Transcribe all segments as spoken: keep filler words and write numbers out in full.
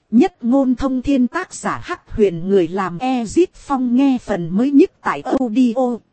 Nhất ngôn thông thiên, tác giả Hắc Huyền, người làm Ezit Phong, nghe phần mới nhất tại audio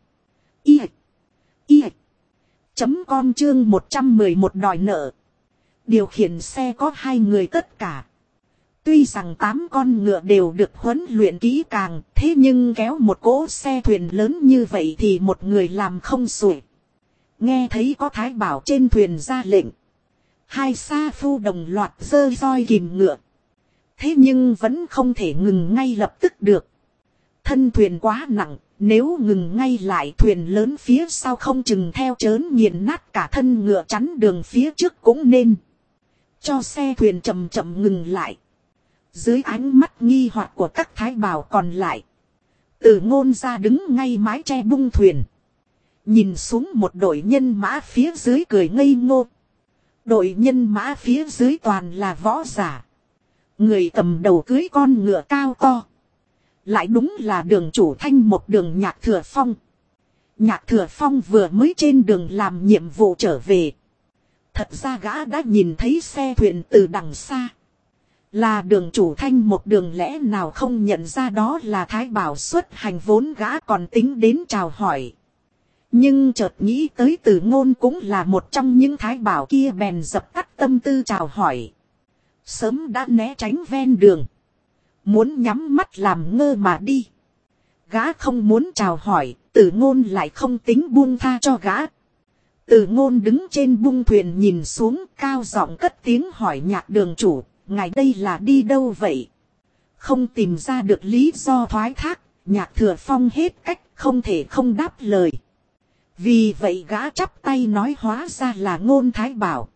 i i chấm com chương một trăm mười một đòi nợ. Điều khiển xe có hai người tất cả. Tuy rằng tám con ngựa đều được huấn luyện kỹ càng, thế nhưng kéo một cỗ xe thuyền lớn như vậy thì một người làm không xuể. Nghe thấy có thái bảo trên thuyền ra lệnh, hai sa phu đồng loạt giơ roi kìm ngựa. Thế nhưng vẫn không thể ngừng ngay lập tức được. Thân thuyền quá nặng, nếu ngừng ngay lại thuyền lớn phía sau không chừng theo chớn nghiền nát cả thân ngựa, chắn đường phía trước cũng nên. Cho xe thuyền chậm chậm ngừng lại. Dưới ánh mắt nghi hoặc của các thái bảo còn lại, Từ Ngôn ra đứng ngay mái che bung thuyền. Nhìn xuống một đội nhân mã phía dưới cười ngây ngô. Đội nhân mã phía dưới toàn là võ giả. Người cầm đầu cưới con ngựa cao to. Lại đúng là đường chủ Thanh một đường Nhạc Thừa Phong. Nhạc Thừa Phong vừa mới trên đường làm nhiệm vụ trở về. Thật ra gã đã nhìn thấy xe thuyền từ đằng xa. Là đường chủ Thanh một đường, lẽ nào không nhận ra đó là thái bảo xuất hành, vốn gã còn tính đến chào hỏi. Nhưng chợt nghĩ tới Từ Ngôn cũng là một trong những thái bảo kia, bèn dập tắt tâm tư chào hỏi. Sớm đã né tránh ven đường. Muốn nhắm mắt làm ngơ mà đi. Gã không muốn chào hỏi, Từ Ngôn lại không tính buông tha cho gã. Từ Ngôn đứng trên bung thuyền nhìn xuống, cao giọng cất tiếng hỏi Nhạc đường chủ, ngài đây là đi đâu vậy? Không tìm ra được lý do thoái thác, Nhạc Thừa Phong hết cách, không thể không đáp lời. Vì vậy gã chắp tay nói, hóa ra là Ngôn thái bảo.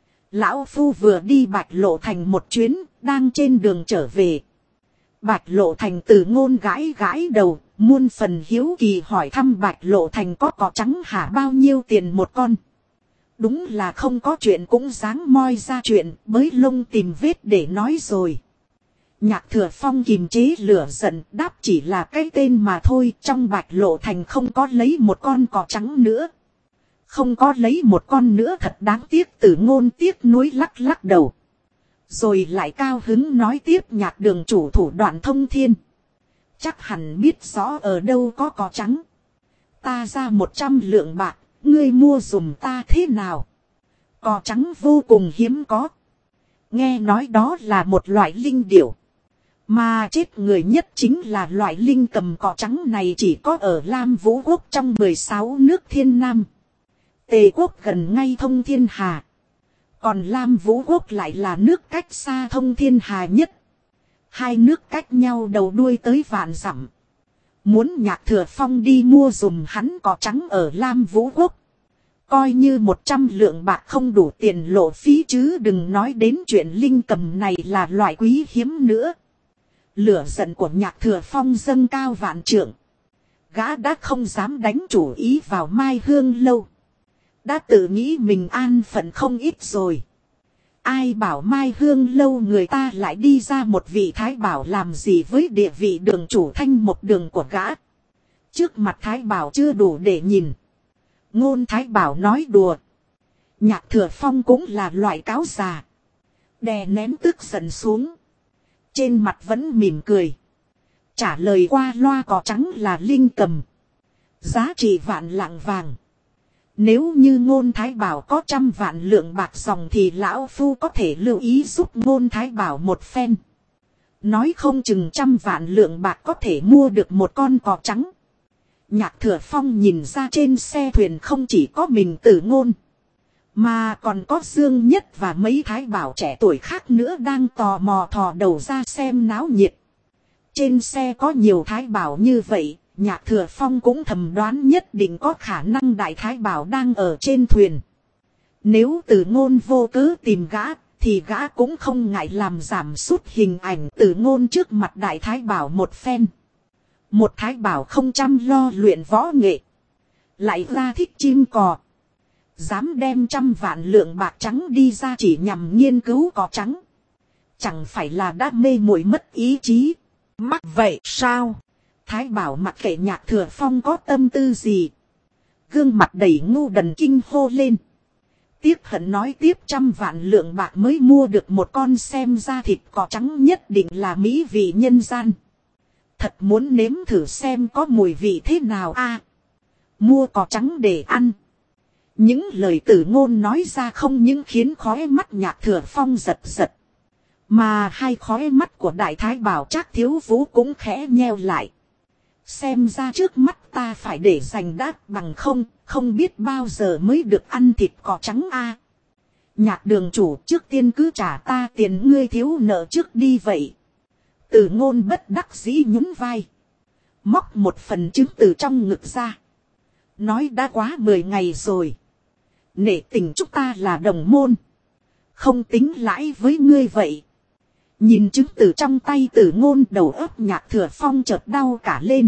Lão phu vừa đi Bạch Lộ Thành một chuyến, đang trên đường trở về. Bạch Lộ Thành. Từ Ngôn gãi gãi đầu, muôn phần hiếu kỳ hỏi thăm Bạch Lộ Thành có cỏ trắng hả, bao nhiêu tiền một con? Đúng là không có chuyện cũng dáng moi ra chuyện, bới lông tìm vết để nói rồi. Nhạc Thừa Phong kìm chế lửa giận, đáp chỉ là cái tên mà thôi, trong Bạch Lộ Thành không có lấy một con cỏ trắng nữa. Không có lấy một con nữa thật đáng tiếc. Từ Ngôn tiếc nuối lắc lắc đầu. Rồi lại cao hứng nói tiếp, Nhạc đường chủ thủ đoạn thông thiên. Chắc hẳn biết rõ ở đâu có cỏ trắng. Ta ra một trăm lượng bạc, ngươi mua dùm ta thế nào? Cỏ trắng vô cùng hiếm có. Nghe nói đó là một loại linh điểu. Mà chết người nhất chính là loại linh cầm cỏ trắng này, chỉ có ở Lam Vũ Quốc trong mười sáu nước thiên nam. Tề quốc gần ngay thông thiên hà. Còn Lam Vũ Quốc lại là nước cách xa thông thiên hà nhất. Hai nước cách nhau đầu đuôi tới vạn dặm. Muốn Nhạc Thừa Phong đi mua dùm hắn cỏ trắng ở Lam Vũ Quốc, coi như một trăm lượng bạc không đủ tiền lộ phí, chứ đừng nói đến chuyện linh cầm này là loại quý hiếm nữa. Lửa giận của Nhạc Thừa Phong dâng cao vạn trượng. Gã đã không dám đánh chủ ý vào Mai Hương lâu. Đã tự nghĩ mình an phận không ít rồi. Ai bảo Mai Hương lâu người ta lại đi ra một vị thái bảo làm gì với địa vị đường chủ Thanh một đường của gã. Trước mặt thái bảo chưa đủ để nhìn. Ngôn thái bảo nói đùa. Nhạc Thừa Phong cũng là loại cáo già. Đè nén tức giận xuống. Trên mặt vẫn mỉm cười. Trả lời qua loa, cỏ trắng là linh cầm. Giá trị vạn lạng vàng. Nếu như Ngôn thái bảo có trăm vạn lượng bạc dòng thì lão phu có thể lưu ý giúp Ngôn thái bảo một phen. Nói không chừng trăm vạn lượng bạc có thể mua được một con cỏ trắng. Nhạc Thừa Phong nhìn ra trên xe thuyền không chỉ có mình Từ Ngôn, mà còn có Dương Nhất và mấy thái bảo trẻ tuổi khác nữa đang tò mò thò đầu ra xem náo nhiệt. Trên xe có nhiều thái bảo như vậy, Nhạc Thừa Phong cũng thầm đoán nhất định có khả năng đại thái bảo đang ở trên thuyền. Nếu Từ Ngôn vô cớ tìm gã, thì gã cũng không ngại làm giảm sút hình ảnh Từ Ngôn trước mặt đại thái bảo một phen. Một thái bảo không chăm lo luyện võ nghệ, lại ra thích chim cò, dám đem trăm vạn lượng bạc trắng đi ra chỉ nhằm nghiên cứu cỏ trắng, chẳng phải là đã mê muội mất ý chí. Mắc vậy sao? Thái bảo mặc kệ Nhạc Thừa Phong có tâm tư gì, gương mặt đầy ngu đần kinh hô lên. Tiếc hận nói tiếp, trăm vạn lượng bạc mới mua được một con xem ra thịt cỏ trắng nhất định là mỹ vị nhân gian. Thật muốn nếm thử xem có mùi vị thế nào a. Mua cỏ trắng để ăn. Những lời Tử Ngôn nói ra không những khiến khóe mắt Nhạc Thừa Phong giật giật. Mà hai khóe mắt của Đại Thái Bảo Trác Thiếu Vũ cũng khẽ nheo lại. Xem ra trước mắt ta phải để dành đáp, bằng không, không biết bao giờ mới được ăn thịt cỏ trắng a. Nhạc đường chủ, trước tiên cứ trả ta tiền ngươi thiếu nợ trước đi vậy. Tử Ngôn bất đắc dĩ nhún vai. Móc một phần trứng từ trong ngực ra. Nói đã quá mười ngày rồi. Nể tình chúng ta là đồng môn. Không tính lãi với ngươi vậy. Nhìn trứng từ trong tay Tử Ngôn, đầu óc Nhạc Thừa Phong chợt đau cả lên.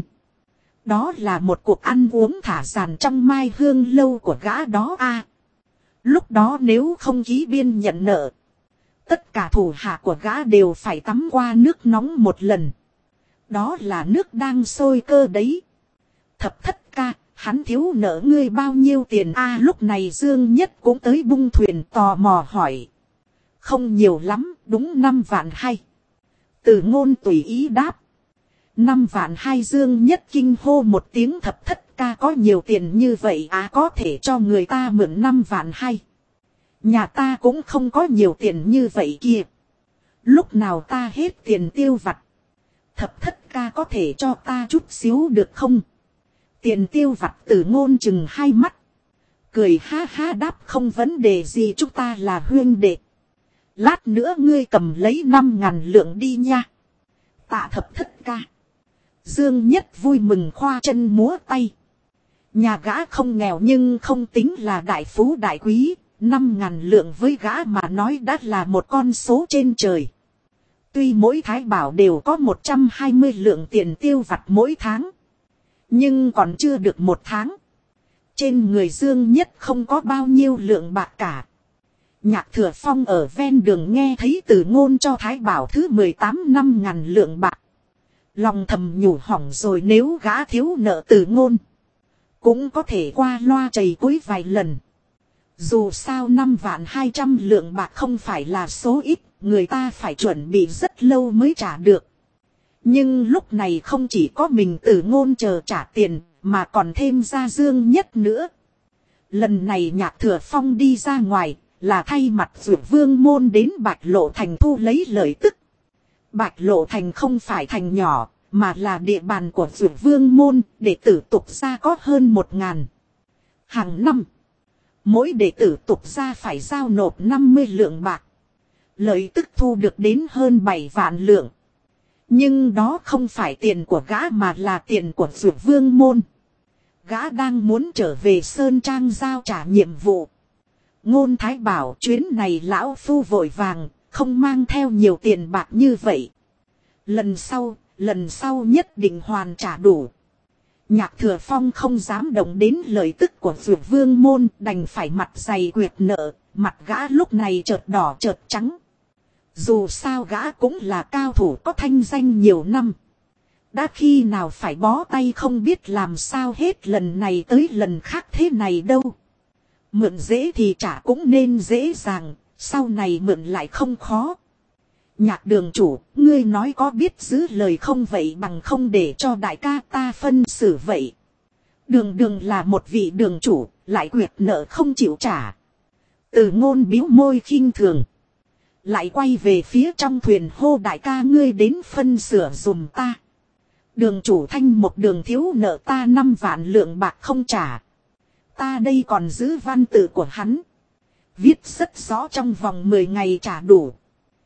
Đó là một cuộc ăn uống thả dàn trong Mai Hương lâu của gã đó a. À, lúc đó nếu không ký biên nhận nợ, tất cả thủ hạ của gã đều phải tắm qua nước nóng một lần. Đó là nước đang sôi cơ đấy. Thập Thất ca, hắn thiếu nợ ngươi bao nhiêu tiền a? À, lúc này Dương Nhất cũng tới bung thuyền tò mò hỏi. Không nhiều lắm, đúng năm vạn hay. Tử Ngôn tùy ý đáp. Năm vạn hai. Dương Nhất kinh hô một tiếng, Thập Thất ca có nhiều tiền như vậy à, có thể cho người ta mượn năm vạn hai. Nhà ta cũng không có nhiều tiền như vậy kia. Lúc nào ta hết tiền tiêu vặt. Thập Thất ca có thể cho ta chút xíu được không? Tiền tiêu vặt. Tử Ngôn chừng hai mắt. Cười ha ha đáp, không vấn đề gì, chúng ta là huynh đệ. Lát nữa ngươi cầm lấy năm ngàn lượng đi nha. Tạ Thập Thất ca. Dương Nhất vui mừng khoa chân múa tay. Nhà gã không nghèo nhưng không tính là đại phú đại quý. Năm ngàn lượng với gã mà nói đã là một con số trên trời. Tuy mỗi thái bảo đều có một trăm hai mươi lượng tiền tiêu vặt mỗi tháng. Nhưng còn chưa được một tháng. Trên người Dương Nhất không có bao nhiêu lượng bạc cả. Nhạc Thừa Phong ở ven đường nghe thấy Tử Ngôn cho thái bảo thứ mười tám năm ngàn lượng bạc. Lòng thầm nhủ hỏng rồi, nếu gã thiếu nợ Tử Ngôn, cũng có thể qua loa chầy cuối vài lần. Dù sao năm vạn hai trăm lượng bạc không phải là số ít, người ta phải chuẩn bị rất lâu mới trả được. Nhưng lúc này không chỉ có mình Tử Ngôn chờ trả tiền, mà còn thêm ra Dương Nhất nữa. Lần này Nhạc Thừa Phong đi ra ngoài, là thay mặt Dược Vương môn đến Bạch Lộ Thành thu lấy lợi tức. Bạch Lộ Thành không phải thành nhỏ, mà là địa bàn của Dược Vương môn, đệ tử tục gia có hơn một ngàn. Hàng năm, mỗi đệ tử tục gia phải giao nộp năm mươi lượng bạc. Lợi tức thu được đến hơn bảy vạn lượng. Nhưng đó không phải tiền của gã mà là tiền của Dược Vương môn. Gã đang muốn trở về Sơn Trang giao trả nhiệm vụ. Ngôn Thái bảo, chuyến này lão phu vội vàng, không mang theo nhiều tiền bạc như vậy. Lần sau, lần sau nhất định hoàn trả đủ. Nhạc Thừa Phong không dám động đến lợi tức của Dược Vương môn, đành phải mặt dày quyệt nợ, mặt gã lúc này chợt đỏ chợt trắng. Dù sao gã cũng là cao thủ có thanh danh nhiều năm. Đã khi nào phải bó tay không biết làm sao hết, lần này tới lần khác thế này đâu. Mượn dễ thì trả cũng nên dễ dàng, sau này mượn lại không khó. Nhạc đường chủ, ngươi nói có biết giữ lời không vậy, bằng không để cho đại ca ta phân xử vậy. Đường đường là một vị đường chủ, lại quyệt nợ không chịu trả. Tử Ngôn bĩu môi khinh thường. Lại quay về phía trong thuyền hô, đại ca ngươi đến phân sửa dùm ta. Đường chủ Thanh một đường thiếu nợ ta năm vạn lượng bạc không trả. Ta đây còn giữ văn tự của hắn. Viết rất rõ trong vòng mười ngày trả đủ.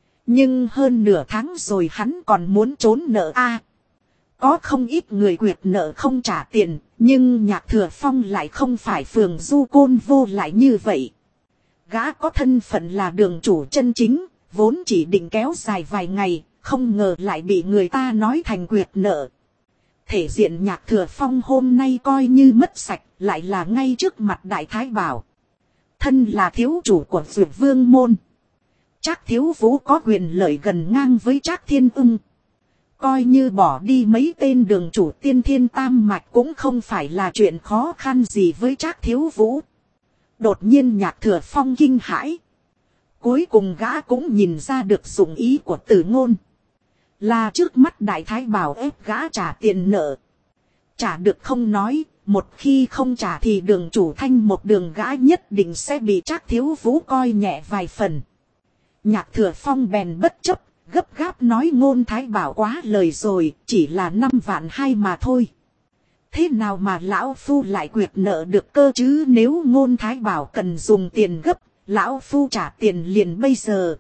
Nhưng hơn nửa tháng rồi hắn còn muốn trốn nợ a. À, có không ít người quyệt nợ không trả tiền, nhưng Nhạc Thừa Phong lại không phải phường du côn vô lại như vậy. Gã có thân phận là đường chủ chân chính, vốn chỉ định kéo dài vài ngày, không ngờ lại bị người ta nói thành quyệt nợ. Thể diện Nhạc Thừa Phong hôm nay coi như mất sạch, lại là ngay trước mặt Đại Thái Bảo. Thân là thiếu chủ của Dược Vương môn, Trác Thiếu Vũ có quyền lợi gần ngang với Trác Thiên Ưng. Coi như bỏ đi mấy tên đường chủ tiên thiên tam mạch cũng không phải là chuyện khó khăn gì với Trác Thiếu Vũ. Đột nhiên Nhạc Thừa Phong kinh hãi. Cuối cùng gã cũng nhìn ra được dụng ý của Từ Ngôn. Là trước mắt Đại Thái Bảo ép gã trả tiền nợ. Trả được không nói, một khi không trả thì Đường Chủ Thanh một đường gã nhất định sẽ bị Trác Thiếu Vũ coi nhẹ vài phần. Nhạc Thừa Phong bèn bất chấp, gấp gáp nói Ngôn Thái Bảo quá lời rồi, chỉ là năm vạn hai mà thôi. Thế nào mà lão phu lại quyệt nợ được cơ chứ, nếu Ngôn Thái Bảo cần dùng tiền gấp, lão phu trả tiền liền bây giờ.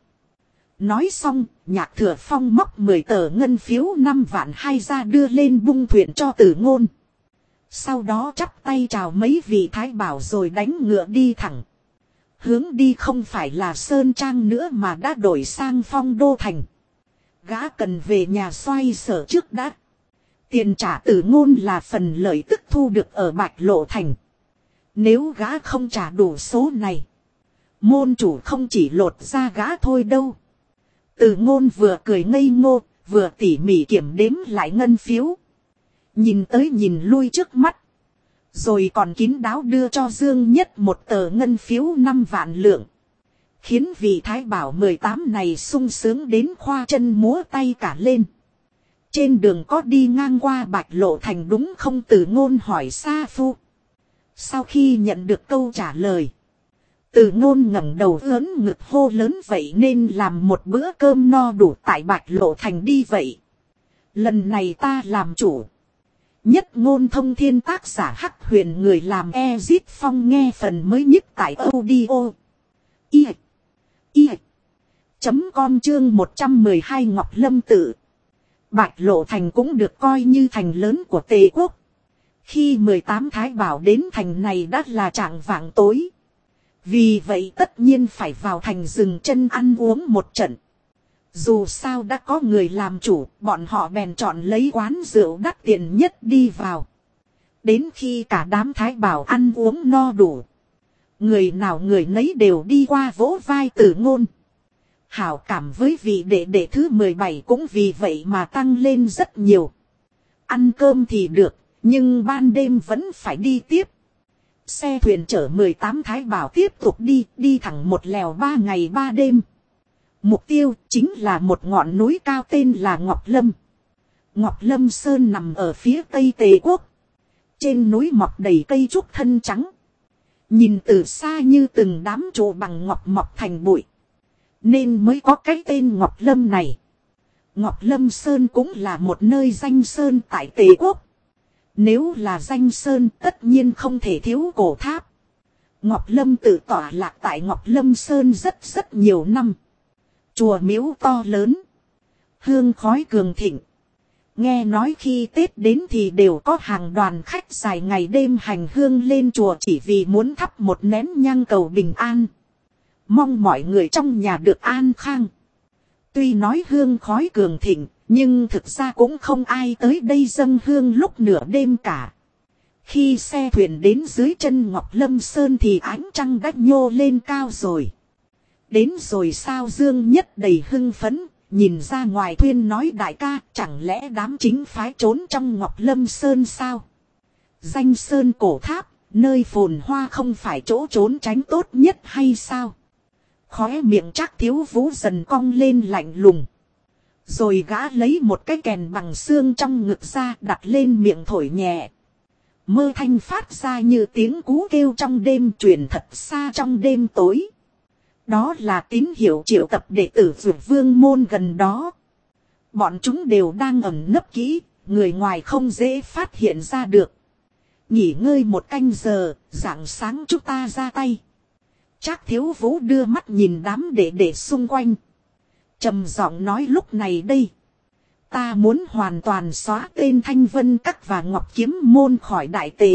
Nói xong, Nhạc Thừa Phong móc mười tờ ngân phiếu năm vạn hai ra đưa lên bung thuyền cho Từ Ngôn. Sau đó chắp tay chào mấy vị Thái Bảo rồi đánh ngựa đi thẳng. Hướng đi không phải là Sơn Trang nữa mà đã đổi sang Phong Đô Thành. Gã cần về nhà xoay sở trước đã. Tiền trả Từ Ngôn là phần lợi tức thu được ở Bạch Lộ Thành. Nếu gã không trả đủ số này, môn chủ không chỉ lột ra gã thôi đâu. Từ Ngôn vừa cười ngây ngô, vừa tỉ mỉ kiểm đếm lại ngân phiếu. Nhìn tới nhìn lui trước mắt. Rồi còn kín đáo đưa cho Dương Nhất một tờ ngân phiếu năm vạn lượng. Khiến vị Thái Bảo mười tám này sung sướng đến khoa chân múa tay cả lên. Trên đường có đi ngang qua Bạch Lộ Thành đúng không, Từ Ngôn hỏi Sa Phu. Sau khi nhận được câu trả lời, Từ Ngôn ngẩng đầu ưỡn ngực hô lớn vậy nên làm một bữa cơm no đủ tại Bạch Lộ Thành đi vậy. Lần này ta làm chủ. Nhất Ngôn Thông Thiên tác giả Hắc Huyền, người làm Ezit Phong, nghe phần mới nhất tại audio. I. I. Chấm com chương một trăm mười hai Ngọc Lâm Tự. Bạch Lộ Thành cũng được coi như thành lớn của Tề Quốc. Khi mười tám Thái Bảo đến thành này đã là trạng vạng tối. Vì vậy tất nhiên phải vào thành dừng chân ăn uống một trận. Dù sao đã có người làm chủ, bọn họ bèn chọn lấy quán rượu đắt tiền nhất đi vào. Đến khi cả đám Thái Bảo ăn uống no đủ, người nào người nấy đều đi qua vỗ vai Từ Ngôn. Hảo cảm với vị đệ đệ thứ mười bảy cũng vì vậy mà tăng lên rất nhiều. Ăn cơm thì được, nhưng ban đêm vẫn phải đi tiếp. Xe thuyền chở mười tám Thái Bảo tiếp tục đi, đi thẳng một lèo ba ngày ba đêm. Mục tiêu chính là một ngọn núi cao tên là Ngọc Lâm. Ngọc Lâm Sơn nằm ở phía tây Tề Quốc. Trên núi mọc đầy cây trúc thân trắng. Nhìn từ xa như từng đám trụ bằng ngọc mọc thành bụi. Nên mới có cái tên Ngọc Lâm này. Ngọc Lâm Sơn cũng là một nơi danh sơn tại Tề Quốc. Nếu là danh sơn tất nhiên không thể thiếu cổ tháp. Ngọc Lâm tự tọa lạc tại Ngọc Lâm Sơn rất rất nhiều năm. Chùa miếu to lớn. Hương khói cường thịnh. Nghe nói khi Tết đến thì đều có hàng đoàn khách dài ngày đêm hành hương lên chùa chỉ vì muốn thắp một nén nhang cầu bình an. Mong mọi người trong nhà được an khang. Tuy nói hương khói cường thịnh, nhưng thực ra cũng không ai tới đây dâng hương lúc nửa đêm cả. Khi xe thuyền đến dưới chân Ngọc Lâm Sơn thì ánh trăng đã nhô lên cao rồi. Đến rồi sao, Dương Nhất đầy hưng phấn, nhìn ra ngoài thuyền nói đại ca, chẳng lẽ đám chính phái trốn trong Ngọc Lâm Sơn sao? Danh sơn cổ tháp, nơi phồn hoa không phải chỗ trốn tránh tốt nhất hay sao? Khóe miệng Trác Thiếu Vũ dần cong lên lạnh lùng. Rồi gã lấy một cái kèn bằng xương trong ngực ra đặt lên miệng thổi nhẹ. Mơ thanh phát ra như tiếng cú kêu trong đêm truyền thật xa trong đêm tối. Đó là tín hiệu triệu tập đệ tử Dược Vương môn gần đó. Bọn chúng đều đang ẩn nấp kỹ, người ngoài không dễ phát hiện ra được. Nghỉ ngơi một canh giờ, rạng sáng chúng ta ra tay. Trác Thiếu Vũ đưa mắt nhìn đám đệ đệ xung quanh. Trầm giọng nói lúc này đây. Ta muốn hoàn toàn xóa tên Thanh Vân Các và Ngọc Kiếm môn khỏi đại tề.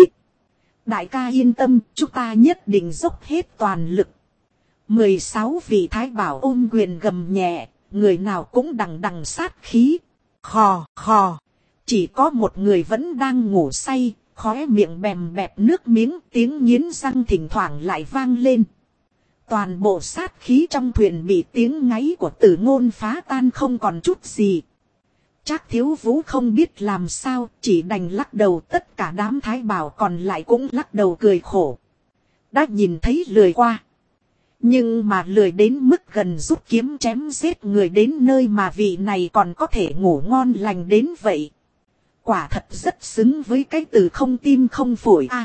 Đại ca yên tâm, chúng ta nhất định dốc hết toàn lực. mười sáu vị Thái Bảo ôm quyền gầm nhẹ, người nào cũng đằng đằng sát khí. Khò, khò. Chỉ có một người vẫn đang ngủ say, khóe miệng bèm bẹp nước miếng, tiếng nghiến răng thỉnh thoảng lại vang lên. Toàn bộ sát khí trong thuyền bị tiếng ngáy của Từ Ngôn phá tan không còn chút gì. Trác Thiếu Vũ không biết làm sao, chỉ đành lắc đầu. Tất cả đám Thái Bảo còn lại cũng lắc đầu cười khổ. đã nhìn thấy lười qua. Nhưng mà lười đến mức gần rút kiếm chém giết người đến nơi mà vị này còn có thể ngủ ngon lành đến vậy. Quả thật rất xứng với cái từ không tim không phổi a. À,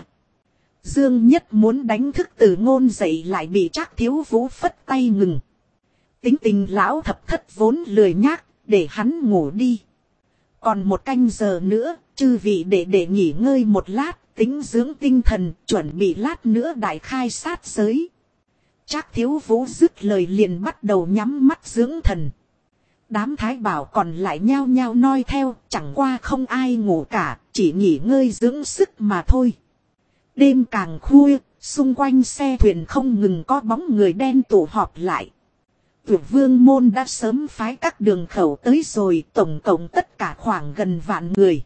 Dương Nhất muốn đánh thức Từ Ngôn dậy lại bị Trác Thiếu Vũ phất tay ngừng. Tính tình lão thập thất vốn lười nhác, để hắn ngủ đi. Còn một canh giờ nữa, chư vị để để nghỉ ngơi một lát, tính dưỡng tinh thần, chuẩn bị lát nữa đại khai sát giới. Trác Thiếu Vũ dứt lời liền bắt đầu nhắm mắt dưỡng thần. Đám thái bảo còn lại nhao nhao noi theo, chẳng qua không ai ngủ cả, chỉ nghỉ ngơi dưỡng sức mà thôi. Đêm càng khuya, xung quanh xe thuyền không ngừng có bóng người đen tụ họp lại. Tuyệt Vương môn đã sớm phái các đường khẩu tới rồi, tổng cộng tất cả khoảng gần vạn người.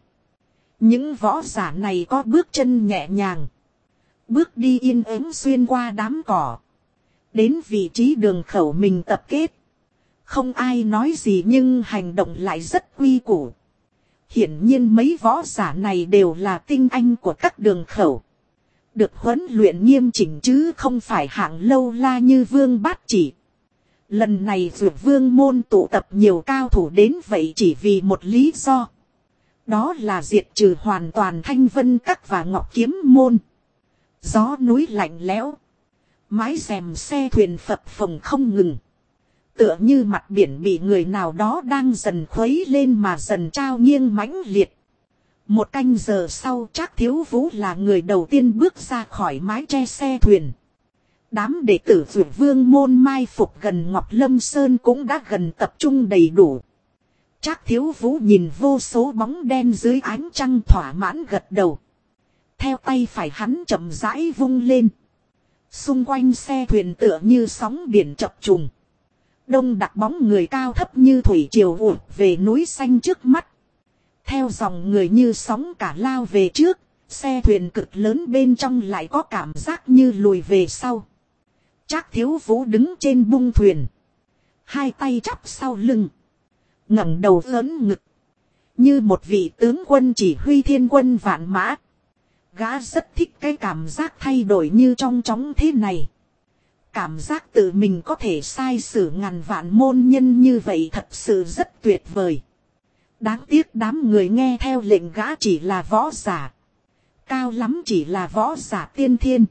Những võ giả này có bước chân nhẹ nhàng, bước đi yên ắng xuyên qua đám cỏ, đến vị trí đường khẩu mình tập kết. Không ai nói gì nhưng hành động lại rất quy củ. Hiển nhiên mấy võ giả này đều là tinh anh của các đường khẩu, được huấn luyện nghiêm chỉnh chứ không phải hạng lâu la như Vương Bát Chỉ. Lần này Dược Vương môn tụ tập nhiều cao thủ đến vậy chỉ vì một lý do. Đó là diệt trừ hoàn toàn Thanh Vân Các và Ngọc Kiếm môn. Gió núi lạnh lẽo, mái rèm xe thuyền phập phồng không ngừng. Tựa như mặt biển bị người nào đó đang dần khuấy lên mà dần trao nghiêng mãnh liệt. Một canh giờ sau Trác Thiếu Vũ là người đầu tiên bước ra khỏi mái che xe thuyền. Đám đệ tử Dược Vương môn mai phục gần Ngọc Lâm Sơn cũng đã gần tập trung đầy đủ. Trác Thiếu Vũ nhìn vô số bóng đen dưới ánh trăng thỏa mãn gật đầu. Theo tay phải hắn chậm rãi vung lên. Xung quanh xe thuyền tựa như sóng biển chập trùng. Đông đặc bóng người cao thấp như thủy triều ùa về núi xanh trước mắt. Theo dòng người như sóng cả lao về trước, xe thuyền cực lớn bên trong lại có cảm giác như lùi về sau. Trác Thiếu Vũ đứng trên bung thuyền, hai tay chắp sau lưng, ngẩng đầu lớn ngực, như một vị tướng quân chỉ huy thiên quân vạn mã. Gã rất thích cái cảm giác thay đổi như trong chóng thế này. Cảm giác tự mình có thể sai sử ngàn vạn môn nhân như vậy thật sự rất tuyệt vời. Đáng tiếc đám người nghe theo lệnh gã chỉ là võ giả. Cao lắm chỉ là võ giả tiên thiên.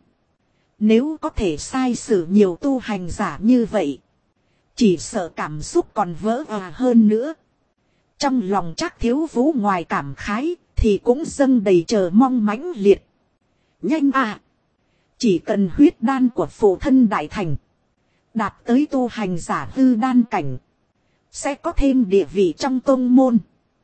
Nếu có thể sai sử nhiều tu hành giả như vậy, chỉ sợ cảm xúc còn vỡ òa hơn nữa. Trong lòng Trác Thiếu Vũ ngoài cảm khái thì cũng dâng đầy chờ mong mãnh liệt. Nhanh à! Chỉ cần huyết đan của phụ thân đại thành, đạt tới tu hành giả hư đan cảnh, sẽ có thêm địa vị trong tông môn.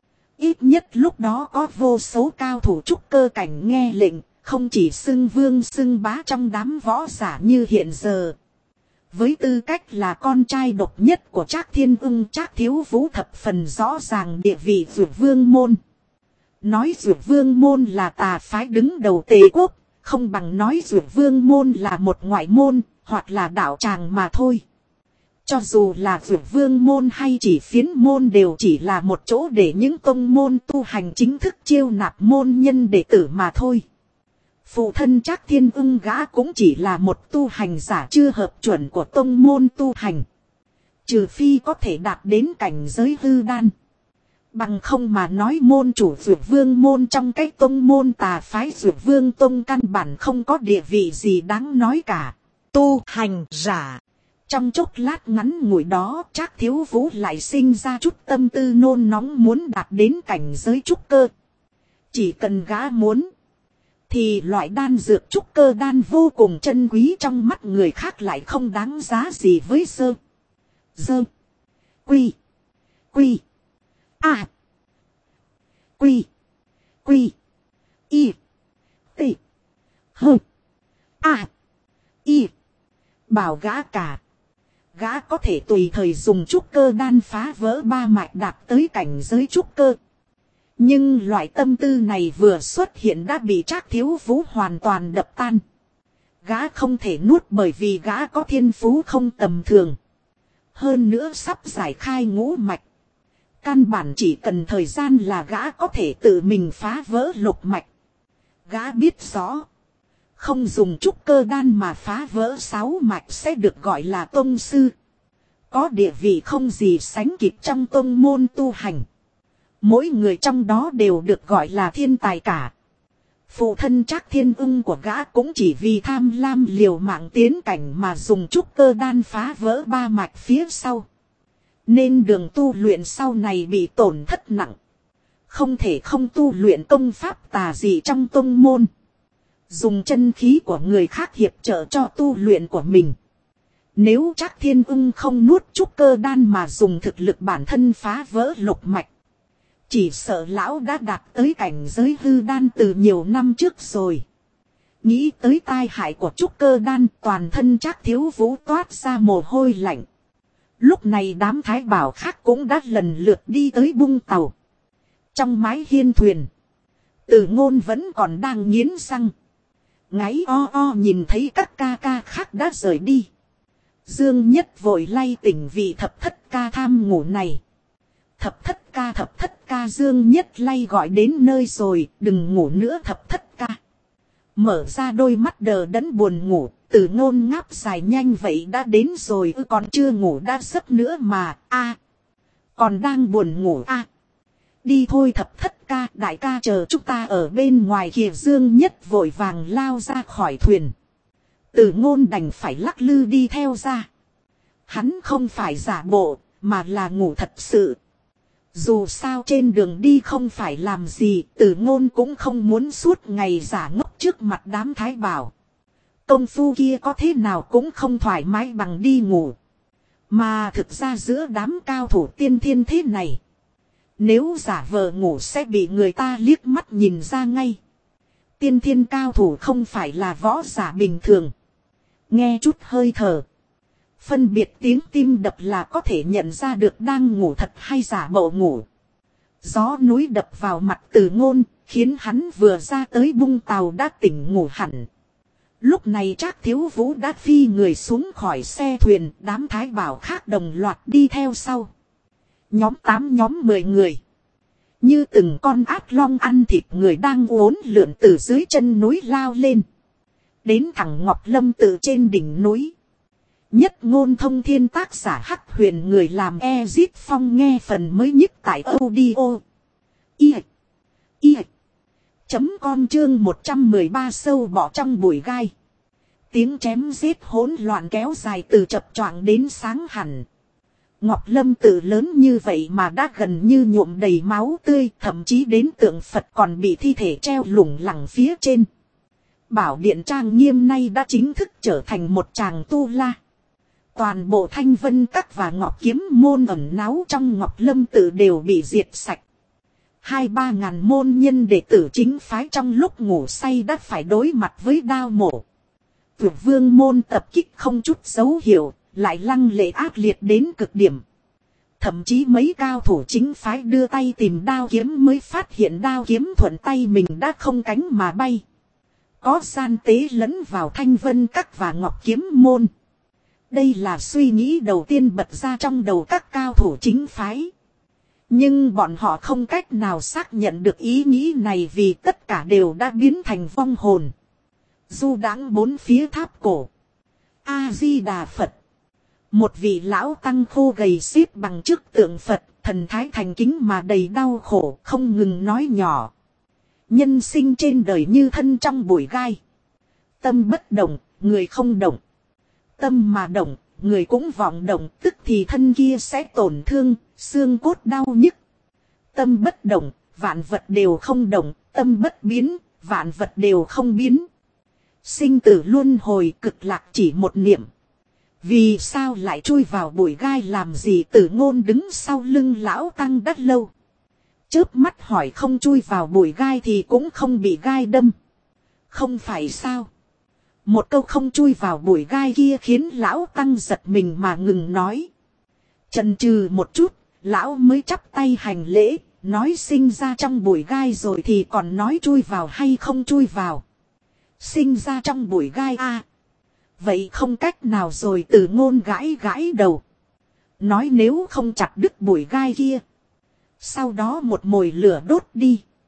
Ít nhất lúc đó có vô số cao thủ trúc cơ cảnh nghe lệnh, không chỉ xưng vương xưng bá trong đám võ giả như hiện giờ. Với tư cách là con trai độc nhất của Trác Thiên Ưng, Trác Thiếu Vũ thập phần rõ ràng địa vị Dược Vương môn. Nói Dược Vương môn là tà phái đứng đầu Tề quốc, không bằng nói Dược Vương môn là một ngoại môn, hoặc là đạo tràng mà thôi. Cho dù là Dược Vương môn hay chỉ phiến môn đều chỉ là một chỗ để những tông môn tu hành chính thức chiêu nạp môn nhân đệ tử mà thôi. Phụ thân Trác Thiên Ưng gã cũng chỉ là một tu hành giả chưa hợp chuẩn của tông môn tu hành. Trừ phi có thể đạt đến cảnh giới hư đan. Bằng không mà nói môn chủ Dược Vương môn trong cái tông môn tà phái Dược Vương tông căn bản không có địa vị gì đáng nói cả. Tu hành giả. Trong chốc lát ngắn ngủi đó Trác Thiếu Vũ lại sinh ra chút tâm tư nôn nóng muốn đạt đến cảnh giới trúc cơ. Chỉ cần gã muốn, thì loại đan dược trúc cơ đan vô cùng chân quý trong mắt người khác lại không đáng giá gì với sơ. Dơ. Quy. Quy. A. Quy. Quy. Y. T. H. A. Y. Bảo gã cả. Gã có thể tùy thời dùng trúc cơ đan phá vỡ ba mạch đạt tới cảnh giới trúc cơ. Nhưng loại tâm tư này vừa xuất hiện đã bị Trác Thiếu Vũ hoàn toàn đập tan. Gã không thể nuốt bởi vì gã có thiên phú không tầm thường. Hơn nữa sắp giải khai ngũ mạch. Căn bản chỉ cần thời gian là gã có thể tự mình phá vỡ lục mạch. Gã biết rõ, Không dùng trúc cơ đan mà phá vỡ sáu mạch sẽ được gọi là tông sư. Có địa vị không gì sánh kịp trong tông môn tu hành. Mỗi người trong đó đều được gọi là thiên tài cả. Phụ thân Trác Thiên Ưng của gã cũng chỉ vì tham lam liều mạng tiến cảnh mà dùng trúc cơ đan phá vỡ ba mạch phía sau. Nên đường tu luyện sau này bị tổn thất nặng. Không thể không tu luyện công pháp tà dị trong tông môn. Dùng chân khí của người khác hiệp trợ cho tu luyện của mình. Nếu Trác Thiên Ưng không nuốt trúc cơ đan mà dùng thực lực bản thân phá vỡ lục mạch. Chỉ sợ lão đã đạt tới cảnh giới hư đan từ nhiều năm trước rồi. Nghĩ tới tai hại của trúc cơ đan, toàn thân Trác Thiếu Vũ toát ra mồ hôi lạnh. Lúc này đám thái bảo khác cũng đã lần lượt đi tới bung tàu. Trong mái hiên thuyền, Từ Ngôn vẫn còn đang nghiến răng. Ngáy o o nhìn thấy các ca ca khác đã rời đi. Dương Nhất vội lay tỉnh vị thập thất ca tham ngủ này. Thập thất ca thập thất ca Dương Nhất lay gọi đến nơi rồi, đừng ngủ nữa thập thất ca. Mở ra đôi mắt đờ đẫn buồn ngủ, Từ Ngôn ngáp dài nhanh vậy đã đến rồi ư, còn chưa ngủ đã giấc nữa mà, a còn đang buồn ngủ a Đi thôi thập thất ca, đại ca chờ chúng ta ở bên ngoài kìa. Dương Nhất vội vàng lao ra khỏi thuyền. Từ Ngôn đành phải lắc lư đi theo ra. Hắn không phải giả bộ, mà là ngủ thật sự. Dù sao trên đường đi không phải làm gì, Từ Ngôn cũng không muốn suốt ngày giả ngốc trước mặt đám thái bảo. Công phu kia có thế nào cũng không thoải mái bằng đi ngủ. Mà thực ra giữa đám cao thủ tiên thiên thế này, nếu giả vờ ngủ sẽ bị người ta liếc mắt nhìn ra ngay. Tiên thiên cao thủ không phải là võ giả bình thường. Nghe chút hơi thở, phân biệt tiếng tim đập là có thể nhận ra được đang ngủ thật hay giả bộ ngủ. Gió núi đập vào mặt Từ Ngôn, khiến hắn vừa ra tới bung tàu đã tỉnh ngủ hẳn. Lúc này Trác Thiếu Vũ đã phi người xuống khỏi xe thuyền, đám thái bảo khác đồng loạt đi theo sau. Nhóm tám nhóm mười người. Như từng con ác long ăn thịt người đang uốn lượn từ dưới chân núi lao lên. Đến thẳng Ngọc Lâm Tự trên đỉnh núi. Nhất Ngôn Thông Thiên tác giả Hắc Huyền người làm Ezit Phong nghe phần mới nhất tại audio. Y. Y. Chấm con chương một trăm mười ba sâu bọ trong bụi gai. Tiếng chém giết hỗn loạn kéo dài từ chập choạng đến sáng hẳn. Ngọc Lâm Tự lớn như vậy mà đã gần như nhuộm đầy máu tươi, thậm chí đến tượng Phật còn bị thi thể treo lủng lẳng phía trên. Bảo điện trang nghiêm nay đã chính thức trở thành một tràng tu la. Toàn bộ Thanh Vân Các và Ngọc Kiếm môn ẩn náu trong Ngọc Lâm Tự đều bị diệt sạch. Hai ba ngàn môn nhân đệ tử chính phái trong lúc ngủ say đã phải đối mặt với đao mổ. Tuyệt vương môn tập kích không chút dấu hiệu, lại lăng lệ ác liệt đến cực điểm. Thậm chí mấy cao thủ chính phái đưa tay tìm đao kiếm mới phát hiện đao kiếm thuận tay mình đã không cánh mà bay. Có gian tế lẫn vào Thanh Vân Các và Ngọc Kiếm môn. Đây là suy nghĩ đầu tiên bật ra trong đầu các cao thủ chính phái. Nhưng bọn họ không cách nào xác nhận được ý nghĩ này vì tất cả đều đã biến thành vong hồn. Du đãng bốn phía tháp cổ. A-di-đà Phật. Một vị lão tăng khô gầy xếp bằng trước tượng Phật, thần thái thành kính mà đầy đau khổ, không ngừng nói nhỏ. Nhân sinh trên đời như thân trong bụi gai. Tâm bất động, người không động. Tâm mà động, người cũng vọng động, tức thì thân kia sẽ tổn thương, xương cốt đau nhức. Tâm bất động, vạn vật đều không động, tâm bất biến, vạn vật đều không biến. Sinh tử luân hồi cực lạc chỉ một niệm. Vì sao lại chui vào bụi gai làm gì? Tử Ngôn đứng sau lưng lão tăng đắt lâu. Chớp mắt hỏi không chui vào bụi gai thì cũng không bị gai đâm. Không phải sao? Một câu không chui vào bụi gai kia khiến lão tăng giật mình mà ngừng nói. Chần chừ một chút, lão mới chắp tay hành lễ, nói sinh ra trong bụi gai rồi thì còn nói chui vào hay không chui vào. Sinh ra trong bụi gai à. Vậy không cách nào rồi. Tử Ngôn gãi gãi đầu. Nói nếu không chặt đứt bụi gai kia. Sau đó một mồi lửa đốt đi.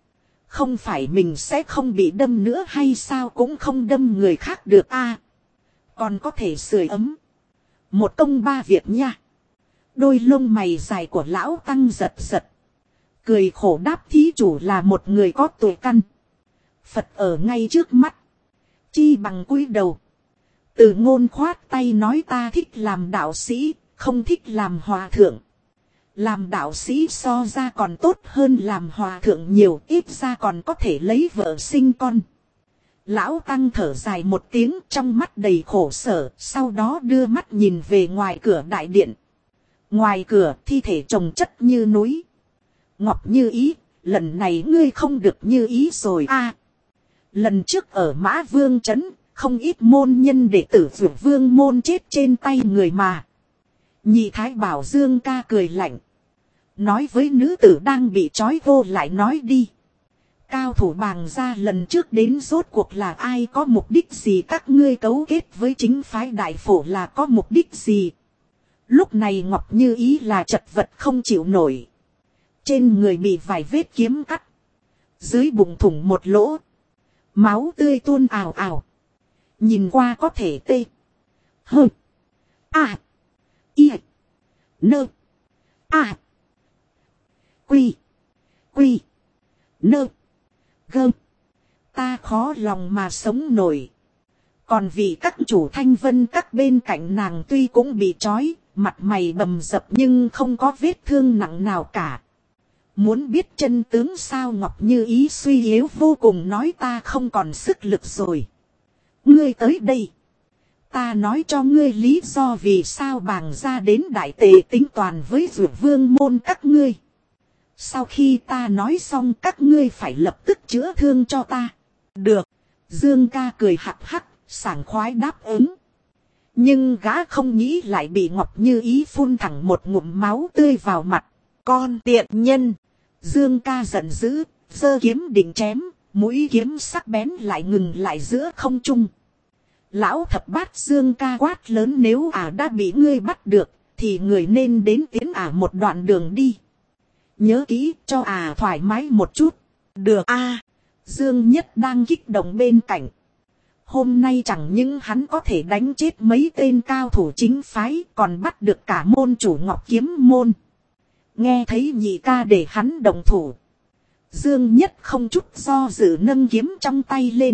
Không phải mình sẽ không bị đâm nữa hay sao, cũng không đâm người khác được a. Còn có thể sưởi ấm. Một công ba việc nha. Đôi lông mày dài của lão tăng giật giật. Cười khổ đáp thí chủ là một người có tuổi căn. Phật ở ngay trước mắt. Chi bằng cúi đầu. Từ ngôn khoát tay nói ta thích làm đạo sĩ, không thích làm hòa thượng. Làm đạo sĩ so ra còn tốt hơn làm hòa thượng nhiều, ít ra còn có thể lấy vợ sinh con. Lão tăng thở dài một tiếng, trong mắt đầy khổ sở, sau đó đưa mắt nhìn về ngoài cửa đại điện. Ngoài cửa thi thể chồng chất như núi. Ngọc Như Ý, lần này ngươi không được như ý rồi a. Lần trước ở Mã Vương trấn, không ít môn nhân đệ tử Dược Vương môn chết trên tay người mà. Nhị thái bảo Dương ca cười lạnh. Nói với nữ tử đang bị trói vô lại nói đi. Cao thủ bàng ra lần trước đến rốt cuộc là ai, có mục đích gì, các ngươi cấu kết với chính phái đại phổ là có mục đích gì. Lúc này Ngọc Như Ý là chật vật không chịu nổi. Trên người bị vài vết kiếm cắt. Dưới bụng thủng một lỗ. Máu tươi tuôn ào ào. Nhìn qua có thể tê. Hơ. À. Y. Nơ. À. Quy. Quy. Nơ. Gơ. Ta khó lòng mà sống nổi. Còn vì các chủ Thanh Vân các bên cạnh nàng tuy cũng bị trói, mặt mày bầm dập nhưng không có vết thương nặng nào cả. Muốn biết chân tướng sao, Ngọc Như Ý suy yếu vô cùng nói ta không còn sức lực rồi. Ngươi tới đây. Ta nói cho ngươi lý do vì sao bàng ra đến đại tề tính toàn với Dược Vương môn các ngươi. Sau khi ta nói xong các ngươi phải lập tức chữa thương cho ta. Được. Dương ca cười hắc hắc, sảng khoái đáp ứng. Nhưng gã không nghĩ lại bị Ngọc Như Ý phun thẳng một ngụm máu tươi vào mặt. Con tiện nhân. Dương ca giận dữ, giơ kiếm định chém, mũi kiếm sắc bén lại ngừng lại giữa không trung. Lão thập bát Dương ca quát lớn, nếu ả đã bị ngươi bắt được, thì người nên đến tiến ả một đoạn đường đi. Nhớ kỹ cho ả thoải mái một chút. Được a. À, Dương Nhất đang kích động bên cạnh. Hôm nay chẳng những hắn có thể đánh chết mấy tên cao thủ chính phái, còn bắt được cả môn chủ Ngọc Kiếm môn. Nghe thấy nhị ca để hắn đồng thủ. Dương Nhất không chút do dự nâng kiếm trong tay lên.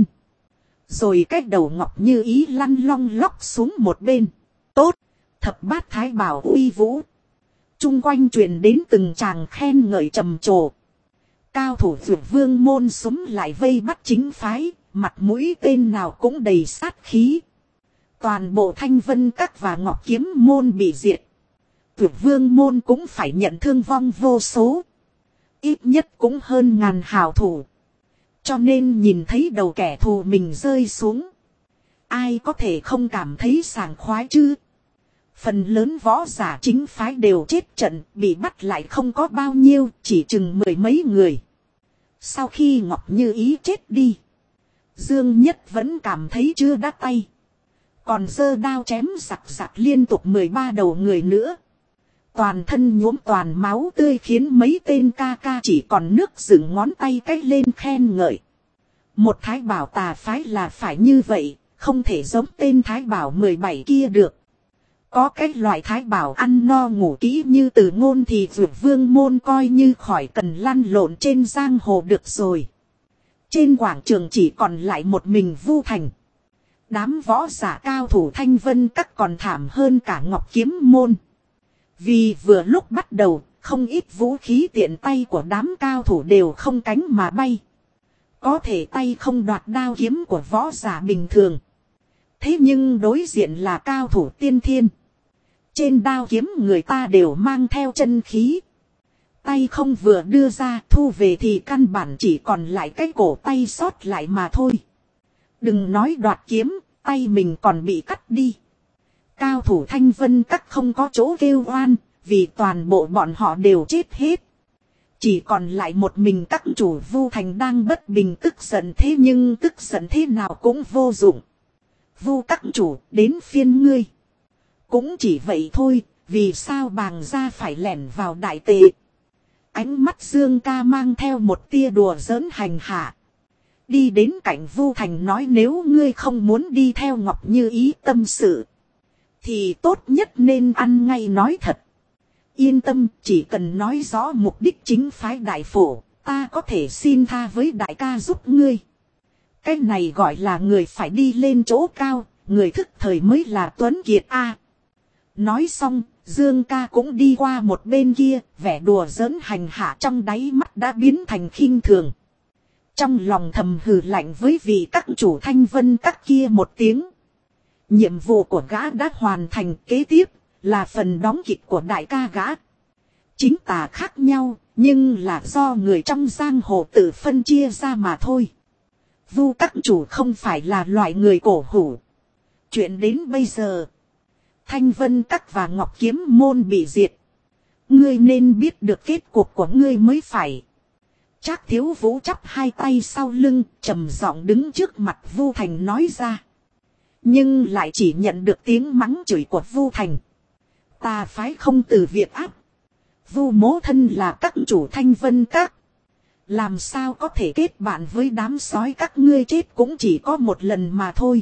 Rồi cái đầu Ngọc Như Ý lăn long lóc xuống một bên. Tốt, thập bát thái bảo uy vũ. Trung quanh truyền đến từng tràng khen ngợi trầm trồ. Cao thủ Dược Vương môn súng lại vây bắt chính phái, mặt mũi tên nào cũng đầy sát khí. Toàn bộ Thanh Vân các và Ngọc Kiếm môn bị diệt. Dược Vương môn cũng phải nhận thương vong vô số. Ít nhất cũng hơn ngàn hào thủ. Cho nên nhìn thấy đầu kẻ thù mình rơi xuống. Ai có thể không cảm thấy sảng khoái chứ? Phần lớn võ giả chính phái đều chết trận, bị bắt lại không có bao nhiêu, chỉ chừng mười mấy người. Sau khi Ngọc Như Ý chết đi, Dương Nhất vẫn cảm thấy chưa đắc tay. Còn giơ đao chém giặc giặc liên tục mười ba đầu người nữa. Toàn thân nhuốm toàn máu tươi khiến mấy tên ca ca chỉ còn nước dựng ngón tay cách lên khen ngợi. Một thái bảo tà phái là phải như vậy, không thể giống tên thái bảo mười bảy kia được. Có cái loại thái bảo ăn no ngủ kỹ như Từ Ngôn thì Dược Vương môn coi như khỏi cần lăn lộn trên giang hồ được rồi. Trên quảng trường chỉ còn lại một mình Vu Thành. Đám võ giả cao thủ Thanh Vân các còn thảm hơn cả Ngọc Kiếm môn. Vì vừa lúc bắt đầu, không ít vũ khí tiện tay của đám cao thủ đều không cánh mà bay. Có thể tay không đoạt đao kiếm của võ giả bình thường. Thế nhưng đối diện là cao thủ tiên thiên. Trên đao kiếm người ta đều mang theo chân khí. Tay không vừa đưa ra thu về thì căn bản chỉ còn lại cái cổ tay sót lại mà thôi. Đừng nói đoạt kiếm, tay mình còn bị cắt đi. Cao thủ Thanh Vân các không có chỗ kêu oan, vì toàn bộ bọn họ đều chết hết. Chỉ còn lại một mình các chủ Vu Thành đang bất bình tức giận, thế nhưng tức giận thế nào cũng vô dụng. Vu các chủ, đến phiên ngươi. Cũng chỉ vậy thôi, vì sao bàng gia phải lẻn vào đại tề. Ánh mắt Dương ca mang theo một tia đùa giỡn hành hạ. Đi đến cạnh Vu Thành nói nếu ngươi không muốn đi theo Ngọc Như Ý tâm sự. Thì tốt nhất nên ăn ngay nói thật. Yên tâm, chỉ cần nói rõ mục đích chính phái đại phổ, ta có thể xin tha với đại ca giúp ngươi. Cái này gọi là người phải đi lên chỗ cao, người thức thời mới là Tuấn Kiệt a. Nói xong, Dương ca cũng đi qua một bên kia, vẻ đùa giỡn hành hạ trong đáy mắt đã biến thành khinh thường. Trong lòng thầm hừ lạnh với vị các chủ Thanh Vân các kia một tiếng. Nhiệm vụ của gã đã hoàn thành, kế tiếp là phần đóng kịch của đại ca gã. Chính tà khác nhau, nhưng là do người trong giang hồ tự phân chia ra mà thôi. Vu các chủ không phải là loại người cổ hủ. Chuyện đến bây giờ, Thanh Vân các và Ngọc Kiếm môn bị diệt. Ngươi nên biết được kết cục của ngươi mới phải. Trác Thiếu Vũ chắp hai tay sau lưng, trầm giọng đứng trước mặt Vu Thành nói ra. Nhưng lại chỉ nhận được tiếng mắng chửi của Vu Thành. Ta phái không từ việc áp. Vu mố thân là các chủ Thanh Vân các. Làm sao có thể kết bạn với đám sói các ngươi chết cũng chỉ có một lần mà thôi.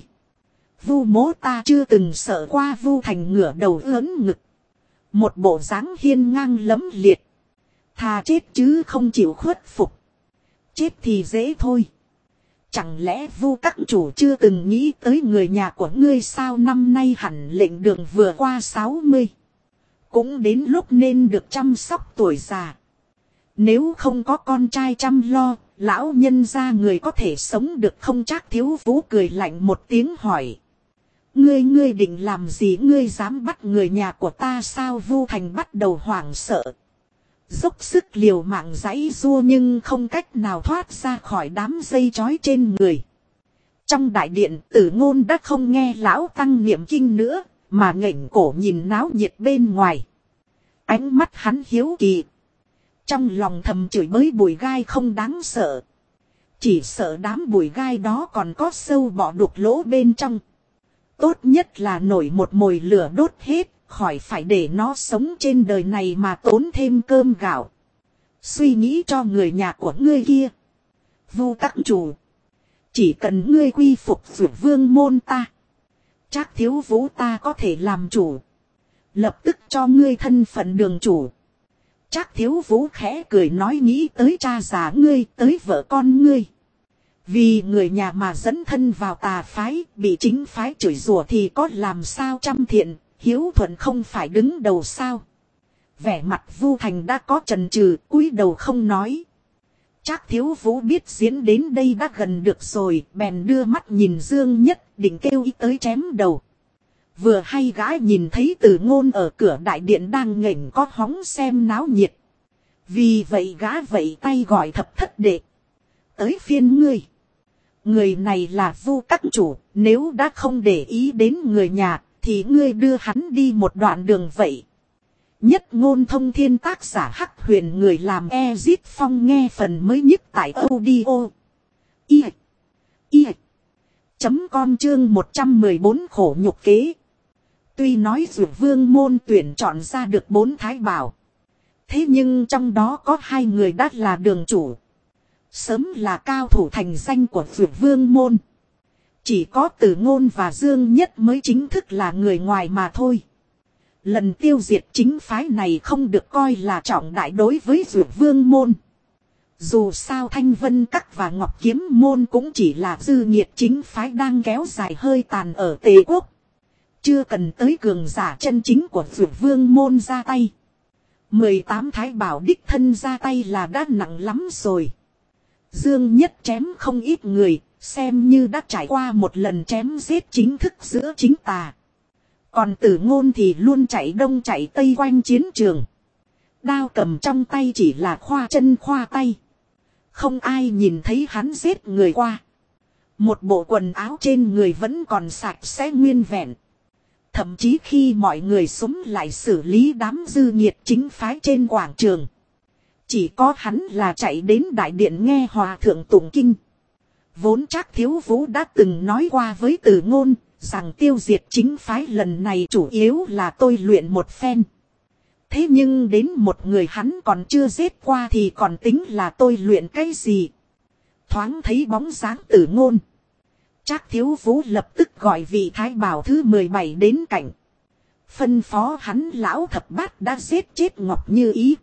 Vu mố ta chưa từng sợ qua. Vu Thành ngửa đầu ớn ngực. Một bộ dáng hiên ngang lẫm liệt. Thà chết chứ không chịu khuất phục. Chết thì dễ thôi. Chẳng lẽ Vu các chủ chưa từng nghĩ tới người nhà của ngươi sao? Năm nay hẳn lệnh đường vừa qua sáu mươi. Cũng đến lúc nên được chăm sóc tuổi già. Nếu không có con trai chăm lo, lão nhân gia người có thể sống được không? Trác Thiếu Vũ cười lạnh một tiếng hỏi. Ngươi ngươi định làm gì? Ngươi dám bắt người nhà của ta sao? Vu Thành bắt đầu hoảng sợ. Dốc sức liều mạng giãy giụa nhưng không cách nào thoát ra khỏi đám dây trói trên người. Trong đại điện, Tử Ngôn đã không nghe lão tăng niệm kinh nữa, mà ngẩng cổ nhìn náo nhiệt bên ngoài. Ánh mắt hắn hiếu kỳ. Trong lòng thầm chửi bới bụi gai không đáng sợ. Chỉ sợ đám bụi gai đó còn có sâu bọ đục lỗ bên trong. Tốt nhất là nổi một mồi lửa đốt hết, khỏi phải để nó sống trên đời này mà tốn thêm cơm gạo. Suy nghĩ cho người nhà của ngươi kia. Vu các chủ. Chỉ cần ngươi quy phục Dược Vương môn ta. Trác Thiếu Vũ ta có thể làm chủ. Lập tức cho ngươi thân phận đường chủ. Trác Thiếu Vũ khẽ cười nói nghĩ tới cha già ngươi, tới vợ con ngươi. Vì người nhà mà dẫn thân vào tà phái, bị chính phái chửi rủa thì có làm sao? Trăm thiện, hiếu thuận không phải đứng đầu sao? Vẻ mặt Vu Thành đã có chần chừ, cúi đầu không nói. Trác Thiếu Vũ biết diễn đến đây đã gần được rồi, bèn đưa mắt nhìn Dương Nhất, định kêu ý tới chém đầu. Vừa hay gái nhìn thấy Tử Ngôn ở cửa đại điện đang nghênh có hóng xem náo nhiệt. Vì vậy gã vẫy tay gọi Thập Thất Đệ. Tới phiên ngươi. Người này là Vu các chủ, nếu đã không để ý đến người nhà, thì ngươi đưa hắn đi một đoạn đường vậy. Nhất Ngôn Thông Thiên tác giả Hắc Huyền, người làm Ezit Phong, nghe phần mới nhất tại audio. I. I. Chấm con chương một trăm mười bốn khổ nhục kế. Tuy nói Dược Vương môn tuyển chọn ra được bốn thái bảo. Thế nhưng trong đó có hai người đã là đường chủ. Sớm là cao thủ thành danh của Dược Vương môn. Chỉ có Tử Ngôn và Dương Nhất mới chính thức là người ngoài mà thôi. Lần tiêu diệt chính phái này không được coi là trọng đại đối với Dược Vương môn. Dù sao Thanh Vân Các và Ngọc Kiếm môn cũng chỉ là dư nghiệt chính phái đang kéo dài hơi tàn ở Tề Quốc. Chưa cần tới cường giả chân chính của Dược Vương môn ra tay. mười tám thái bảo đích thân ra tay là đã nặng lắm rồi. Dương Nhất chém không ít người, xem như đã trải qua một lần chém giết chính thức giữa chính tà. Còn Tử Ngôn thì luôn chạy đông chạy tây quanh chiến trường. Đao cầm trong tay chỉ là khoa chân khoa tay. Không ai nhìn thấy hắn giết người qua. Một bộ quần áo trên người vẫn còn sạch sẽ nguyên vẹn. Thậm chí khi mọi người xúm lại xử lý đám dư nghiệt chính phái trên quảng trường. Chỉ có hắn là chạy đến đại điện nghe hòa thượng tụng kinh. Vốn Trác Thiếu Vũ đã từng nói qua với Tử Ngôn rằng tiêu diệt chính phái lần này chủ yếu là tôi luyện một phen. Thế nhưng đến một người hắn còn chưa giết qua thì còn tính là tôi luyện cái gì. Thoáng thấy bóng dáng Tử Ngôn. Trác Thiếu Vũ lập tức gọi vị thái bảo thứ mười bảy đến cạnh. Phân phó hắn lão thập bát đã giết chết Ngọc Như Ý.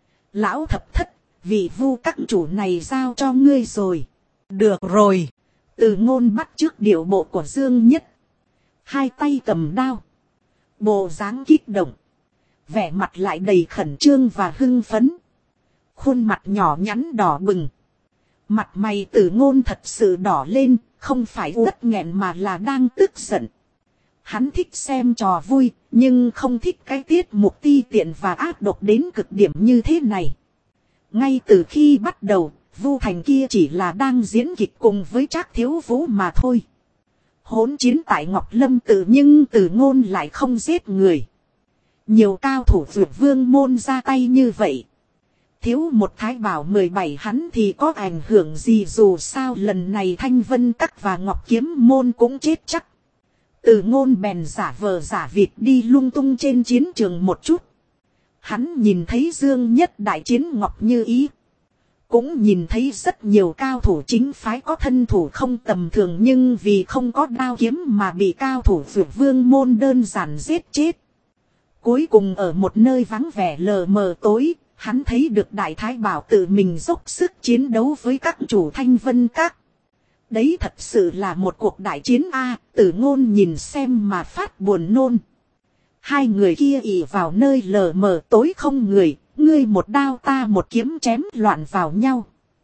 Lão thập thất, vị Vu các chủ này giao cho ngươi rồi. Được rồi. Tử Ngôn bắt trước điệu bộ của Dương Nhất. Hai tay cầm đao. Bộ dáng kích động. Vẻ mặt lại đầy khẩn trương và hưng phấn. Khuôn mặt nhỏ nhắn đỏ bừng. Mặt mày Tử Ngôn thật sự đỏ lên, không phải uất nghẹn mà là đang tức giận. Hắn thích xem trò vui, nhưng không thích cái tiết mục ti tiện và ác độc đến cực điểm như thế này. Ngay từ khi bắt đầu, Vu Thành kia chỉ là đang diễn kịch cùng với Trác Thiếu Vũ mà thôi. Hỗn chiến tại Ngọc Lâm Tự nhưng Tử Ngôn lại không giết người. Nhiều cao thủ Dược Vương môn ra tay như vậy. Thiếu một thái bảo mười bảy hắn thì có ảnh hưởng gì, dù sao lần này Thanh Vân Các và Ngọc Kiếm môn cũng chết chắc. Tử Ngôn bèn giả vờ giả vịt đi lung tung trên chiến trường một chút. Hắn nhìn thấy Dương Nhất đại chiến Ngọc Như Ý. Cũng nhìn thấy rất nhiều cao thủ chính phái có thân thủ không tầm thường, nhưng vì không có đao kiếm mà bị cao thủ Dược Vương môn đơn giản giết chết. Cuối cùng ở một nơi vắng vẻ lờ mờ tối, hắn thấy được Đại Thái Bảo tự mình dốc sức chiến đấu với các chủ Thanh Vân Các. Đấy thật sự là một cuộc đại chiến a. Tử Ngôn nhìn xem mà phát buồn nôn. Hai người kia ỷ vào nơi lờ mờ tối không người, ngươi một đao ta một kiếm chém loạn vào nhau.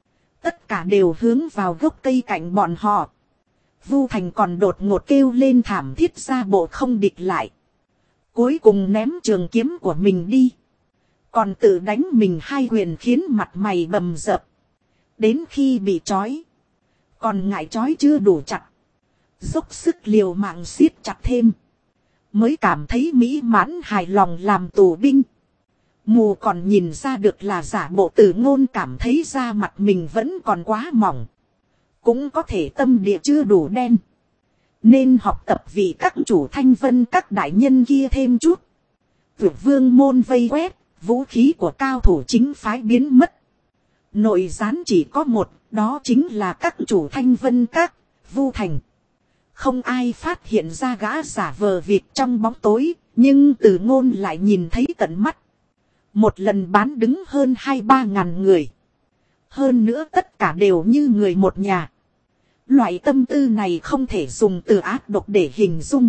Tất cả đều hướng vào gốc cây cạnh bọn họ. Vu Thành còn đột ngột kêu lên thảm thiết ra bộ không địch lại. Cuối cùng ném trường kiếm của mình đi. Còn tự đánh mình hai quyền khiến mặt mày bầm dập. Đến khi bị trói. Còn ngại trói chưa đủ chặt. Dốc sức liều mạng siết chặt thêm. Mới cảm thấy mỹ mãn hài lòng làm tù binh. Mù còn nhìn ra được là giả bộ Tử Ngôn cảm thấy da mặt mình vẫn còn quá mỏng. Cũng có thể tâm địa chưa đủ đen. Nên học tập vì các chủ Thanh Vân các đại nhân kia thêm chút. Dược Vương môn vây quét, vũ khí của cao thủ chính phái biến mất. Nội gián chỉ có một, đó chính là các chủ Thanh Vân các, Vu Thành. Không ai phát hiện ra gã giả vờ việc trong bóng tối, nhưng Tử Ngôn lại nhìn thấy tận mắt. Một lần bán đứng hơn hai ba ngàn người. Hơn nữa tất cả đều như người một nhà. Loại tâm tư này không thể dùng từ ác độc để hình dung.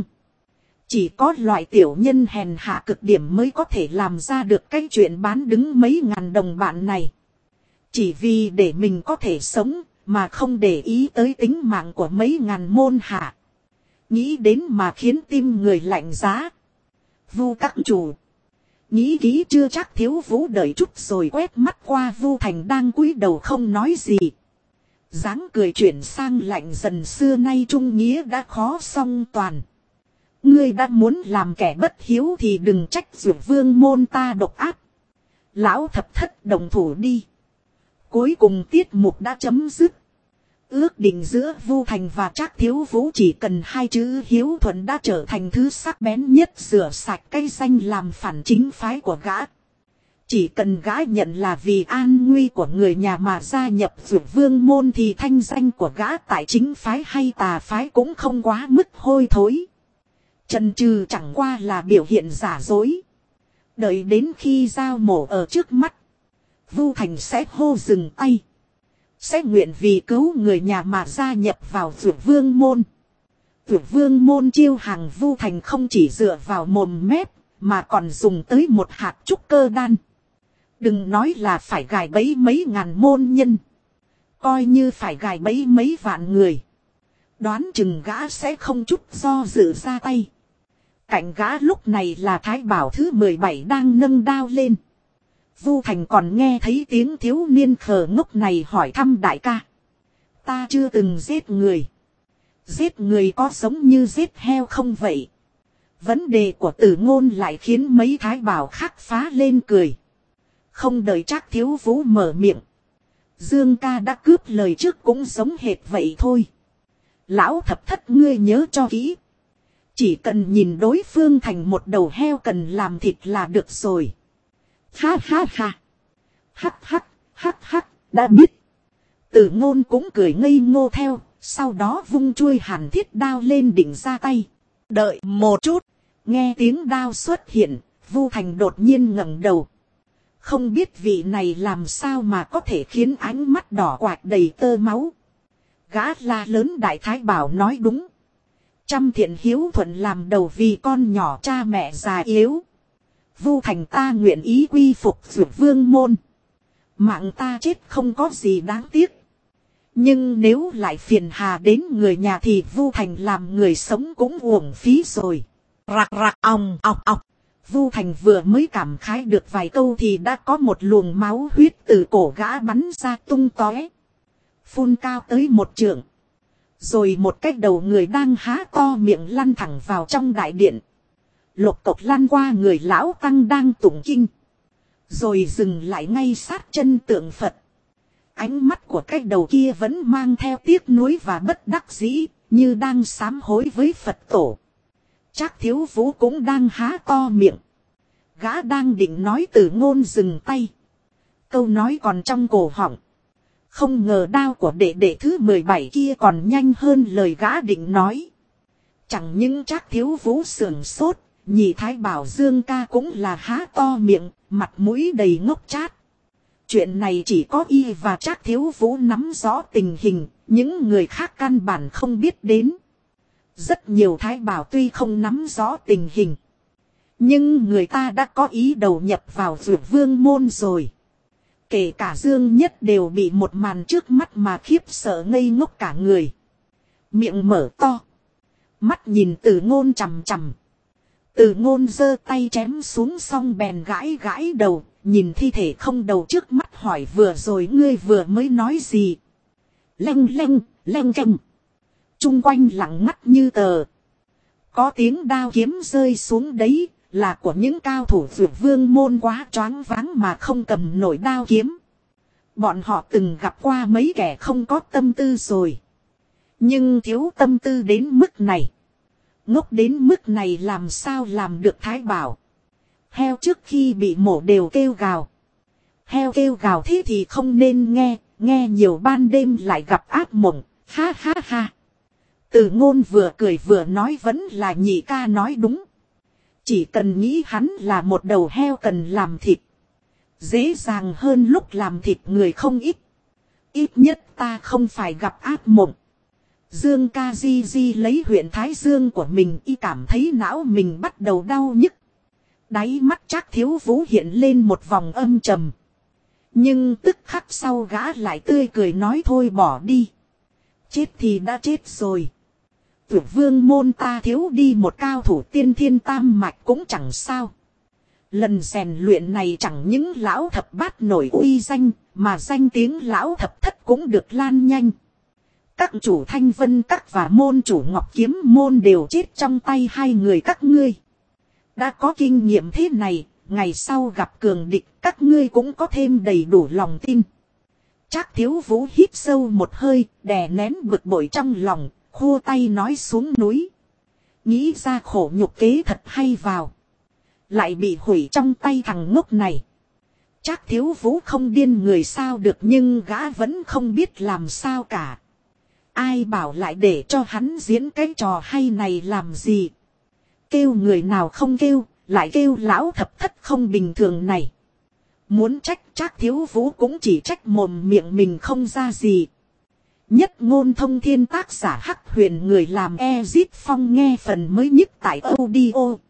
Chỉ có loại tiểu nhân hèn hạ cực điểm mới có thể làm ra được cái chuyện bán đứng mấy ngàn đồng bạn này. Chỉ vì để mình có thể sống, mà không để ý tới tính mạng của mấy ngàn môn hạ. Nghĩ đến mà khiến tim người lạnh giá. Vu các chủ. Nghĩ kỹ chưa? Chắc Thiếu Vũ đợi chút rồi quét mắt qua Vu Thành đang cúi đầu không nói gì. Dáng cười chuyển sang lạnh dần, xưa nay trung nghĩa đã khó song toàn. Ngươi đã muốn làm kẻ bất hiếu thì đừng trách Dược Vương môn ta độc ác. Lão thập thất đồng thủ đi. Cuối cùng tiết mục đã chấm dứt. Ước định giữa Vu Thành và Trác Thiếu Vũ chỉ cần hai chữ hiếu thuận đã trở thành thứ sắc bén nhất rửa sạch cây danh làm phản chính phái của gã. Chỉ cần gã nhận là vì an nguy của người nhà mà gia nhập Dược Vương môn thì thanh danh của gã tại chính phái hay tà phái cũng không quá mức hôi thối. Chần chừ chẳng qua là biểu hiện giả dối. Đợi đến khi giao mổ ở trước mắt, Vu Thành sẽ hô dừng tay. Sẽ nguyện vì cứu người nhà mà gia nhập vào Dược Vương môn. Dược Vương môn chiêu hàng Vu Thành không chỉ dựa vào mồm mép, mà còn dùng tới một hạt trúc cơ đan. Đừng nói là phải gài bẫy mấy ngàn môn nhân. Coi như phải gài bẫy mấy vạn người. Đoán chừng gã sẽ không chút do dự ra tay. Cạnh gã lúc này là Thái Bảo thứ mười bảy đang nâng đao lên. Vu Thành còn nghe thấy tiếng thiếu niên khờ ngốc này hỏi thăm đại ca. Ta chưa từng giết người. Giết người có giống như giết heo không vậy? Vấn đề của Tử Ngôn lại khiến mấy Thái Bảo khác phá lên cười. Không đợi Trác Thiếu Vũ mở miệng. Dương ca đã cướp lời trước cũng giống hệt vậy thôi. Lão thập thất ngươi nhớ cho kỹ. Chỉ cần nhìn đối phương thành một đầu heo cần làm thịt là được rồi. Ha ha ha. Hắc hắc, hắc hắc, đã biết. Từ Ngôn cũng cười ngây ngô theo, sau đó vung chuôi hàn thiết đao lên định ra tay. Đợi một chút, nghe tiếng đao xuất hiện, Vu Thành đột nhiên ngẩng đầu. Không biết vị này làm sao mà có thể khiến ánh mắt đỏ quạch đầy tơ máu. Gã la lớn Đại Thái Bảo nói đúng. Trăm thiện hiếu thuận làm đầu vì con nhỏ cha mẹ già yếu. Vu Thành ta nguyện ý quy phục Dược Vương môn. Mạng ta chết không có gì đáng tiếc. Nhưng nếu lại phiền hà đến người nhà thì Vu Thành làm người sống cũng uổng phí rồi. Rạc rạc ong ọc ọc. Vu Thành vừa mới cảm khái được vài câu thì đã có một luồng máu huyết từ cổ gã bắn ra tung tóe. Phun cao tới một trượng. Rồi một cái đầu người đang há to miệng lăn thẳng vào trong đại điện. Lục cộc lăn qua người lão tăng đang tụng kinh. Rồi dừng lại ngay sát chân tượng Phật. Ánh mắt của cái đầu kia vẫn mang theo tiếc nuối và bất đắc dĩ, như đang sám hối với Phật tổ. Trác Thiếu Vũ cũng đang há to miệng. Gã đang định nói Từ Ngôn dừng tay. Câu nói còn trong cổ họng. Không ngờ đao của đệ đệ thứ mười bảy kia còn nhanh hơn lời gã định nói. Chẳng những Trác Thiếu Vũ sườn sốt, nhị Thái Bảo Dương ca cũng là há to miệng, mặt mũi đầy ngốc chát. Chuyện này chỉ có y và Trác Thiếu Vũ nắm rõ tình hình, những người khác căn bản không biết đến. Rất nhiều Thái Bảo tuy không nắm rõ tình hình, nhưng người ta đã có ý đầu nhập vào Dược Vương môn rồi. Kể cả Dương Nhất đều bị một màn trước mắt mà khiếp sợ ngây ngốc cả người. Miệng mở to, mắt nhìn Từ Ngôn chằm chằm. Từ Ngôn giơ tay chém xuống xong bèn gãi gãi đầu, nhìn thi thể không đầu trước mắt hỏi vừa rồi ngươi vừa mới nói gì. Leng leng, leng keng. Trung quanh lặng ngắt như tờ. Có tiếng đao kiếm rơi xuống đấy, là của những cao thủ Dược Vương môn quá choáng váng mà không cầm nổi đao kiếm. Bọn họ từng gặp qua mấy kẻ không có tâm tư rồi. Nhưng thiếu tâm tư đến mức này. Ngốc đến mức này làm sao làm được Thái Bảo. Heo trước khi bị mổ đều kêu gào. Heo kêu gào thế thì không nên nghe, nghe nhiều ban đêm lại gặp ác mộng, ha ha ha. Từ Ngôn vừa cười vừa nói vẫn là nhị ca nói đúng. Chỉ cần nghĩ hắn là một đầu heo cần làm thịt. Dễ dàng hơn lúc làm thịt người không ít. Ít nhất ta không phải gặp ác mộng. Dương ca di di lấy huyện Thái Dương của mình y cảm thấy não mình bắt đầu đau nhức. Đáy mắt Trác Thiếu Vũ hiện lên một vòng âm trầm. Nhưng tức khắc sau gã lại tươi cười nói thôi bỏ đi. Chết thì đã chết rồi. Dược Vương môn ta thiếu đi một cao thủ tiên thiên tam mạch cũng chẳng sao. Lần rèn luyện này chẳng những lão thập bát nổi uy danh, mà danh tiếng lão thập thất cũng được lan nhanh. Các chủ Thanh Vân Các và môn chủ Ngọc Kiếm môn đều chết trong tay hai người các ngươi. Đã có kinh nghiệm thế này, ngày sau gặp cường địch các ngươi cũng có thêm đầy đủ lòng tin. Trác Thiếu Vũ hít sâu một hơi, đè nén bực bội trong lòng, khô tay nói xuống núi. Nghĩ ra khổ nhục kế thật hay vào. Lại bị hủy trong tay thằng ngốc này. Trác Thiếu Vũ không điên người sao được nhưng gã vẫn không biết làm sao cả. Ai bảo lại để cho hắn diễn cái trò hay này làm gì. Kêu người nào không kêu, lại kêu lão thập thất không bình thường này. Muốn trách Trác Thiếu Vũ cũng chỉ trách mồm miệng mình không ra gì. Nhất Ngôn Thông Thiên tác giả Hắc Huyền người làm Ezit Phong nghe phần mới nhất tại audio.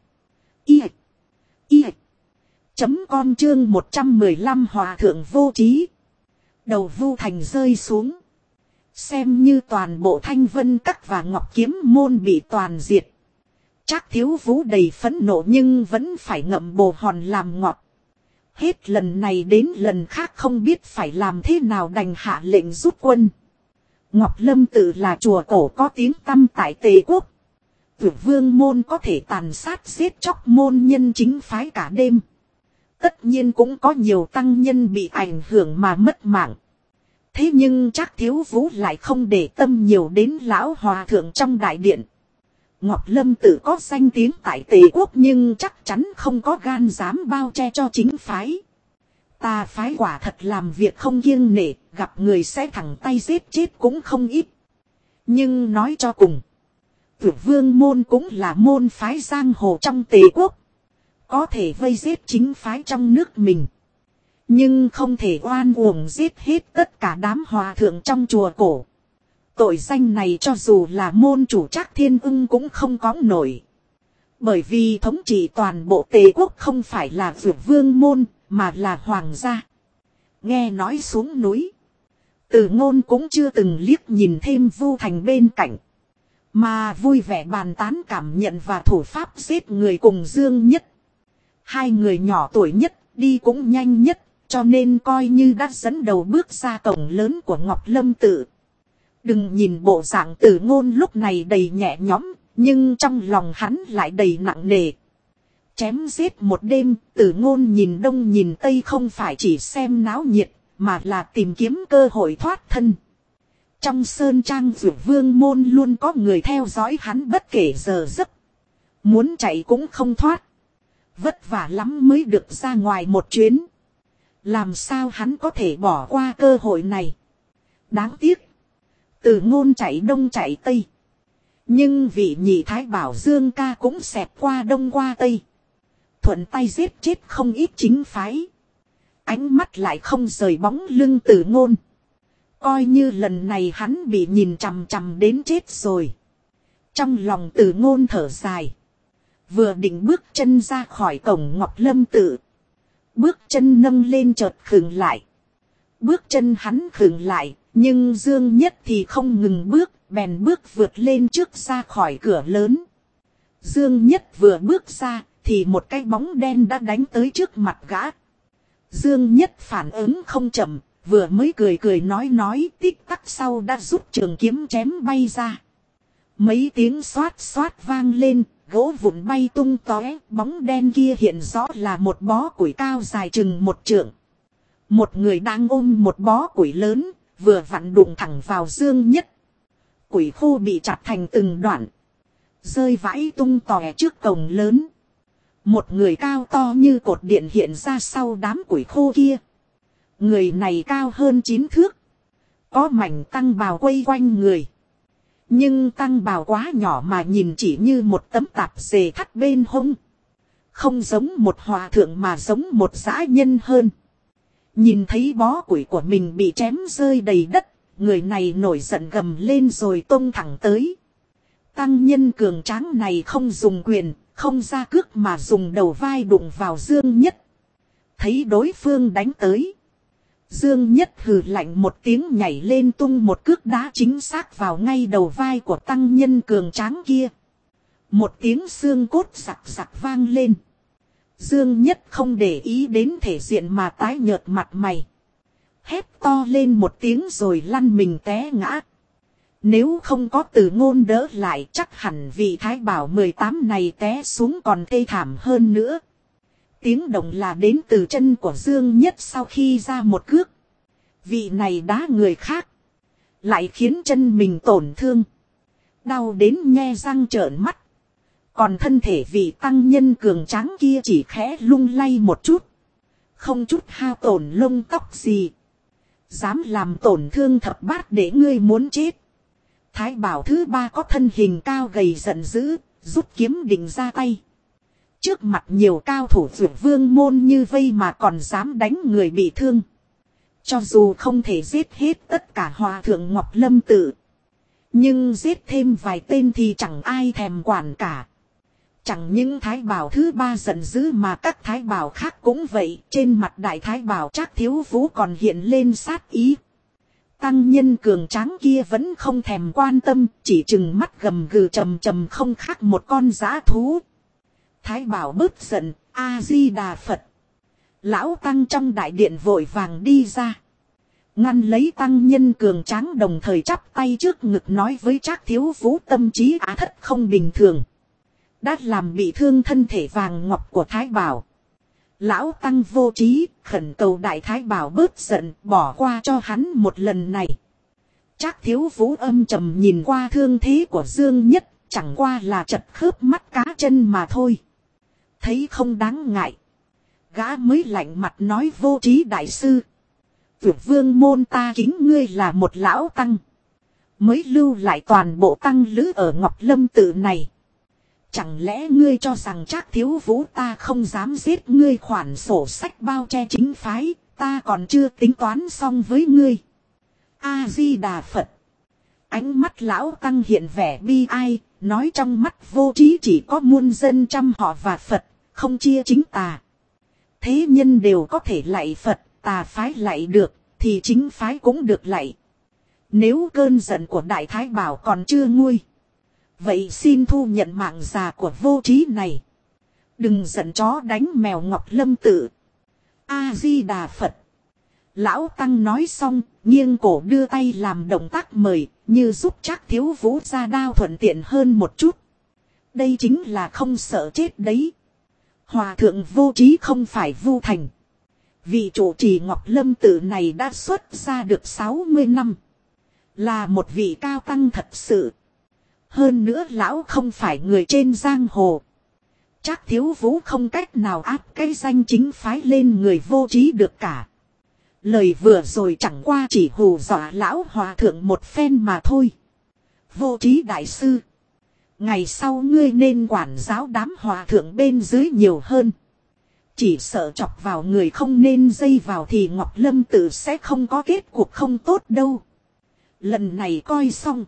Y. Y. Chấm con chương một trăm mười lăm Hòa Thượng Vô Trí. Đầu Vu Thành rơi xuống. Xem như toàn bộ Thanh Vân Các và Ngọc Kiếm môn bị toàn diệt. Trác Thiếu Vũ đầy phẫn nộ nhưng vẫn phải ngậm bồ hòn làm ngọt. Hết lần này đến lần khác không biết phải làm thế nào đành hạ lệnh rút quân. Ngọc Lâm Tự là chùa cổ có tiếng tăm tại Tề Quốc. Dược Vương môn có thể tàn sát giết chóc môn nhân chính phái cả đêm. Tất nhiên cũng có nhiều tăng nhân bị ảnh hưởng mà mất mạng. Thế nhưng Trác Thiếu Vũ lại không để tâm nhiều đến lão hòa thượng trong đại điện. Ngọc Lâm Tự có danh tiếng tại Tề Quốc nhưng chắc chắn không có gan dám bao che cho chính phái. Ta phái quả thật làm việc không kiêng nể, gặp người sẽ thẳng tay giết chết cũng không ít. Nhưng nói cho cùng, Tử Vương môn cũng là môn phái giang hồ trong Tề quốc. Có thể vây giết chính phái trong nước mình. Nhưng không thể oan uổng giết hết tất cả đám hòa thượng trong chùa cổ. Tội danh này cho dù là môn chủ Trác Thiên Ưng cũng không có nổi. Bởi vì thống trị toàn bộ Tề quốc không phải là Tử Vương môn, mà là hoàng gia. Nghe nói xuống núi, Từ Ngôn cũng chưa từng liếc nhìn thêm Vu Thành bên cạnh, mà vui vẻ bàn tán cảm nhận và thủ pháp giết người cùng Dương Nhất. Hai người nhỏ tuổi nhất, đi cũng nhanh nhất, cho nên coi như đã dẫn đầu bước ra cổng lớn của Ngọc Lâm Tự. Đừng nhìn bộ dạng Từ Ngôn lúc này đầy nhẹ nhõm, nhưng trong lòng hắn lại đầy nặng nề. Chém giết một đêm, Từ Ngôn nhìn đông nhìn tây không phải chỉ xem náo nhiệt, mà là tìm kiếm cơ hội thoát thân. Trong sơn trang Tử Vương môn luôn có người theo dõi hắn bất kể giờ giấc. Muốn chạy cũng không thoát. Vất vả lắm mới được ra ngoài một chuyến. Làm sao hắn có thể bỏ qua cơ hội này? Đáng tiếc. Từ Ngôn chạy đông chạy tây. Nhưng vị nhị thái bảo Dương ca cũng xẹp qua đông qua tây. Thuận tay giết chết không ít chính phái. Ánh mắt lại không rời bóng lưng Từ Ngôn. Coi như lần này hắn bị nhìn chằm chằm đến chết rồi. Trong lòng Từ Ngôn thở dài. Vừa định bước chân ra khỏi cổng Ngọc Lâm Tự. Bước chân nâng lên chợt khựng lại. Bước chân hắn khựng lại, nhưng Dương Nhất thì không ngừng bước, bèn bước vượt lên trước ra khỏi cửa lớn. Dương Nhất vừa bước ra, thì một cái bóng đen đã đánh tới trước mặt gã. Dương Nhất phản ứng không chậm, vừa mới cười cười nói nói, tích tắc sau đã rút trường kiếm chém bay ra. Mấy tiếng xoát xoát vang lên, gỗ vụn bay tung tóe, bóng đen kia hiện rõ là một bó củi cao dài chừng một trượng. Một người đang ôm một bó củi lớn, vừa vặn đụng thẳng vào Dương Nhất. Củi khô bị chặt thành từng đoạn, rơi vãi tung tóe trước cổng lớn. Một người cao to như cột điện hiện ra sau đám củi khô kia. Người này cao hơn chín thước, có mảnh tăng bào quây quanh người. Nhưng tăng bào quá nhỏ mà nhìn chỉ như một tấm tạp dề thắt bên hông. Không giống một hòa thượng mà giống một dã nhân hơn. Nhìn thấy bó củi của mình bị chém rơi đầy đất, người này nổi giận gầm lên rồi tông thẳng tới. Tăng nhân cường tráng này không dùng quyền, không ra cước mà dùng đầu vai đụng vào Dương Nhất. Thấy đối phương đánh tới, Dương Nhất hừ lạnh một tiếng nhảy lên tung một cước đá chính xác vào ngay đầu vai của tăng nhân cường tráng kia. Một tiếng xương cốt sặc sặc vang lên. Dương Nhất không để ý đến thể diện mà tái nhợt mặt mày. Hét to lên một tiếng rồi lăn mình té ngã. Nếu không có Từ Ngôn đỡ lại chắc hẳn vị thái bảo mười tám này té xuống còn thê thảm hơn nữa. Tiếng động là đến từ chân của Dương Nhất sau khi ra một cước. Vị này đá người khác, lại khiến chân mình tổn thương, đau đến nhe răng trợn mắt. Còn thân thể vị tăng nhân cường tráng kia chỉ khẽ lung lay một chút, không chút hao tổn lông tóc gì. Dám làm tổn thương thập bát để ngươi muốn chết. Thái bảo thứ ba có thân hình cao gầy giận dữ, rút kiếm định ra tay. Trước mặt nhiều cao thủ Tử Vương môn như vây mà còn dám đánh người bị thương. Cho dù không thể giết hết tất cả hòa thượng Ngọc Lâm Tự, nhưng giết thêm vài tên thì chẳng ai thèm quản cả. Chẳng những thái bảo thứ ba giận dữ mà các thái bảo khác cũng vậy. Trên mặt đại thái bảo Trác Thiếu Vũ còn hiện lên sát ý. Tăng nhân cường tráng kia vẫn không thèm quan tâm, chỉ chừng mắt gầm gừ trầm trầm không khác một con dã thú. Thái bảo bớt giận, A-di-đà Phật. Lão tăng trong đại điện vội vàng đi ra, ngăn lấy tăng nhân cường tráng, đồng thời chắp tay trước ngực nói với Trác Thiếu Vũ tâm trí á thất không bình thường, đã làm bị thương thân thể vàng ngọc của thái bảo. Lão tăng vô trí, khẩn cầu đại thái bảo bớt giận, bỏ qua cho hắn một lần này. Trác Thiếu Vũ âm trầm nhìn qua thương thế của Dương Nhất, chẳng qua là chật khớp mắt cá chân mà thôi. Thấy không đáng ngại, Gã mới lạnh mặt nói vô trí đại sư. Vượt vương môn ta kính ngươi là một lão tăng. Mới lưu lại toàn bộ tăng lữ ở Ngọc Lâm tự này. Chẳng lẽ ngươi cho rằng Trác Thiếu Vũ ta không dám giết ngươi khoản sổ sách bao che chính phái, ta còn chưa tính toán xong với ngươi. A-di-đà Phật. Ánh mắt lão tăng hiện vẻ bi ai, nói trong mắt vô trí chỉ có muôn dân trăm họ và Phật, không chia chính tà. Thế nhân đều có thể lạy Phật, tà phái lạy được, thì chính phái cũng được lạy. Nếu cơn giận của Đại Thái Bảo còn chưa nguôi, vậy xin thu nhận mạng già của vô trí này. Đừng giận chó đánh mèo Ngọc Lâm tự. A-di-đà Phật. Lão Tăng nói xong, nghiêng cổ đưa tay làm động tác mời, như giúp Trác Thiếu Vũ ra đao thuận tiện hơn một chút. Đây chính là không sợ chết đấy. Hòa thượng vô trí không phải Vu Thành. Vị chủ trì Ngọc Lâm tự này đã xuất ra được sáu mươi năm. Là một vị cao tăng thật sự. Hơn nữa lão không phải người trên giang hồ. Trác Thiếu Vũ không cách nào áp cái danh chính phái lên người vô trí được cả. Lời vừa rồi chẳng qua chỉ hù dọa lão hòa thượng một phen mà thôi. Vô trí đại sư. Ngày sau ngươi nên quản giáo đám hòa thượng bên dưới nhiều hơn. Chỉ sợ chọc vào người không nên dây vào thì Ngọc Lâm tự sẽ không có kết cuộc không tốt đâu. Lần này coi xong.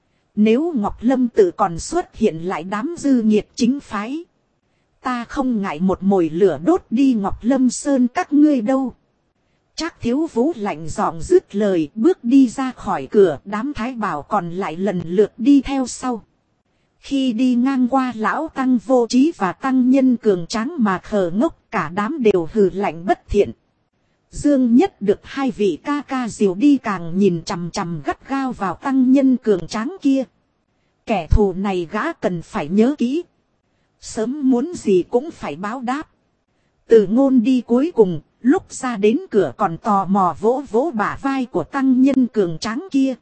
Nếu Ngọc Lâm tự còn xuất hiện lại đám dư nhiệt chính phái. Ta không ngại một mồi lửa đốt đi Ngọc Lâm Sơn các ngươi đâu. Trác Thiếu Vũ lạnh giọng dứt lời bước đi ra khỏi cửa, đám thái bảo còn lại lần lượt đi theo sau. Khi đi ngang qua lão tăng vô trí và tăng nhân cường tráng mà khờ ngốc, cả đám đều hừ lạnh bất thiện. Dương Nhất được hai vị ca ca diều đi càng nhìn chằm chằm gắt gao vào tăng nhân cường tráng kia. Kẻ thù này gã cần phải nhớ kỹ. Sớm muốn gì cũng phải báo đáp. Từ Ngôn đi cuối cùng, lúc ra đến cửa còn tò mò vỗ vỗ bả vai của tăng nhân cường tráng kia.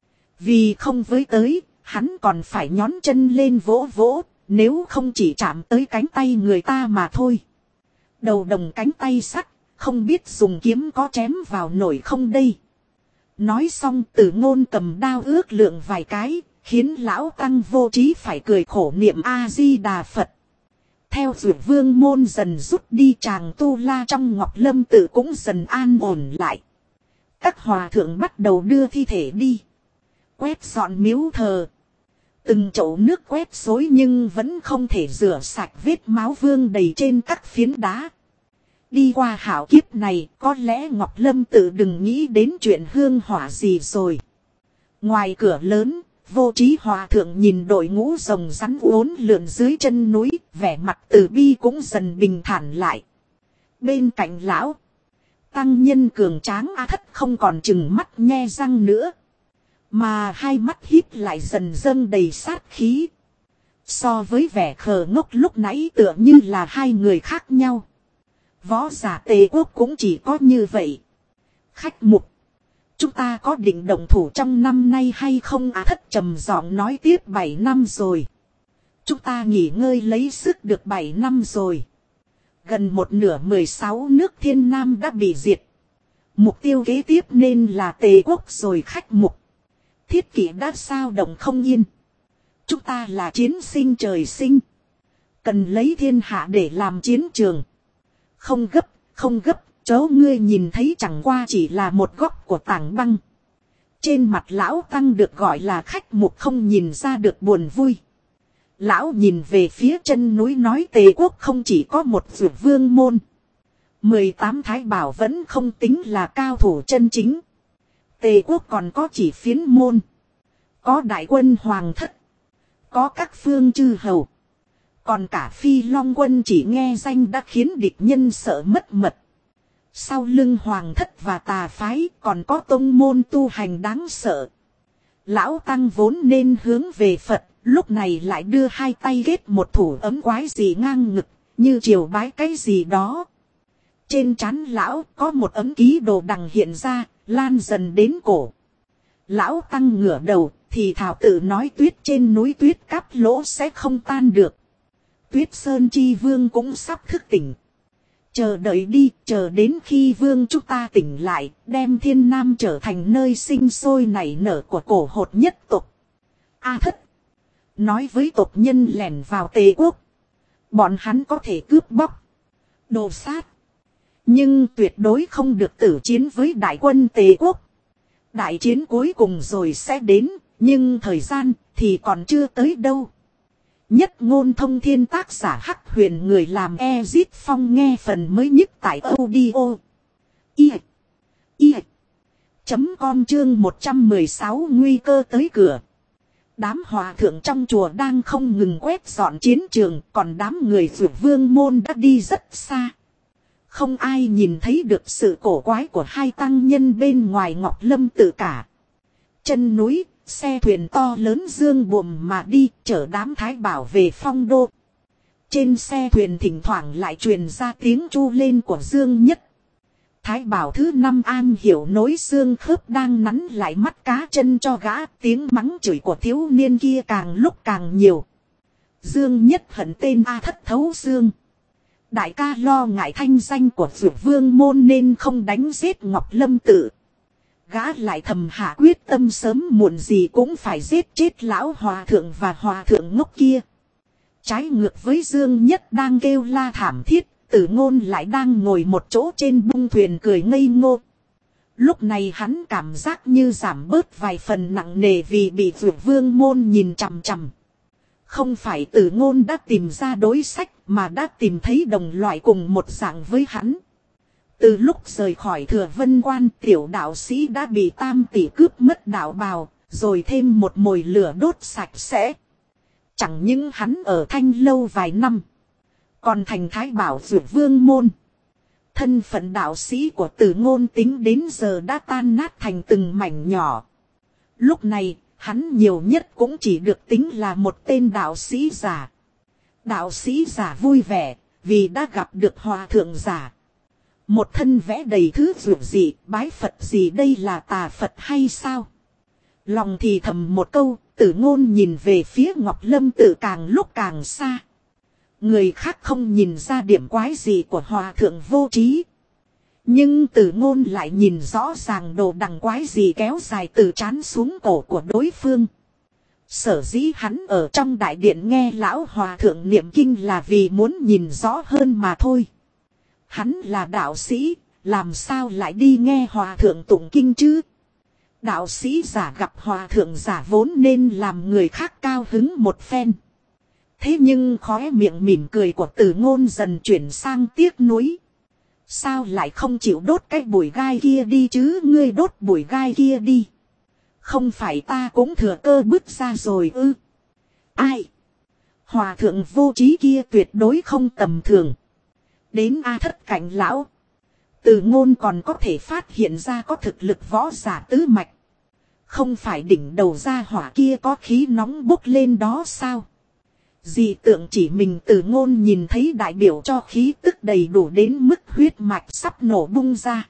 Vì không với tới, hắn còn phải nhón chân lên vỗ vỗ, nếu không chỉ chạm tới cánh tay người ta mà thôi. Đầu đồng cánh tay sắt, không biết dùng kiếm có chém vào nổi không đây. Nói xong Từ Ngôn cầm đao ước lượng vài cái, khiến lão tăng vô trí phải cười khổ niệm A-di-đà Phật. Theo Dược Vương môn dần rút đi, chàng tu la trong Ngọc Lâm tự cũng dần an ổn lại. Các hòa thượng bắt đầu đưa thi thể đi. Quét dọn miếu thờ. Từng chậu nước quét xối nhưng vẫn không thể rửa sạch vết máu vương đầy trên các phiến đá. Đi qua hảo kiếp này, có lẽ Ngọc Lâm tự đừng nghĩ đến chuyện hương hỏa gì rồi. Ngoài cửa lớn, vô trí hòa thượng nhìn đội ngũ rồng rắn uốn lượn dưới chân núi, vẻ mặt từ bi cũng dần bình thản lại. Bên cạnh lão, tăng nhân cường tráng A Thất không còn chừng mắt nhe răng nữa, mà hai mắt híp lại dần dâng đầy sát khí. So với vẻ khờ ngốc lúc nãy tựa như là hai người khác nhau. Võ giả Tề Quốc cũng chỉ có như vậy. Khách mục, chúng ta có định động thủ trong năm nay hay không? Á Thất trầm giọng nói tiếp. Bảy năm rồi. Chúng ta nghỉ ngơi lấy sức được bảy năm rồi. Gần một nửa mười sáu nước thiên nam đã bị diệt. Mục tiêu kế tiếp nên là Tề Quốc rồi khách mục. Thiết kỷ đã sao động không yên. Chúng ta là chiến sinh trời sinh. Cần lấy thiên hạ để làm chiến trường. Không gấp, không gấp, chớ ngươi nhìn thấy chẳng qua chỉ là một góc của tảng băng. Trên mặt lão tăng được gọi là khách mục không nhìn ra được buồn vui. Lão nhìn về phía chân núi nói Tề Quốc không chỉ có một Dược Vương môn. mười tám thái bảo vẫn không tính là cao thủ chân chính. Tề Quốc còn có chỉ phiến môn. Có đại quân hoàng thất. Có các phương chư hầu. Còn cả Phi Long quân chỉ nghe danh đã khiến địch nhân sợ mất mật. Sau lưng hoàng thất và tà phái còn có tông môn tu hành đáng sợ. Lão tăng vốn nên hướng về Phật, lúc này lại đưa hai tay ghét một thủ ấm quái gì ngang ngực, như triều bái cái gì đó. Trên trán lão có một ấm ký đồ đằng hiện ra, lan dần đến cổ. Lão tăng ngửa đầu, thì thảo tự nói tuyết trên núi tuyết cáp lỗ sẽ không tan được. Tuyết Sơn Chi Vương cũng sắp thức tỉnh. Chờ đợi đi, chờ đến khi vương chúng ta tỉnh lại, đem thiên nam trở thành nơi sinh sôi nảy nở của cổ hột nhất tộc. A Thất nói với tộc nhân lẻn vào Tề quốc. Bọn hắn có thể cướp bóc, đồ sát, nhưng tuyệt đối không được tử chiến với đại quân Tề quốc. Đại chiến cuối cùng rồi sẽ đến, nhưng thời gian thì còn chưa tới đâu. Nhất ngôn thông thiên tác giả Hắc Huyền người làm Ezit Phong nghe phần mới nhất tại audio. I. I. Chấm com chương một trăm mười sáu nguy cơ tới cửa. Đám hòa thượng trong chùa đang không ngừng quét dọn chiến trường, còn đám người Dược Vương môn đã đi rất xa. Không ai nhìn thấy được sự cổ quái của hai tăng nhân bên ngoài Ngọc Lâm Tự cả. Chân núi, xe thuyền to lớn dương buồm mà đi, chở đám thái bảo về phong đô. Trên xe thuyền thỉnh thoảng lại truyền ra tiếng chu lên của Dương Nhất. Thái bảo thứ năm an hiểu nối xương khớp đang nắn lại mắt cá chân cho gã, tiếng mắng chửi của thiếu niên kia càng lúc càng nhiều. Dương Nhất hận tên A Thất thấu xương. Đại ca lo ngại thanh danh của Dược Vương môn nên không đánh giết Ngọc Lâm Tự. Gã lại thầm hạ quyết tâm sớm muộn gì cũng phải giết chết lão hòa thượng và hòa thượng ngốc kia. Trái ngược với Dương Nhất đang kêu la thảm thiết, Tử Ngôn lại đang ngồi một chỗ trên bung thuyền cười ngây ngô. Lúc này hắn cảm giác như giảm bớt vài phần nặng nề vì bị Dược Vương môn nhìn chằm chằm. Không phải Tử Ngôn đã tìm ra đối sách mà đã tìm thấy đồng loại cùng một dạng với hắn. Từ lúc rời khỏi Thừa Vân Quan, tiểu đạo sĩ đã bị tam tỷ cướp mất đạo bào, rồi thêm một mồi lửa đốt sạch sẽ. Chẳng những hắn ở Thanh Lâu vài năm, còn thành thái bảo Dược Vương môn. Thân phận đạo sĩ của Tử Ngôn tính đến giờ đã tan nát thành từng mảnh nhỏ. Lúc này, hắn nhiều nhất cũng chỉ được tính là một tên đạo sĩ giả. Đạo sĩ giả vui vẻ, vì đã gặp được hòa thượng giả. Một thân vẽ đầy thứ dược gì, bái Phật gì đây là tà Phật hay sao? Lòng thì thầm một câu, Tử Ngôn nhìn về phía Ngọc Lâm Tự càng lúc càng xa. Người khác không nhìn ra điểm quái gì của hòa thượng vô trí. Nhưng Tử Ngôn lại nhìn rõ ràng đồ đằng quái gì kéo dài từ trán xuống cổ của đối phương. Sở dĩ hắn ở trong đại điện nghe lão hòa thượng niệm kinh là vì muốn nhìn rõ hơn mà thôi. Hắn là đạo sĩ, làm sao lại đi nghe hòa thượng tụng kinh chứ? Đạo sĩ giả gặp hòa thượng giả vốn nên làm người khác cao hứng một phen. Thế nhưng khóe miệng mỉm cười của Tử Ngôn dần chuyển sang tiếc nuối. Sao lại không chịu đốt cái bụi gai kia đi chứ, ngươi đốt bụi gai kia đi. Không phải ta cũng thừa cơ bước ra rồi ư? Ai? Hòa thượng vô trí kia tuyệt đối không tầm thường. Đến A Thất cạnh lão, Tử Ngôn còn có thể phát hiện ra có thực lực võ giả tứ mạch. Không phải đỉnh đầu ra hỏa kia có khí nóng bốc lên đó sao? Dị tượng chỉ mình Tử Ngôn nhìn thấy đại biểu cho khí tức đầy đủ đến mức huyết mạch sắp nổ bung ra.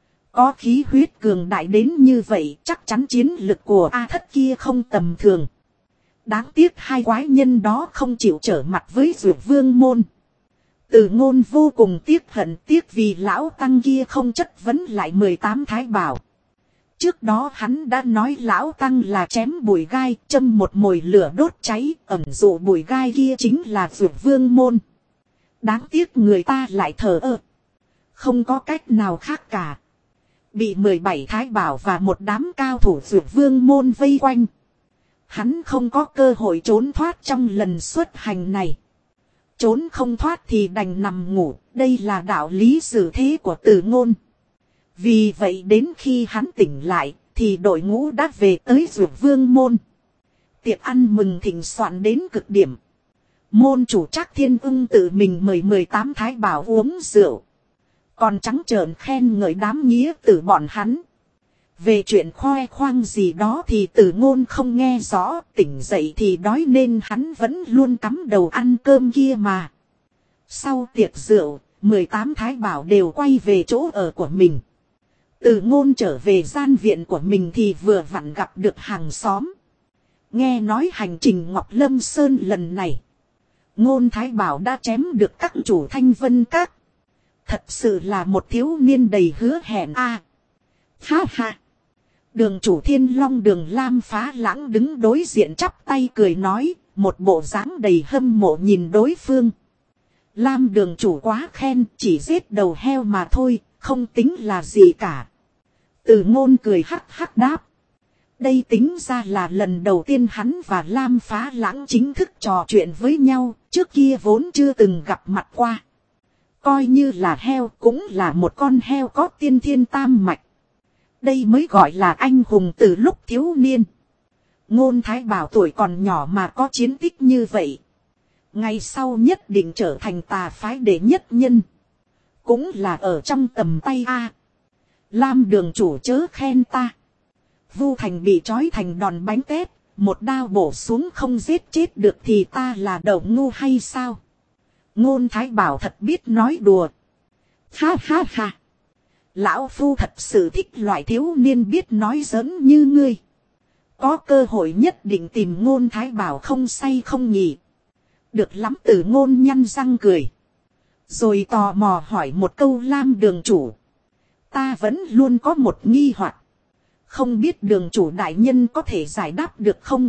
Có khí huyết cường đại đến như vậy, chắc chắn chiến lực của A Thất kia không tầm thường. Đáng tiếc hai quái nhân đó không chịu trở mặt với Dược Vương môn. Tử Ngôn vô cùng tiếc hận, tiếc vì lão tăng kia không chất vấn lại mười tám thái bảo. Trước đó hắn đã nói lão tăng là chém bụi gai, châm một mồi lửa đốt cháy, ẩn dụ bụi gai kia chính là Dược Vương môn. Đáng tiếc người ta lại thờ ơ. Không có cách nào khác cả. Bị mười bảy thái bảo và một đám cao thủ Dược Vương môn vây quanh. Hắn không có cơ hội trốn thoát trong lần xuất hành này. Trốn không thoát thì đành nằm ngủ, đây là đạo lý xử thế của Tử Ngôn. Vì vậy đến khi hắn tỉnh lại, thì đội ngũ đã về tới Dược Vương môn. Tiệc ăn mừng thịnh soạn đến cực điểm. Môn chủ Trác Thiên Ưng tự mình mời mười tám thái bảo uống rượu. Còn trắng trợn khen ngợi đám nghĩa tử bọn hắn. Về chuyện khoe khoang gì đó thì Tử Ngôn không nghe rõ, tỉnh dậy thì đói nên hắn vẫn luôn cắm đầu ăn cơm kia mà. Sau tiệc rượu, mười tám thái bảo đều quay về chỗ ở của mình. Tử Ngôn trở về gian viện của mình thì vừa vặn gặp được hàng xóm. Nghe nói hành trình Ngọc Lâm Sơn lần này, Ngôn thái bảo đã chém được các chủ Thanh Vân Các. Thật sự là một thiếu niên đầy hứa hẹn a. À, ha ha. Đường chủ Thiên Long Đường Lam Phá Lãng đứng đối diện chắp tay cười nói, một bộ dáng đầy hâm mộ nhìn đối phương. Lam đường chủ quá khen, chỉ giết đầu heo mà thôi, không tính là gì cả. Từ Ngôn cười hắc hắc đáp. Đây tính ra là lần đầu tiên hắn và Lam Phá Lãng chính thức trò chuyện với nhau, trước kia vốn chưa từng gặp mặt qua. Coi như là heo cũng là một con heo có tiên thiên tam mạch. Đây mới gọi là anh hùng từ lúc thiếu niên. Ngôn Thái Bảo tuổi còn nhỏ mà có chiến tích như vậy. Ngày sau nhất định trở thành tà phái đệ nhất nhân. Cũng là ở trong tầm tay a. Lam đường chủ chớ khen ta. Vu Thành bị trói thành đòn bánh tét. Một đao bổ xuống không giết chết được thì ta là đầu ngu hay sao? Ngôn Thái Bảo thật biết nói đùa. Ha ha ha. Lão Phu thật sự thích loại thiếu niên biết nói giỡn như ngươi. Có cơ hội nhất định tìm Ngôn Thái Bảo không say không nghỉ. Được lắm. Từ Ngôn nhăn răng cười. Rồi tò mò hỏi một câu Lam đường chủ. Ta vẫn luôn có một nghi hoặc. Không biết đường chủ đại nhân có thể giải đáp được không?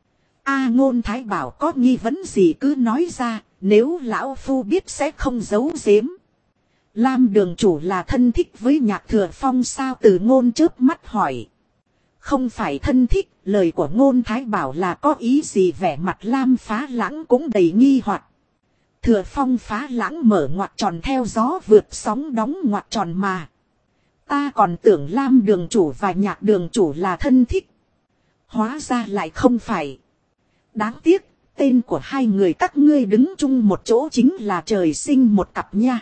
A Ngôn Thái Bảo có nghi vấn gì cứ nói ra. Nếu lão Phu biết sẽ không giấu giếm. Lam đường chủ là thân thích với Nhạc Thừa Phong sao? Từ Ngôn chớp mắt hỏi. Không phải thân thích, lời của Ngôn Thái Bảo là có ý gì? Vẻ mặt Lam Phá Lãng cũng đầy nghi hoặc. Thừa Phong Phá Lãng mở ngoặc tròn theo gió vượt sóng đóng ngoặc tròn mà. Ta còn tưởng Lam đường chủ và Nhạc đường chủ là thân thích. Hóa ra lại không phải. Đáng tiếc, tên của hai người các ngươi đứng chung một chỗ chính là trời sinh một cặp nha.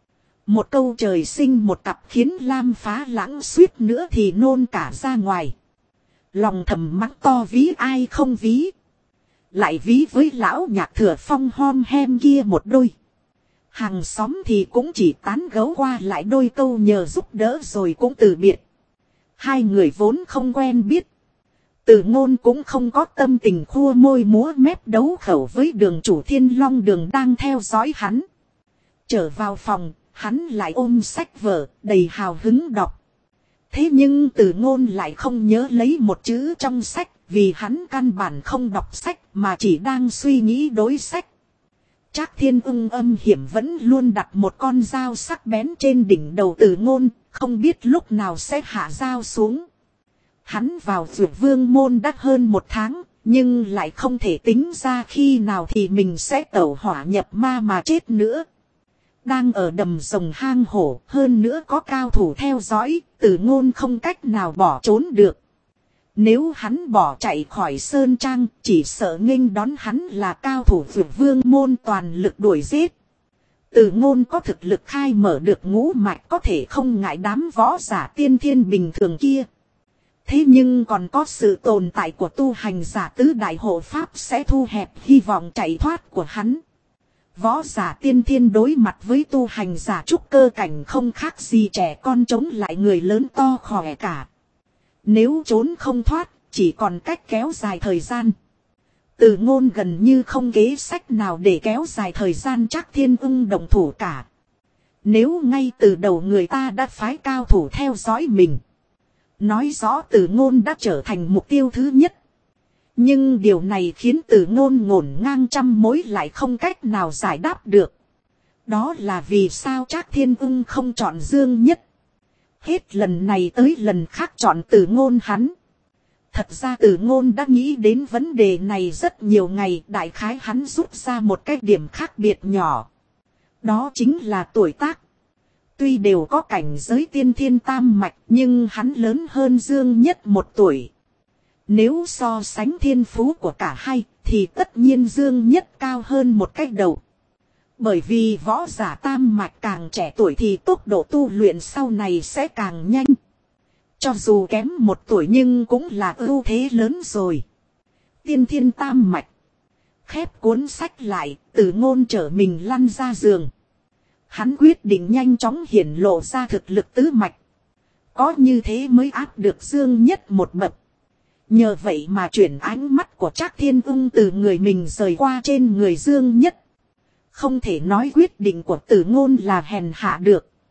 Một câu trời sinh một cặp khiến Lam Phá Lãng suýt nữa thì nôn cả ra ngoài. Lòng thầm mắng to ví ai không ví. Lại ví với lão Nhạc Thừa Phong hom hem kia một đôi. Hàng xóm thì cũng chỉ tán gấu qua lại đôi câu nhờ giúp đỡ rồi cũng từ biệt. Hai người vốn không quen biết. Từ Ngôn cũng không có tâm tình khua môi múa mép đấu khẩu với đường chủ Thiên Long Đường đang theo dõi hắn. Trở vào phòng, hắn lại ôm sách vở, đầy hào hứng đọc. Thế nhưng Từ Ngôn lại không nhớ lấy một chữ trong sách, vì hắn căn bản không đọc sách mà chỉ đang suy nghĩ đối sách. Trác Thiên Ưng âm hiểm vẫn luôn đặt một con dao sắc bén trên đỉnh đầu Từ Ngôn, không biết lúc nào sẽ hạ dao xuống. Hắn vào Dược Vương môn đã hơn một tháng, nhưng lại không thể tính ra khi nào thì mình sẽ tẩu hỏa nhập ma mà chết nữa. Đang ở đầm rồng hang hổ, hơn nữa có cao thủ theo dõi, Từ Ngôn không cách nào bỏ trốn được. Nếu hắn bỏ chạy khỏi Sơn Trang, chỉ sợ nghênh đón hắn là cao thủ Dược Vương môn toàn lực đuổi giết. Từ Ngôn có thực lực khai mở được ngũ mạch, có thể không ngại đám võ giả tiên thiên bình thường kia. Thế nhưng còn có sự tồn tại của tu hành giả tứ đại hộ pháp sẽ thu hẹp hy vọng chạy thoát của hắn. Võ giả tiên thiên đối mặt với tu hành giả trúc cơ cảnh không khác gì trẻ con chống lại người lớn to khỏe cả. Nếu trốn không thoát, chỉ còn cách kéo dài thời gian. Từ Ngôn gần như không kế sách nào để kéo dài thời gian Trác Thiên Ưng động thủ cả. Nếu ngay từ đầu người ta đã phái cao thủ theo dõi mình, nói rõ Từ Ngôn đã trở thành mục tiêu thứ nhất. Nhưng điều này khiến Từ Ngôn ngổn ngang trăm mối lại không cách nào giải đáp được. Đó là vì sao Trác Thiên Ưng không chọn Dương Nhất. Hết lần này tới lần khác chọn Từ Ngôn hắn. Thật ra Từ Ngôn đã nghĩ đến vấn đề này rất nhiều ngày. Đại khái hắn rút ra một cái điểm khác biệt nhỏ. Đó chính là tuổi tác. Tuy đều có cảnh giới tiên thiên tam mạch, nhưng hắn lớn hơn Dương Nhất một tuổi. Nếu so sánh thiên phú của cả hai, thì tất nhiên Dương Nhất cao hơn một cách đầu. Bởi vì võ giả tam mạch càng trẻ tuổi thì tốc độ tu luyện sau này sẽ càng nhanh. Cho dù kém một tuổi nhưng cũng là ưu thế lớn rồi. Tiên thiên tam mạch. Khép cuốn sách lại, Từ Ngôn trở mình lăn ra giường. Hắn quyết định nhanh chóng hiển lộ ra thực lực tứ mạch. Có như thế mới áp được Dương Nhất một bậc. Nhờ vậy mà chuyển ánh mắt của Trác Thiên Ưng từ người mình rời qua trên người Dương Nhất. Không thể nói quyết định của Từ Ngôn là hèn hạ được.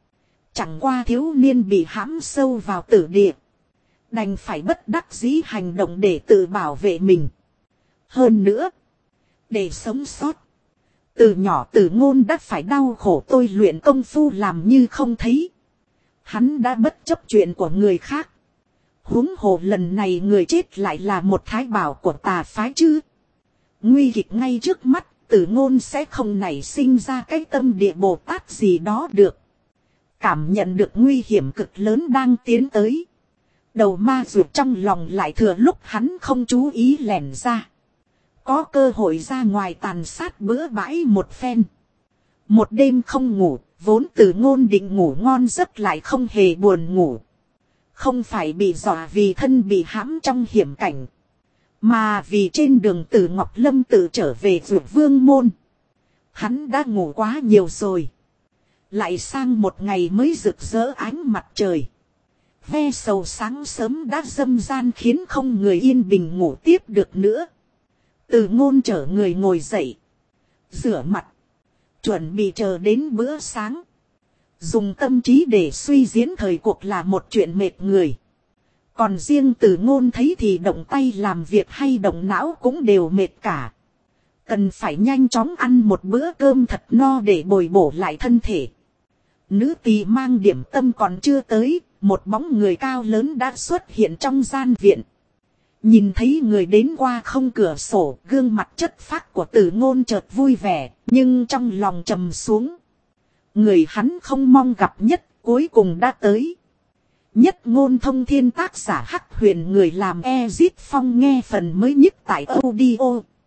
Chẳng qua thiếu niên bị hãm sâu vào tử địa. Đành phải bất đắc dĩ hành động để tự bảo vệ mình. Hơn nữa, để sống sót, từ nhỏ Tử Ngôn đã phải đau khổ tôi luyện công phu làm như không thấy. Hắn đã bất chấp chuyện của người khác. Huống hồ lần này người chết lại là một thái bảo của tà phái chứ. Nguy kịch ngay trước mắt, Tử Ngôn sẽ không nảy sinh ra cái tâm địa Bồ Tát gì đó được. Cảm nhận được nguy hiểm cực lớn đang tiến tới. Đầu ma ruột trong lòng lại thừa lúc hắn không chú ý lẻn ra. Có cơ hội ra ngoài tàn sát bữa bãi một phen. Một đêm không ngủ, vốn Tử Ngôn định ngủ ngon giấc lại không hề buồn ngủ. Không phải bị dọa vì thân bị hãm trong hiểm cảnh. Mà vì trên đường từ Ngọc Lâm tự trở về Dược Vương Môn. Hắn đã ngủ quá nhiều rồi. Lại sang một ngày mới rực rỡ ánh mặt trời. Ve sầu sáng sớm đã dâm gian khiến không người yên bình ngủ tiếp được nữa. Từ Ngôn chở người ngồi dậy. Rửa mặt. Chuẩn bị chờ đến bữa sáng. Dùng tâm trí để suy diễn thời cuộc là một chuyện mệt người. Còn riêng Từ Ngôn thấy thì động tay làm việc hay động não cũng đều mệt cả. Cần phải nhanh chóng ăn một bữa cơm thật no để bồi bổ lại thân thể. Nữ tỳ mang điểm tâm còn chưa tới, một bóng người cao lớn đã xuất hiện trong gian viện. Nhìn thấy người đến qua không cửa sổ, gương mặt chất phác của Từ Ngôn chợt vui vẻ, nhưng trong lòng trầm xuống. Người hắn không mong gặp nhất, cuối cùng đã tới. Nhất Ngôn Thông Thiên tác giả Hắc Huyền, người làm Ezit Phong, nghe phần mới nhất tại audio.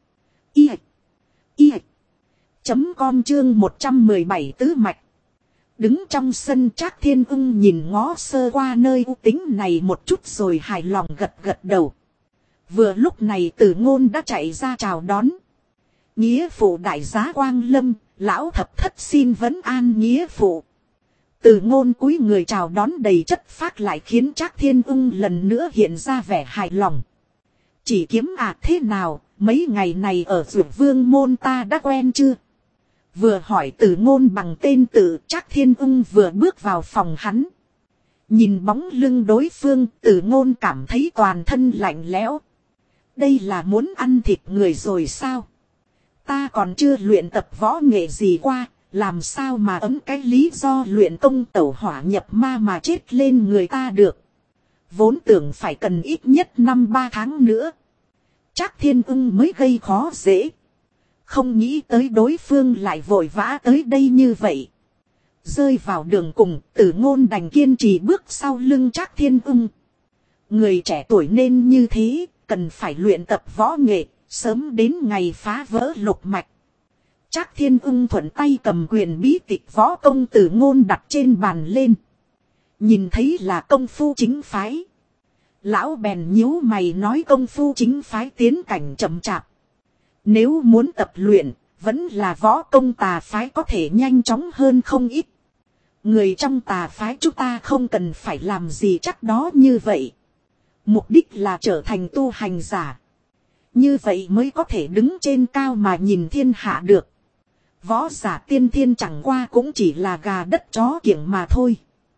I. I. Chấm com chương một trăm mười bảy tứ mạch. Đứng trong sân, Trác Thiên Ưng nhìn ngó sơ qua nơi u tính này một chút rồi hài lòng gật gật đầu. Vừa lúc này Tử Ngôn đã chạy ra chào đón. Nghĩa phụ đại giá Quang Lâm, lão thập thất xin vấn an nghĩa phụ. Tử Ngôn cúi người chào đón đầy chất phác lại khiến Trác Thiên Ưng lần nữa hiện ra vẻ hài lòng. Chỉ kiếm à thế nào, mấy ngày này ở Dược Vương Môn ta đã quen chưa? Vừa hỏi Tử Ngôn bằng tên tự, Trác Thiên Ưng vừa bước vào phòng hắn. Nhìn bóng lưng đối phương, Tử Ngôn cảm thấy toàn thân lạnh lẽo. Đây là muốn ăn thịt người rồi sao? Ta còn chưa luyện tập võ nghệ gì qua, làm sao mà ấm cái lý do luyện công tẩu hỏa nhập ma mà chết lên người ta được. Vốn tưởng phải cần ít nhất năm ba tháng nữa. Trác Thiên Ưng mới gây khó dễ. Không nghĩ tới đối phương lại vội vã tới đây như vậy. Rơi vào đường cùng, Tử Ngôn đành kiên trì bước sau lưng Trác Thiên Ưng. Người trẻ tuổi nên như thế, cần phải luyện tập võ nghệ, sớm đến ngày phá vỡ lục mạch. Trác Thiên Ưng thuận tay cầm quyền bí tịch võ công Tử Ngôn đặt trên bàn lên. Nhìn thấy là công phu chính phái. Lão bèn nhíu mày nói công phu chính phái tiến cảnh chậm chạp. Nếu muốn tập luyện, vẫn là võ công tà phái có thể nhanh chóng hơn không ít. Người trong tà phái chúng ta không cần phải làm gì chắc đó như vậy. Mục đích là trở thành tu hành giả. Như vậy mới có thể đứng trên cao mà nhìn thiên hạ được. Võ giả tiên thiên chẳng qua cũng chỉ là gà đất chó kiểng mà thôi.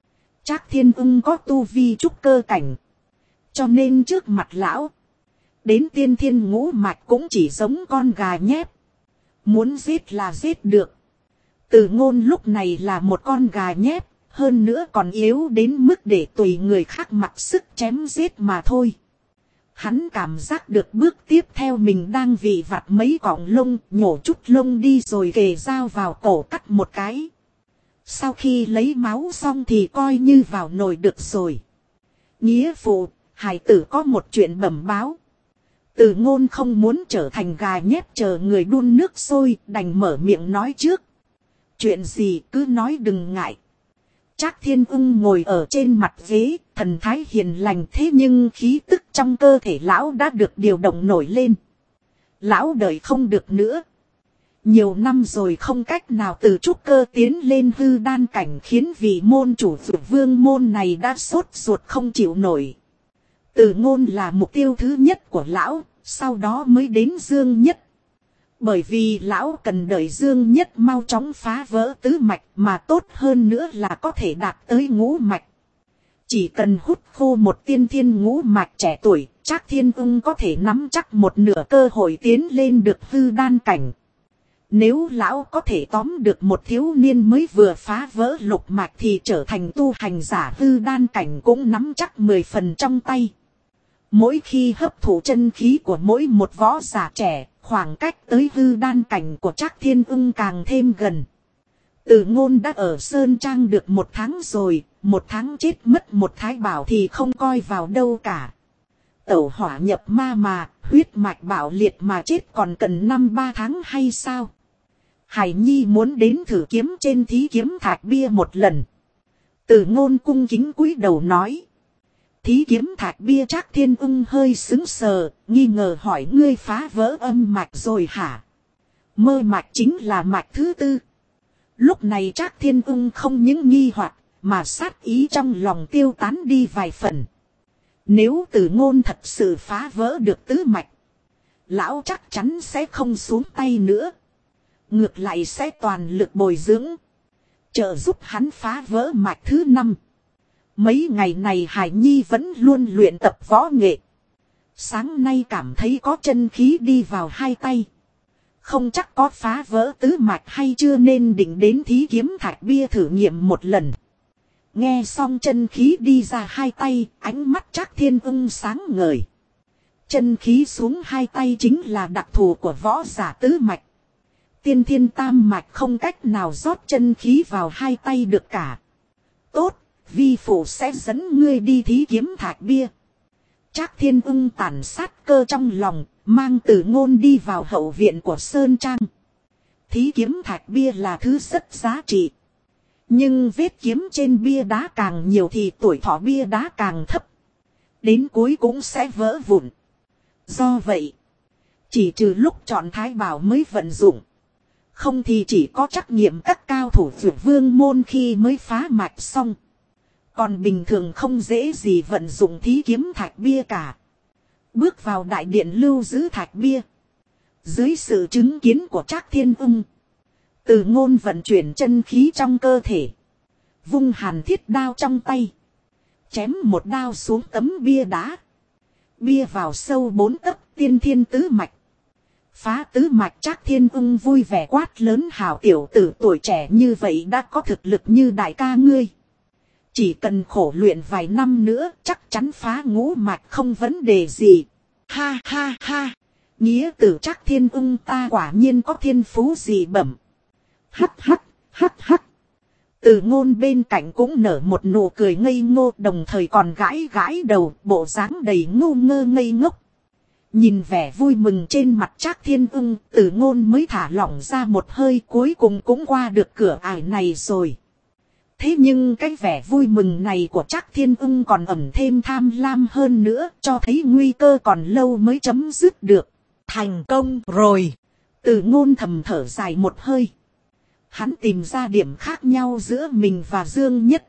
Trác Thiên Ưng có tu vi trúc cơ cảnh. Cho nên trước mặt lão, đến tiên thiên ngũ mạch cũng chỉ giống con gà nhép. Muốn giết là giết được. Tử Ngôn lúc này là một con gà nhép, hơn nữa còn yếu đến mức để tùy người khác mặc sức chém giết mà thôi. Hắn cảm giác được bước tiếp theo mình đang vì vặt mấy cọng lông, nhổ chút lông đi rồi kề dao vào cổ cắt một cái. Sau khi lấy máu xong thì coi như vào nồi được rồi. Nghĩa phụ, hài tử có một chuyện bẩm báo. Tử Ngôn không muốn trở thành gà nhép chờ người đun nước sôi, đành mở miệng nói trước. Chuyện gì cứ nói đừng ngại. Trác Thiên Ưng ngồi ở trên mặt ghế, thần thái hiền lành, thế nhưng khí tức trong cơ thể lão đã được điều động nổi lên. Lão đợi không được nữa. Nhiều năm rồi không cách nào từ trúc cơ tiến lên hư đan cảnh, khiến vị môn chủ Dược Vương Môn này đã sốt ruột không chịu nổi. Tử Ngôn là mục tiêu thứ nhất của lão, sau đó mới đến Dương Nhất. Bởi vì lão cần đợi Dương Nhất mau chóng phá vỡ tứ mạch, mà tốt hơn nữa là có thể đạt tới ngũ mạch. Chỉ cần hút khô một tiên thiên ngũ mạch trẻ tuổi, Trác Thiên Ung có thể nắm chắc một nửa cơ hội tiến lên được hư đan cảnh. Nếu lão có thể tóm được một thiếu niên mới vừa phá vỡ lục mạch thì trở thành tu hành giả hư đan cảnh cũng nắm chắc mười phần trong tay. Mỗi khi hấp thụ chân khí của mỗi một võ giả trẻ, khoảng cách tới hư đan cảnh của Trác Thiên Ung càng thêm gần. Từ Ngôn đã ở Sơn Trang được một tháng rồi, một tháng chết mất một thái bảo thì không coi vào đâu cả. Tẩu hỏa nhập ma mà, huyết mạch bạo liệt mà chết còn cần năm ba tháng hay sao? Hải Nhi muốn đến thử kiếm trên thí kiếm thạch bia một lần. Từ Ngôn cung kính cúi đầu nói. Thí kiếm thạch bia Trác Thiên Ung hơi sững sờ, nghi ngờ hỏi ngươi phá vỡ âm mạch rồi hả? Mơ mạch chính là mạch thứ tư. Lúc này Trác Thiên Ung không những nghi hoặc, mà sát ý trong lòng tiêu tán đi vài phần. Nếu Từ Ngôn thật sự phá vỡ được tứ mạch, lão chắc chắn sẽ không xuống tay nữa. Ngược lại sẽ toàn lực bồi dưỡng, trợ giúp hắn phá vỡ mạch thứ năm. Mấy ngày này Hải Nhi vẫn luôn luyện tập võ nghệ. Sáng nay cảm thấy có chân khí đi vào hai tay. Không chắc có phá vỡ tứ mạch hay chưa nên định đến thí kiếm thạch bia thử nghiệm một lần. Nghe xong chân khí đi ra hai tay, ánh mắt Trác Thiên Ung sáng ngời. Chân khí xuống hai tay chính là đặc thù của võ giả tứ mạch. Tiên thiên tam mạch không cách nào rót chân khí vào hai tay được cả. Tốt, vi phụ sẽ dẫn ngươi đi thí kiếm thạch bia. Trác Thiên Ung tản sát cơ trong lòng, mang Từ Ngôn đi vào hậu viện của Sơn Trang. Thí kiếm thạch bia là thứ rất giá trị. Nhưng vết kiếm trên bia đá càng nhiều thì tuổi thọ bia đá càng thấp. Đến cuối cũng sẽ vỡ vụn. Do vậy, chỉ trừ lúc chọn thái bảo mới vận dụng. Không thì chỉ có trắc nghiệm các cao thủ Dược Vương môn khi mới phá mạch xong. Còn bình thường không dễ gì vận dụng thí kiếm thạch bia cả. Bước vào đại điện lưu giữ thạch bia. Dưới sự chứng kiến của Trác Thiên Ung, Từ Ngôn vận chuyển chân khí trong cơ thể. Vung hàn thiết đao trong tay. Chém một đao xuống tấm bia đá. Bia vào sâu bốn tấc tiên thiên tứ mạch. Phá tứ mạch Trác Thiên Ung vui vẻ quát lớn hảo tiểu tử tuổi trẻ như vậy đã có thực lực như đại ca ngươi. Chỉ cần khổ luyện vài năm nữa chắc chắn phá ngũ mạch không vấn đề gì. Ha ha ha. Nghĩa tử Trác Thiên Ung ta quả nhiên có thiên phú dị bẩm. Hắc hắc hắc hắc. Từ Ngôn bên cạnh cũng nở một nụ cười ngây ngô, đồng thời còn gãi gãi đầu, bộ dáng đầy ngu ngơ ngây ngốc. Nhìn vẻ vui mừng trên mặt Trác Thiên Ung, Từ Ngôn mới thả lỏng ra một hơi, cuối cùng cũng qua được cửa ải này rồi. Thế nhưng cái vẻ vui mừng này của Trác Thiên Ung còn ẩn thêm tham lam hơn nữa, cho thấy nguy cơ còn lâu mới chấm dứt được. Thành công rồi. Từ Ngôn thầm thở dài một hơi. Hắn tìm ra điểm khác nhau giữa mình và Dương Nhất.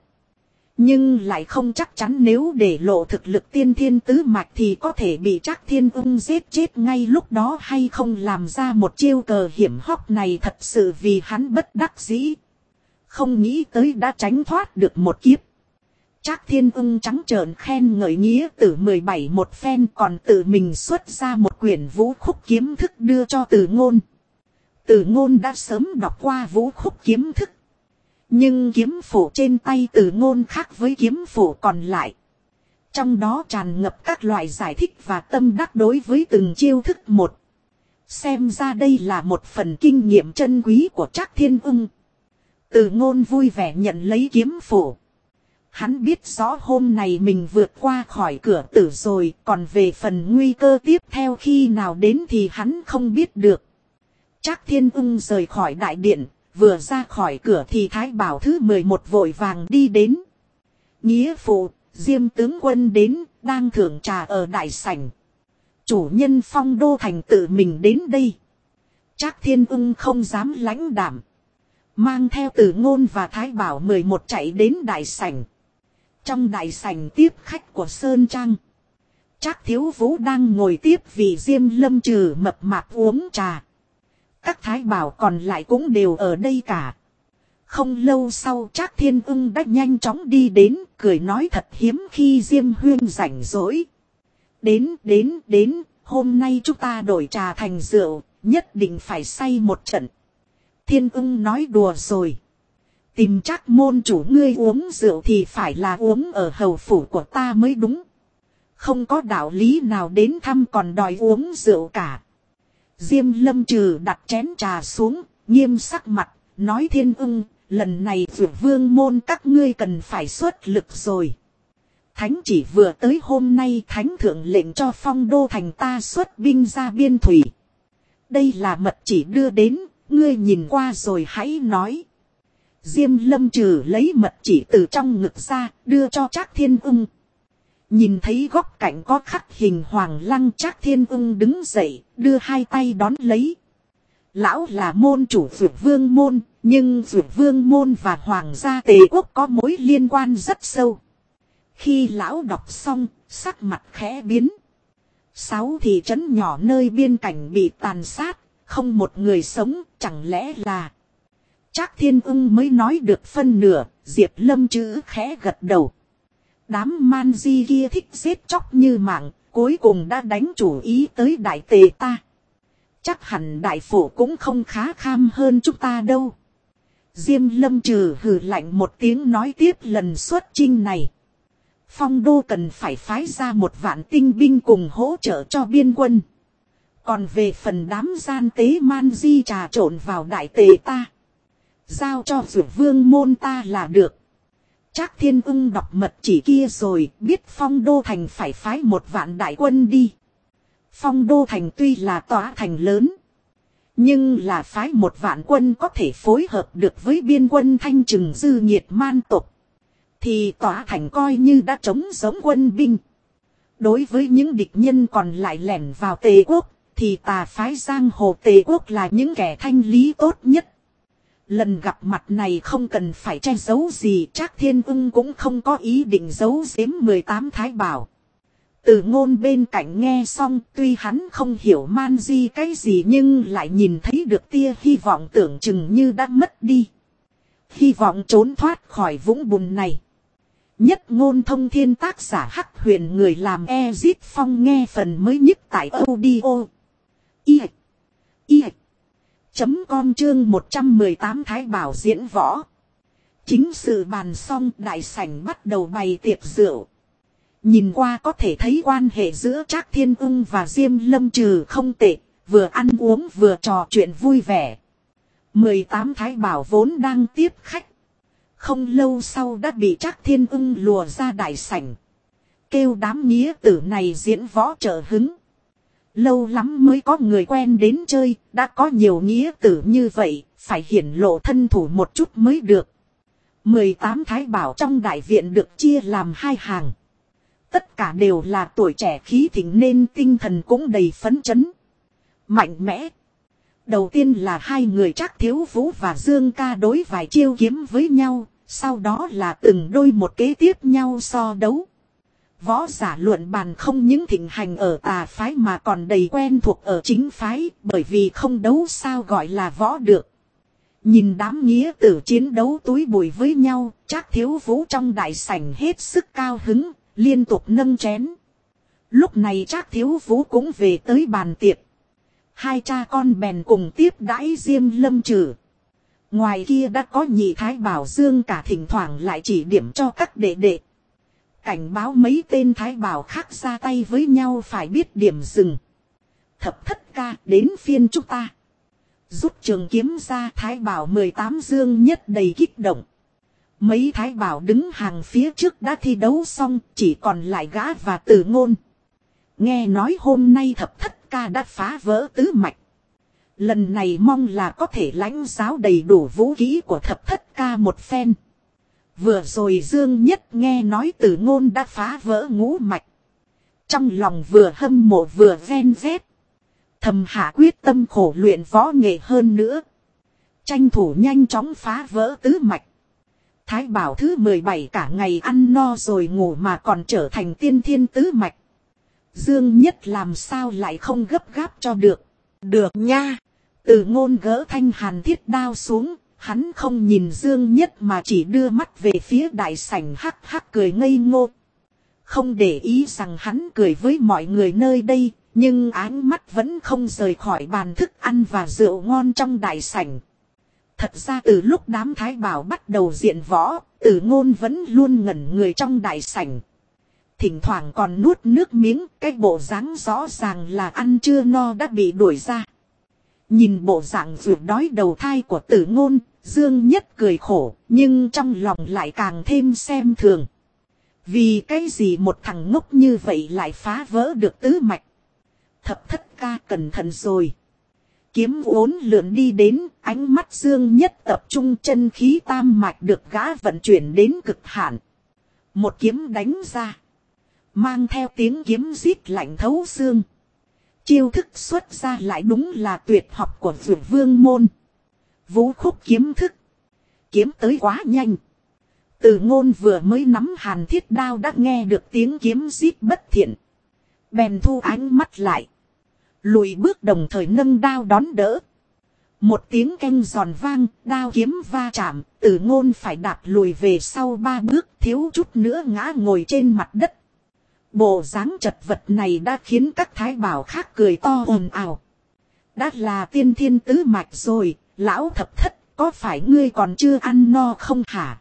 Nhưng lại không chắc chắn nếu để lộ thực lực tiên thiên tứ mạch thì có thể bị Trác Thiên Ung giết chết ngay lúc đó hay không. Làm ra một chiêu cờ hiểm hóc này thật sự vì hắn bất đắc dĩ. Không nghĩ tới đã tránh thoát được một kiếp. Trác Thiên Ung trắng trợn khen ngợi nghĩa tử mười bảy một phen, còn tự mình xuất ra một quyển vũ khúc kiếm thức đưa cho Từ Ngôn. Từ Ngôn đã sớm đọc qua vũ khúc kiếm thức. Nhưng kiếm phổ trên tay Từ Ngôn khác với kiếm phổ còn lại. Trong đó tràn ngập các loại giải thích và tâm đắc đối với từng chiêu thức một. Xem ra đây là một phần kinh nghiệm chân quý của Trác Thiên Ung. Từ Ngôn vui vẻ nhận lấy kiếm phổ. Hắn biết rõ hôm nay mình vượt qua khỏi cửa tử rồi, còn về phần nguy cơ tiếp theo khi nào đến thì hắn không biết được. Trác Thiên Ung rời khỏi đại điện, vừa ra khỏi cửa thì Thái Bảo thứ mười một vội vàng đi đến. Nghĩa phụ, Diêm tướng quân đến, đang thưởng trà ở đại sảnh. Chủ nhân Phong Đô Thành tự mình đến đây. Trác Thiên Ung không dám lãnh đạm. Mang theo Từ Ngôn và Thái Bảo mười một chạy đến đại sảnh. Trong đại sảnh tiếp khách của Sơn Trang, Trác Thiếu Vũ đang ngồi tiếp vị Diêm Lâm Trừ mập mạp uống trà. Các thái bảo còn lại cũng đều ở đây cả. Không lâu sau Trác Thiên Ưng đã nhanh chóng đi đến, cười nói thật hiếm khi Diêm Huyên rảnh rỗi. Đến, đến, đến, hôm nay chúng ta đổi trà thành rượu, nhất định phải say một trận. Thiên Ưng nói đùa rồi. Tìm Trác môn chủ ngươi uống rượu thì phải là uống ở hầu phủ của ta mới đúng. Không có đạo lý nào đến thăm còn đòi uống rượu cả. Diêm Lâm Trừ đặt chén trà xuống, nghiêm sắc mặt, nói Thiên Ưng, lần này Dược Vương môn các ngươi cần phải xuất lực rồi. Thánh chỉ vừa tới hôm nay thánh thượng lệnh cho Phong Đô thành ta xuất binh ra biên thủy. Đây là mật chỉ đưa đến, ngươi nhìn qua rồi hãy nói. Diêm Lâm Trừ lấy mật chỉ từ trong ngực ra, đưa cho Trác Thiên Ưng. Nhìn thấy góc cạnh có khắc hình hoàng lăng, Trác Thiên Ưng đứng dậy, đưa hai tay đón lấy. Lão là môn chủ Dược Vương môn, nhưng Dược Vương môn và Hoàng gia Tề quốc có mối liên quan rất sâu. Khi lão đọc xong, sắc mặt khẽ biến. Sáu thị trấn nhỏ nơi biên cảnh bị tàn sát, không một người sống, chẳng lẽ là... Trác Thiên Ưng mới nói được phân nửa, Diệp Lâm Trừ khẽ gật đầu. Đám man di kia thích giết chóc như mạng, cuối cùng đã đánh chủ ý tới đại tề ta. Chắc hẳn đại phổ cũng không khá kham hơn chúng ta đâu. Diêm Lâm Trừ hừ lạnh một tiếng nói tiếp lần xuất chinh này. Phong Đô cần phải phái ra một vạn tinh binh cùng hỗ trợ cho biên quân. Còn về phần đám gian tế man di trà trộn vào đại tề ta, giao cho Dược Vương môn ta là được. Trác Thiên Ưng đọc mật chỉ kia rồi, biết Phong Đô thành phải phái một vạn đại quân đi. Phong Đô thành tuy là tòa thành lớn, nhưng là phái một vạn quân có thể phối hợp được với biên quân thanh trừng dư nhiệt man tộc, thì tòa thành coi như đã trống giống quân binh. Đối với những địch nhân còn lại lẻn vào Tề quốc, thì tà phái giang hồ Tề quốc là những kẻ thanh lý tốt nhất. Lần gặp mặt này không cần phải che giấu gì, Trác Thiên Ưng cũng không có ý định giấu giếm mười tám thái bảo. Từ Ngôn bên cạnh nghe xong, tuy hắn không hiểu man di cái gì nhưng lại nhìn thấy được tia hy vọng tưởng chừng như đã mất đi. Hy vọng trốn thoát khỏi vũng bùn này. Nhất Ngôn Thông Thiên tác giả Hắc Huyền người làm Ezit Phong nghe phần mới nhất tại audio. I. I. Chấm com chương một trăm mười tám thái bảo diễn võ. Chính sự bàn xong, đại sảnh bắt đầu bày tiệc rượu. Nhìn qua có thể thấy quan hệ giữa Trác Thiên Ưng và Diêm Lâm Trừ không tệ, vừa ăn uống vừa trò chuyện vui vẻ. mười tám thái bảo vốn đang tiếp khách, không lâu sau đã bị Trác Thiên Ưng lùa ra đại sảnh, kêu đám nghĩa tử này diễn võ trợ hứng. Lâu lắm mới có người quen đến chơi, đã có nhiều nghĩa tử như vậy, phải hiển lộ thân thủ một chút mới được. mười tám thái bảo trong đại viện được chia làm hai hàng. Tất cả đều là tuổi trẻ khí thịnh nên tinh thần cũng đầy phấn chấn, mạnh mẽ. Đầu tiên là hai người Trác Thiếu Vũ và Dương Ca đối vài chiêu kiếm với nhau, sau đó là từng đôi một kế tiếp nhau so đấu. Võ giả luận bàn không những thịnh hành ở tà phái mà còn đầy quen thuộc ở chính phái, bởi vì không đấu sao gọi là võ được. Nhìn đám nghĩa tử chiến đấu túi bụi với nhau, Trác Thiếu Vũ trong đại sảnh hết sức cao hứng, liên tục nâng chén. Lúc này Trác Thiếu Vũ cũng về tới bàn tiệc. Hai cha con bèn cùng tiếp đãi Diêm Lâm Trừ. Ngoài kia đã có nhị thái bảo Dương cả thỉnh thoảng lại chỉ điểm cho các đệ đệ. Cảnh báo mấy tên thái bảo khác ra tay với nhau phải biết điểm dừng. Thập thất ca, đến phiên chúng ta. Rút trường kiếm ra, thái bảo mười tám Dương Nhất đầy kích động. Mấy thái bảo đứng hàng phía trước đã thi đấu xong, chỉ còn lại gã và Từ Ngôn. Nghe nói hôm nay thập thất ca đã phá vỡ tứ mạch. Lần này mong là có thể lãnh giáo đầy đủ vũ khí của thập thất ca một phen. Vừa rồi Dương Nhất nghe nói Từ Ngôn đã phá vỡ ngũ mạch. Trong lòng vừa hâm mộ vừa ven vét. Thầm hạ quyết tâm khổ luyện võ nghệ hơn nữa. Tranh thủ nhanh chóng phá vỡ tứ mạch. Thái bảo thứ mười bảy cả ngày ăn no rồi ngủ mà còn trở thành tiên thiên tứ mạch. Dương Nhất làm sao lại không gấp gáp cho được. Được nha. Từ Ngôn gỡ thanh hàn thiết đao xuống, hắn không nhìn Dương Nhất mà chỉ đưa mắt về phía đại sảnh, hắc hắc cười ngây ngô. Không để ý rằng hắn cười với mọi người nơi đây, nhưng ánh mắt vẫn không rời khỏi bàn thức ăn và rượu ngon trong đại sảnh. Thật ra từ lúc đám thái bảo bắt đầu diện võ, Từ Ngôn vẫn luôn ngẩn người trong đại sảnh. Thỉnh thoảng còn nuốt nước miếng, cái bộ dáng rõ ràng là ăn chưa no đã bị đuổi ra. Nhìn bộ dạng ruột đói đầu thai của Từ Ngôn, Dương Nhất cười khổ, nhưng trong lòng lại càng thêm xem thường. Vì cái gì một thằng ngốc như vậy lại phá vỡ được tứ mạch? Thập thất ca cẩn thận rồi. Kiếm uốn lượn đi đến, ánh mắt Dương Nhất tập trung, chân khí tam mạch được gã vận chuyển đến cực hạn. Một kiếm đánh ra, mang theo tiếng kiếm rít lạnh thấu xương. Chiêu thức xuất ra lại đúng là tuyệt học của Dược Vương môn. Vũ khúc kiếm thức. Kiếm tới quá nhanh. Từ Ngôn vừa mới nắm hàn thiết đao đã nghe được tiếng kiếm rít bất thiện. Bèn thu ánh mắt lại. Lùi bước đồng thời nâng đao đón đỡ. Một tiếng keng giòn vang, đao kiếm va chạm, Từ Ngôn phải đạp lùi về sau ba bước, thiếu chút nữa ngã ngồi trên mặt đất. Bộ dáng chật vật này đã khiến các thái bảo khác cười to ồn ào. Đã là tiên thiên tứ mạch rồi, lão thập thất, có phải ngươi còn chưa ăn no không hả?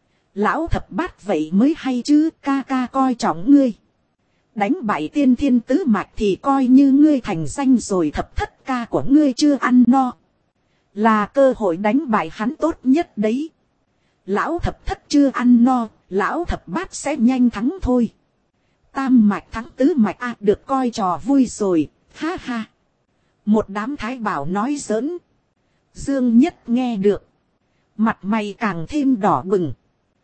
Lão thập bát vậy mới hay chứ, ca ca coi trọng ngươi. Đánh bại tiên thiên tứ mạch thì coi như ngươi thành danh rồi, thập thất ca của ngươi chưa ăn no. Là cơ hội đánh bại hắn tốt nhất đấy. Lão thập thất chưa ăn no, lão thập bát sẽ nhanh thắng thôi. Tam mạch thắng tứ mạch à, được coi trò vui rồi, ha ha. Một đám thái bảo nói giỡn. Dương Nhất nghe được. Mặt mày càng thêm đỏ bừng.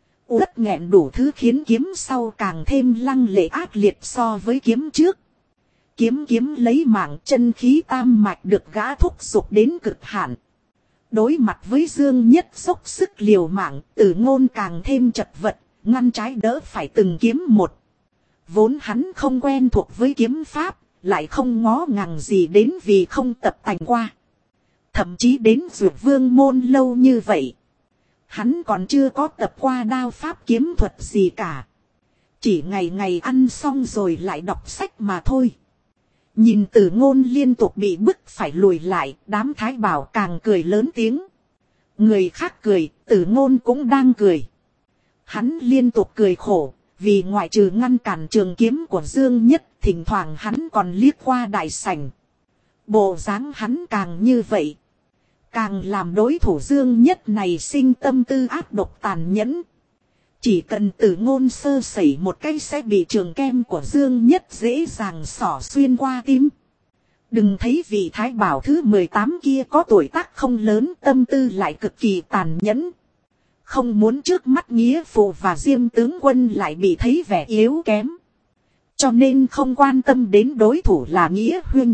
Uất nghẹn đủ thứ khiến kiếm sau càng thêm lăng lệ ác liệt so với kiếm trước. Kiếm kiếm lấy mạng, chân khí tam mạch được gã thúc giục đến cực hạn. Đối mặt với Dương Nhất dốc sức liều mạng, Từ Ngôn càng thêm chật vật, ngăn trái đỡ phải từng kiếm một. Vốn hắn không quen thuộc với kiếm pháp, lại không ngó ngàng gì đến vì không tập tành qua. Thậm chí đến Dược Vương môn lâu như vậy, hắn còn chưa có tập qua đao pháp kiếm thuật gì cả. Chỉ ngày ngày ăn xong rồi lại đọc sách mà thôi. Nhìn Từ Ngôn liên tục bị bức phải lùi lại, đám thái bảo càng cười lớn tiếng. Người khác cười, Từ Ngôn cũng đang cười. Hắn liên tục cười khổ, vì ngoại trừ ngăn cản trường kiếm của Dương Nhất, thỉnh thoảng hắn còn liếc qua đại sảnh. Bộ dáng hắn càng như vậy, càng làm đối thủ Dương Nhất này sinh tâm tư ác độc tàn nhẫn. Chỉ cần Từ Ngôn sơ sẩy một cái sẽ bị trường kem của Dương Nhất dễ dàng xỏ xuyên qua tim. Đừng thấy vị thái bảo thứ mười tám kia có tuổi tác không lớn, tâm tư lại cực kỳ tàn nhẫn. Không muốn trước mắt nghĩa phụ và Diêm tướng quân lại bị thấy vẻ yếu kém, cho nên không quan tâm đến đối thủ là Nghĩa huynh.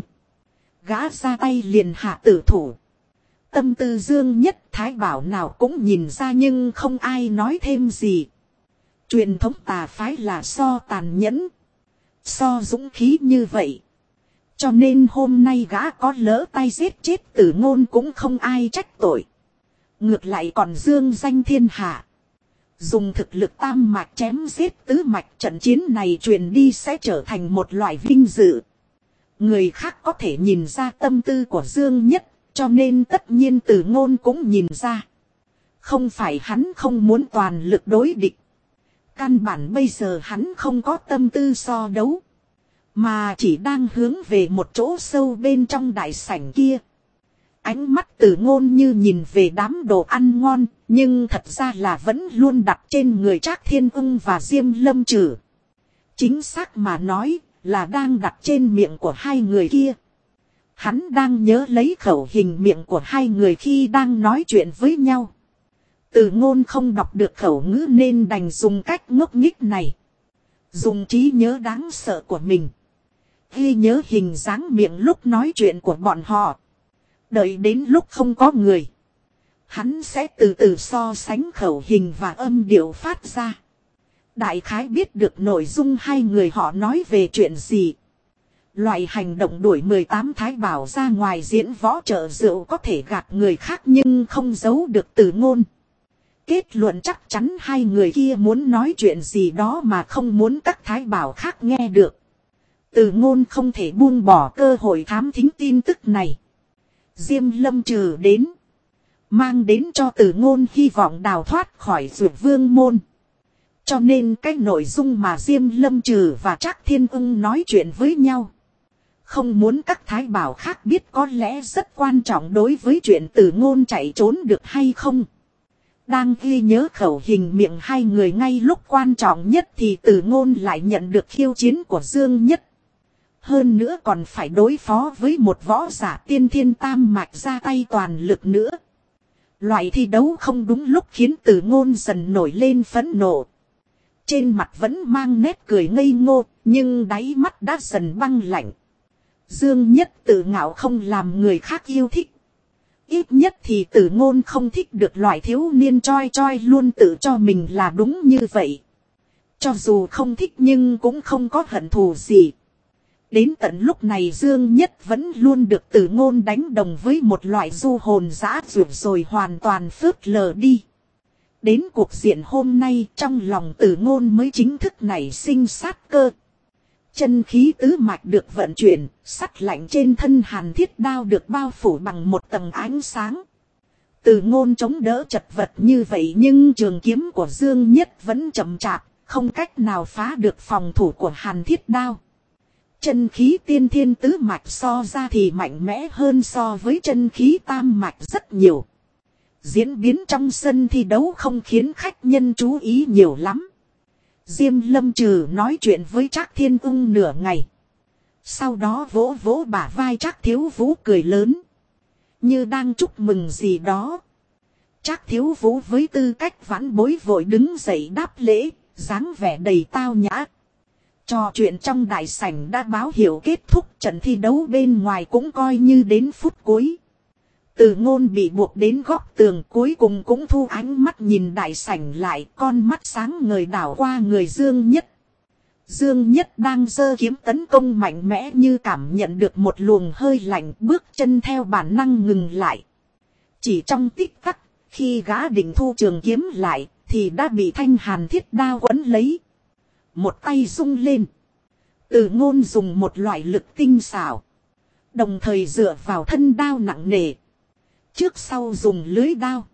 Gã ra tay liền hạ tử thủ. Tâm tư Dương Nhất thái bảo nào cũng nhìn ra, nhưng không ai nói thêm gì. Truyền thống tà phái là so tàn nhẫn, so dũng khí như vậy. Cho nên hôm nay gã có lỡ tay giết chết Từ Ngôn cũng không ai trách tội. Ngược lại còn dương danh thiên hạ. Dùng thực lực tam mạch chém giết tứ mạch, trận chiến này truyền đi sẽ trở thành một loại vinh dự. Người khác có thể nhìn ra tâm tư của Dương Nhất, cho nên tất nhiên Từ Ngôn cũng nhìn ra. Không phải hắn không muốn toàn lực đối địch. Căn bản bây giờ hắn không có tâm tư so đấu, mà chỉ đang hướng về một chỗ sâu bên trong đại sảnh kia. Ánh mắt Từ Ngôn như nhìn về đám đồ ăn ngon, nhưng thật ra là vẫn luôn đặt trên người Trác Thiên Ung và Diêm Lâm Trử. Chính xác mà nói, là đang đặt trên miệng của hai người kia. Hắn đang nhớ lấy khẩu hình miệng của hai người khi đang nói chuyện với nhau. Từ Ngôn không đọc được khẩu ngữ nên đành dùng cách ngốc nghếch này. Dùng trí nhớ đáng sợ của mình ghi nhớ hình dáng miệng lúc nói chuyện của bọn họ. Đợi đến lúc không có người, hắn sẽ từ từ so sánh khẩu hình và âm điệu phát ra. Đại khái biết được nội dung hai người họ nói về chuyện gì. Loại hành động đuổi mười tám thái bảo ra ngoài diễn võ chợ rượu có thể gạt người khác nhưng không giấu được Từ Ngôn. Kết luận chắc chắn hai người kia muốn nói chuyện gì đó mà không muốn các thái bảo khác nghe được. Từ Ngôn không thể buông bỏ cơ hội thám thính tin tức này. Diêm Lâm Trừ đến, mang đến cho Từ Ngôn hy vọng đào thoát khỏi Dược Vương môn. Cho nên cái nội dung mà Diêm Lâm Trừ và Trác Thiên Ưng nói chuyện với nhau, không muốn các thái bảo khác biết có lẽ rất quan trọng đối với chuyện Từ Ngôn chạy trốn được hay không. Đang ghi nhớ khẩu hình miệng hai người ngay lúc quan trọng nhất thì Từ Ngôn lại nhận được khiêu chiến của Dương Nhất. Hơn nữa còn phải đối phó với một võ giả tiên thiên tam mạch ra tay toàn lực nữa. Loại thi đấu không đúng lúc khiến Từ Ngôn dần nổi lên phẫn nộ. Trên mặt vẫn mang nét cười ngây ngô, nhưng đáy mắt đã dần băng lạnh. Dương Nhất tự ngạo không làm người khác yêu thích. Ít nhất thì Từ Ngôn không thích được loại thiếu niên choi choi luôn tự cho mình là đúng như vậy. Cho dù không thích nhưng cũng không có hận thù gì. Đến tận lúc này Dương Nhất vẫn luôn được Từ Ngôn đánh đồng với một loại du hồn dã dược rồi hoàn toàn phớt lờ đi. Đến cuộc diện hôm nay trong lòng Từ Ngôn mới chính thức nảy sinh sát cơ. Chân khí tứ mạch được vận chuyển, sắt lạnh trên thân Hàn Thiết Đao được bao phủ bằng một tầng ánh sáng. Từ Ngôn chống đỡ chật vật như vậy nhưng trường kiếm của Dương Nhất vẫn chậm chạp, không cách nào phá được phòng thủ của Hàn Thiết Đao. Chân khí tiên thiên tứ mạch so ra thì mạnh mẽ hơn so với chân khí tam mạch rất nhiều. Diễn biến trong sân thi đấu không khiến khách nhân chú ý nhiều lắm. Diêm Lâm Trừ nói chuyện với Trác Thiên Ưng nửa ngày. Sau đó vỗ vỗ bả vai Trác Thiếu Vũ cười lớn, như đang chúc mừng gì đó. Trác Thiếu Vũ với tư cách vãn bối vội đứng dậy đáp lễ, dáng vẻ đầy tao nhã. Trò chuyện trong đại sảnh đã báo hiệu kết thúc, trận thi đấu bên ngoài cũng coi như đến phút cuối. Từ Ngôn bị buộc đến góc tường cuối cùng cũng thu ánh mắt nhìn đại sảnh lại, con mắt sáng ngời đảo qua người Dương Nhất. Dương Nhất đang giơ kiếm tấn công mạnh mẽ như cảm nhận được một luồng hơi lạnh, bước chân theo bản năng ngừng lại. Chỉ trong tích tắc, khi gã định thu trường kiếm lại, thì đã bị thanh Hàn Thiết Đao quấn lấy. Một tay rung lên. Từ Ngôn dùng một loại lực tinh xảo, đồng thời dựa vào thân đao nặng nề. Trước sau dùng lưới đao,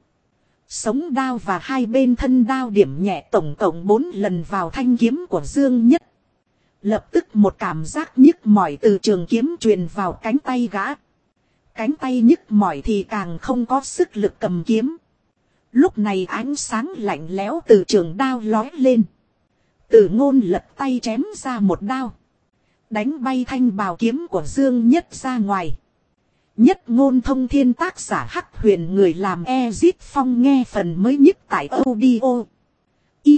sống đao và hai bên thân đao điểm nhẹ tổng cộng bốn lần vào thanh kiếm của Dương Nhất. Lập tức một cảm giác nhức mỏi từ trường kiếm truyền vào cánh tay gã. Cánh tay nhức mỏi thì càng không có sức lực cầm kiếm. Lúc này ánh sáng lạnh lẽo từ trường đao lói lên. Từ Ngôn lật tay chém ra một đao, đánh bay thanh bào kiếm của Dương Nhất ra ngoài. Nhất Ngôn Thông Thiên tác giả Hắc Huyền, người làm Ezit Phong, nghe phần mới nhất tại audio i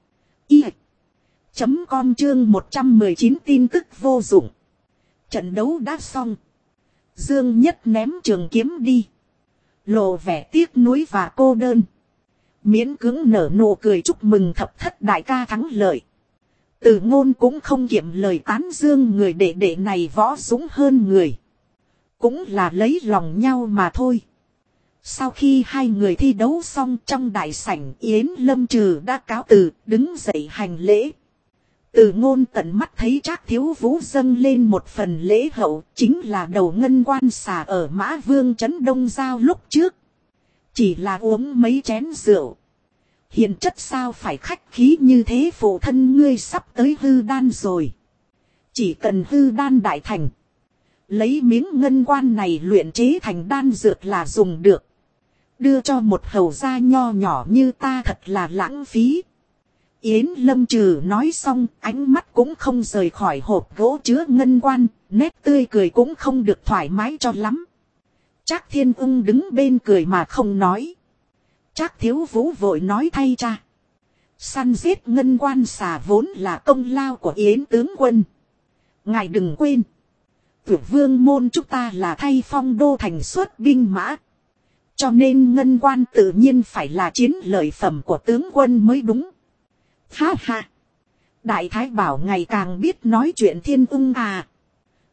i chấm com chương một trăm mười chín tin tức vô dụng. Trận đấu đã xong. Dương Nhất ném trường kiếm đi, lộ vẻ tiếc nuối và cô đơn, miễn cưỡng nở nụ cười chúc mừng thập thất đại ca thắng lợi. Từ Ngôn cũng không kiệm lời tán dương người đệ đệ này võ dũng hơn người. Cũng là lấy lòng nhau mà thôi. Sau khi hai người thi đấu xong trong đại sảnh, Yến Lâm Trừ đã cáo từ, đứng dậy hành lễ. Từ Ngôn tận mắt thấy Trác Thiếu Vũ dâng lên một phần lễ hậu, chính là đầu ngân quan xà ở Mã Vương trấn Đông Giao lúc trước. Chỉ là uống mấy chén rượu. Hiện chất sao phải khách khí như thế, phụ thân ngươi sắp tới hư đan rồi. Chỉ cần hư đan đại thành, lấy miếng ngân quan này luyện chế thành đan dược là dùng được. Đưa cho một hầu gia nho nhỏ như ta thật là lãng phí. Yến Lâm Trừ nói xong, ánh mắt cũng không rời khỏi hộp gỗ chứa ngân quan, nét tươi cười cũng không được thoải mái cho lắm. Trác Thiên Ưng đứng bên cười mà không nói. Trác Thiếu Vũ vội nói thay cha. Săn giết ngân quan xà vốn là công lao của Yến tướng quân. Ngài đừng quên, Tuyệt Vương môn chúng ta là thay Phong đô thành xuất binh mã, cho nên ngân quan tự nhiên phải là chiến lợi phẩm của tướng quân mới đúng. Ha ha, Đại Thái Bảo ngày càng biết nói chuyện Thiên Ưng à.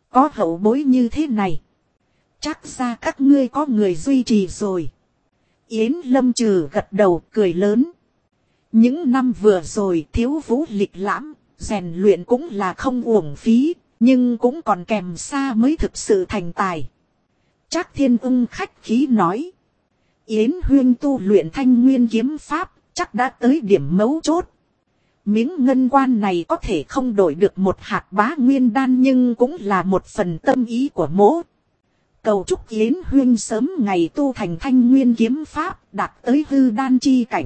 Có hậu bối như thế này. Chắc ra các ngươi có người duy trì rồi. Yến Lâm Trừ gật đầu cười lớn. Những năm vừa rồi thiếu vũ lịch lãm, rèn luyện cũng là không uổng phí, nhưng cũng còn kèm xa mới thực sự thành tài. Trác Thiên Ưng khách khí nói. Yến Huyên tu luyện Thanh Nguyên kiếm pháp, chắc đã tới điểm mấu chốt. Miếng ngân quan này có thể không đổi được một hạt bá nguyên đan, nhưng cũng là một phần tâm ý của mỗ. Cầu chúc Yến Huyên sớm ngày tu thành Thanh Nguyên kiếm pháp, đạt tới hư đan chi cảnh.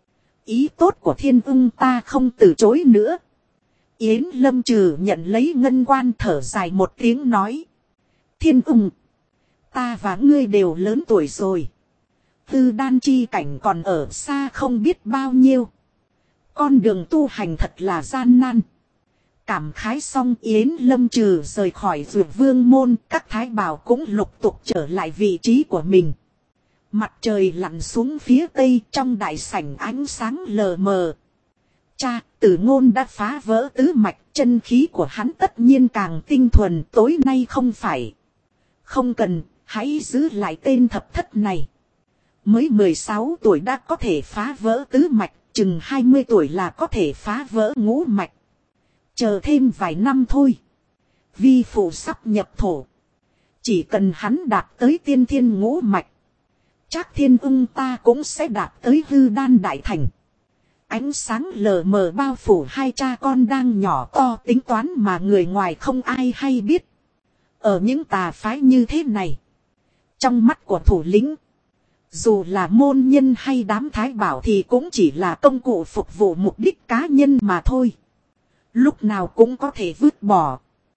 Ý tốt của Thiên Ưng ta không từ chối nữa. Yến Lâm Trừ nhận lấy ngân quan, thở dài một tiếng nói. Thiên Ưng, ta và ngươi đều lớn tuổi rồi. Hư đan chi cảnh còn ở xa không biết bao nhiêu. Con đường tu hành thật là gian nan. Cảm khái xong, Yến Lâm Trừ rời khỏi Dược Vương môn, các thái bảo cũng lục tục trở lại vị trí của mình. Mặt trời lặn xuống phía tây, trong đại sảnh ánh sáng lờ mờ. Cha, Tử Ngôn đã phá vỡ tứ mạch, chân khí của hắn tất nhiên càng tinh thuần, tối nay không phải. Không cần, hãy giữ lại tên thập thất này. Mới mười sáu tuổi đã có thể phá vỡ tứ mạch, chừng hai mươi tuổi là có thể phá vỡ ngũ mạch. Chờ thêm vài năm thôi. Vi phụ sắp nhập thổ. Chỉ cần hắn đạt tới tiên thiên ngũ mạch, Trác Thiên Ưng ta cũng sẽ đạt tới hư đan đại thành. Ánh sáng lờ mờ bao phủ hai cha con đang nhỏ to tính toán mà người ngoài không ai hay biết. Ở những tà phái như thế này, trong mắt của thủ lĩnh, dù là môn nhân hay đám thái bảo thì cũng chỉ là công cụ phục vụ mục đích cá nhân mà thôi. Lúc nào cũng có thể vứt bỏ.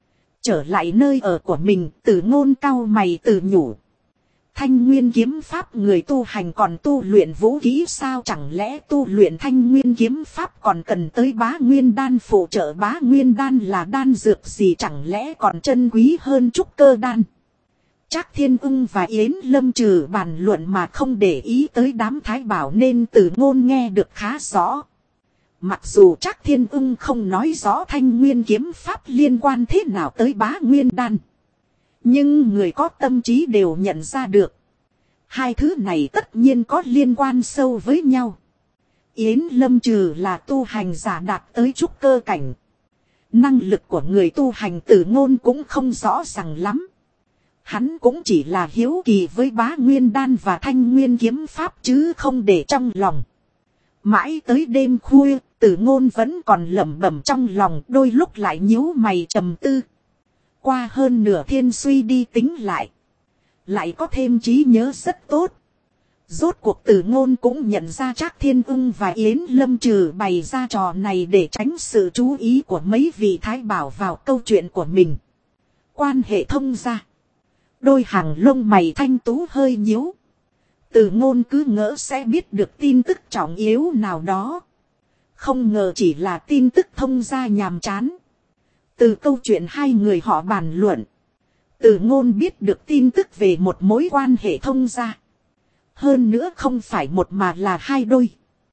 Trở lại nơi ở của mình, Tử Ngôn cau mày tự nhủ. Thanh Nguyên kiếm pháp người tu hành còn tu luyện vũ khí sao, chẳng lẽ tu luyện Thanh Nguyên kiếm pháp còn cần tới bá nguyên đan phụ trợ? Bá nguyên đan là đan dược gì, chẳng lẽ còn chân quý hơn trúc cơ đan? Trác Thiên Ưng và Yến Lâm Trừ bàn luận mà không để ý tới đám thái bảo nên Tử Ngôn nghe được khá rõ. Mặc dù Trác Thiên Ưng không nói rõ Thanh Nguyên kiếm pháp liên quan thế nào tới bá nguyên đan, nhưng người có tâm trí đều nhận ra được. Hai thứ này tất nhiên có liên quan sâu với nhau. Yến Lâm Trừ là tu hành giả đạt tới trúc cơ cảnh. Năng lực của người tu hành Tử Ngôn cũng không rõ ràng lắm. Hắn cũng chỉ là hiếu kỳ với bá nguyên đan và Thanh Nguyên kiếm pháp chứ không để trong lòng. Mãi tới đêm khuya, Tử Ngôn vẫn còn lẩm bẩm trong lòng, đôi lúc lại nhíu mày trầm tư. Qua hơn nửa thiên suy đi tính lại, lại có thêm trí nhớ rất tốt. Rốt cuộc Tử Ngôn cũng nhận ra Trác Thiên Ưng và Yến Lâm Trừ bày ra trò này để tránh sự chú ý của mấy vị thái bảo vào câu chuyện của mình. Quan hệ thông gia. Đôi hàng lông mày thanh tú hơi nhíu. Tử Ngôn cứ ngỡ sẽ biết được tin tức trọng yếu nào đó. Không ngờ chỉ là tin tức thông gia nhàm chán. Từ câu chuyện hai người họ bàn luận, Tử Ngôn biết được tin tức về một mối quan hệ thông gia. Hơn nữa không phải một mà là hai đôi.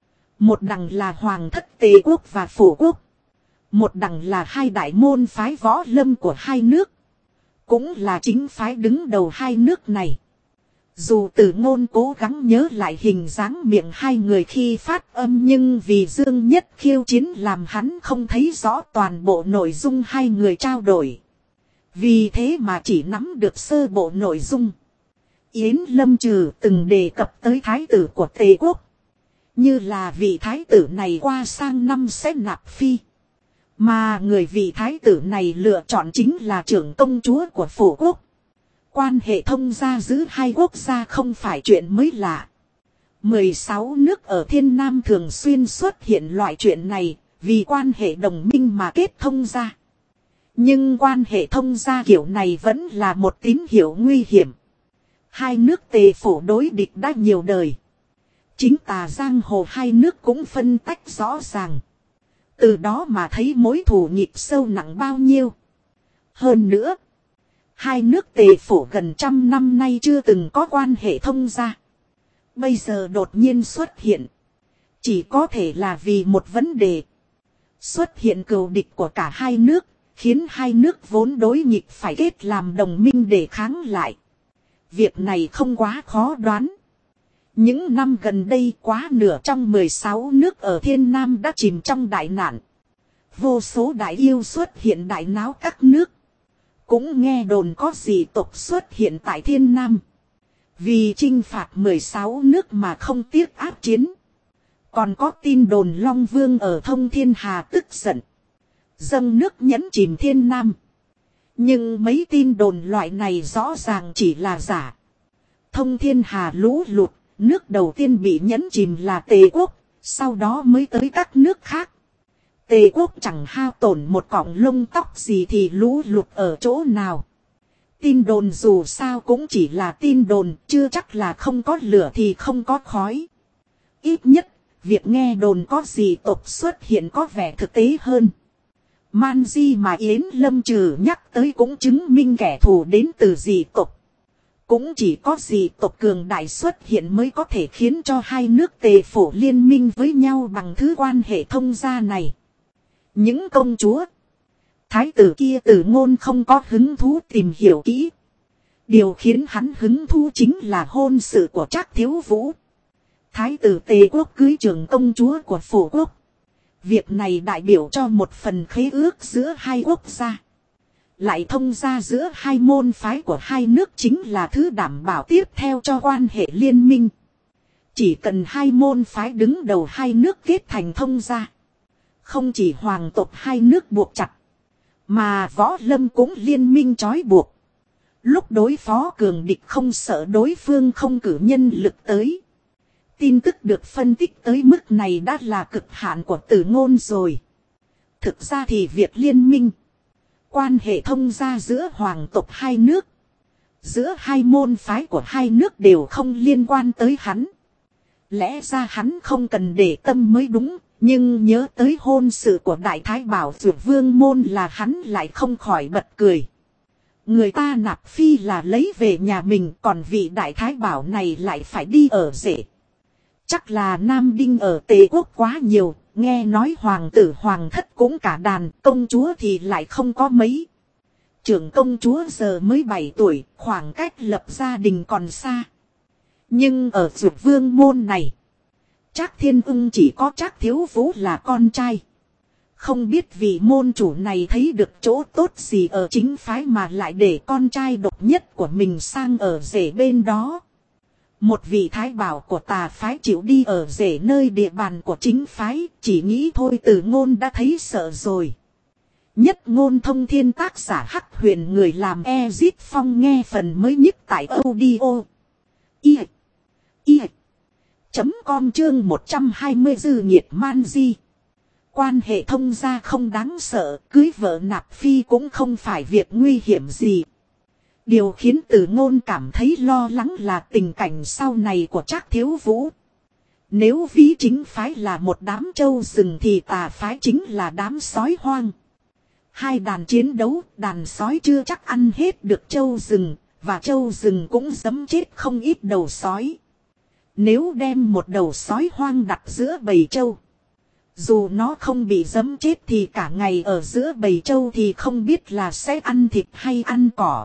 Một đằng là Hoàng thất Tề quốc và Phủ quốc. Một đằng là hai đại môn phái võ lâm của hai nước. Cũng là chính phái đứng đầu hai nước này. Dù Tử Ngôn cố gắng nhớ lại hình dáng miệng hai người khi phát âm, nhưng vì Dương Nhất khiêu chiến làm hắn không thấy rõ toàn bộ nội dung hai người trao đổi. Vì thế mà chỉ nắm được sơ bộ nội dung. Yến Lâm Trừ từng đề cập tới thái tử của Tề quốc. Như là vị thái tử này qua sang năm sẽ nạp phi. Mà người vị thái tử này lựa chọn chính là trưởng công chúa của Phủ quốc. Quan hệ thông gia giữa hai quốc gia không phải chuyện mới lạ. mười sáu nước ở Thiên Nam thường xuyên xuất hiện loại chuyện này, vì quan hệ đồng minh mà kết thông gia. Nhưng quan hệ thông gia kiểu này vẫn là một tín hiệu nguy hiểm. Hai nước Tề Phủ đối địch đã nhiều đời. Chính tà giang hồ hai nước cũng phân tách rõ ràng. Từ đó mà thấy mối thù nhịp sâu nặng bao nhiêu. Hơn nữa, hai nước Tề Phủ gần trăm năm nay chưa từng có quan hệ thông gia. Bây giờ đột nhiên xuất hiện. Chỉ có thể là vì một vấn đề. Xuất hiện cừu địch của cả hai nước, khiến hai nước vốn đối nghịch phải kết làm đồng minh để kháng lại. Việc này không quá khó đoán. Những năm gần đây quá nửa trong mười sáu nước ở Thiên Nam đã chìm trong đại nạn. Vô số đại yêu xuất hiện đại náo các nước. Cũng nghe đồn có dị tộc xuất hiện tại Thiên Nam. Vì chinh phạt mười sáu nước mà không tiếc áp chiến. Còn có tin đồn Long Vương ở Thông Thiên Hà tức giận. Dâng nước nhấn chìm Thiên Nam. Nhưng mấy tin đồn loại này rõ ràng chỉ là giả. Thông Thiên Hà lũ lụt, nước đầu tiên bị nhấn chìm là Tề Quốc, sau đó mới tới các nước khác. Tề Quốc chẳng hao tổn một cọng lông tóc gì thì lũ lụt ở chỗ nào. Tin đồn dù sao cũng chỉ là tin đồn, chưa chắc là không có lửa thì không có khói. Ít nhất, việc nghe đồn có dị tộc xuất hiện có vẻ thực tế hơn. Man Di mà Yến Lâm Trừ nhắc tới cũng chứng minh kẻ thù đến từ dị tộc. Cũng chỉ có dị tộc cường đại xuất hiện mới có thể khiến cho hai nước Tề Phổ liên minh với nhau bằng thứ quan hệ thông gia này. Những công chúa, thái tử kia Từ Ngôn không có hứng thú tìm hiểu kỹ. Điều khiến hắn hứng thú chính là hôn sự của Trác Thiếu Vũ. Thái tử Tề Quốc cưới trưởng công chúa của Phổ Quốc. Việc này đại biểu cho một phần khế ước giữa hai quốc gia. Lại thông ra giữa hai môn phái của hai nước chính là thứ đảm bảo tiếp theo cho quan hệ liên minh. Chỉ cần hai môn phái đứng đầu hai nước kết thành thông gia. Không chỉ hoàng tộc hai nước buộc chặt. Mà võ lâm cũng liên minh trói buộc. Lúc đối phó cường địch không sợ đối phương không cử nhân lực tới. Tin tức được phân tích tới mức này đã là cực hạn của Từ Ngôn rồi. Thực ra thì việc liên minh, quan hệ thông gia giữa hoàng tộc hai nước, giữa hai môn phái của hai nước đều không liên quan tới hắn. Lẽ ra hắn không cần để tâm mới đúng, nhưng nhớ tới hôn sự của Đại Thái Bảo Dược Vương môn là hắn lại không khỏi bật cười. Người ta nạp phi là lấy về nhà mình, còn vị Đại Thái Bảo này lại phải đi ở rể. Chắc là Nam Đinh ở Tề Quốc quá nhiều, nghe nói hoàng tử hoàng thất cũng cả đàn, công chúa thì lại không có mấy. Trưởng công chúa giờ mới bảy tuổi, khoảng cách lập gia đình còn xa. Nhưng ở Dược Vương môn này, Trác Thiên Ưng chỉ có Trác Thiếu Vũ là con trai. Không biết vị môn chủ này thấy được chỗ tốt gì ở chính phái mà lại để con trai độc nhất của mình sang ở rể bên đó. Một vị thái bảo của tà phái chịu đi ở rể nơi địa bàn của chính phái, chỉ nghĩ thôi Từ Ngôn đã thấy sợ rồi. Nhất Ngôn Thông Thiên tác giả Hắc Huyền người làm Ezit Phong nghe phần mới nhất tại audio. I. I. Chấm com chương một trăm hai mươi dư nhiệt man di. Quan hệ thông gia không đáng sợ, cưới vợ nạp phi cũng không phải việc nguy hiểm gì. Điều khiến Từ Ngôn cảm thấy lo lắng là tình cảnh sau này của Trác Thiếu Vũ. Nếu ví chính phái là một đám trâu rừng thì tà phái chính là đám sói hoang. Hai đàn chiến đấu, đàn sói chưa chắc ăn hết được trâu rừng, và trâu rừng cũng giẫm chết không ít đầu sói. Nếu đem một đầu sói hoang đặt giữa bầy trâu, dù nó không bị giẫm chết thì cả ngày ở giữa bầy trâu thì không biết là sẽ ăn thịt hay ăn cỏ.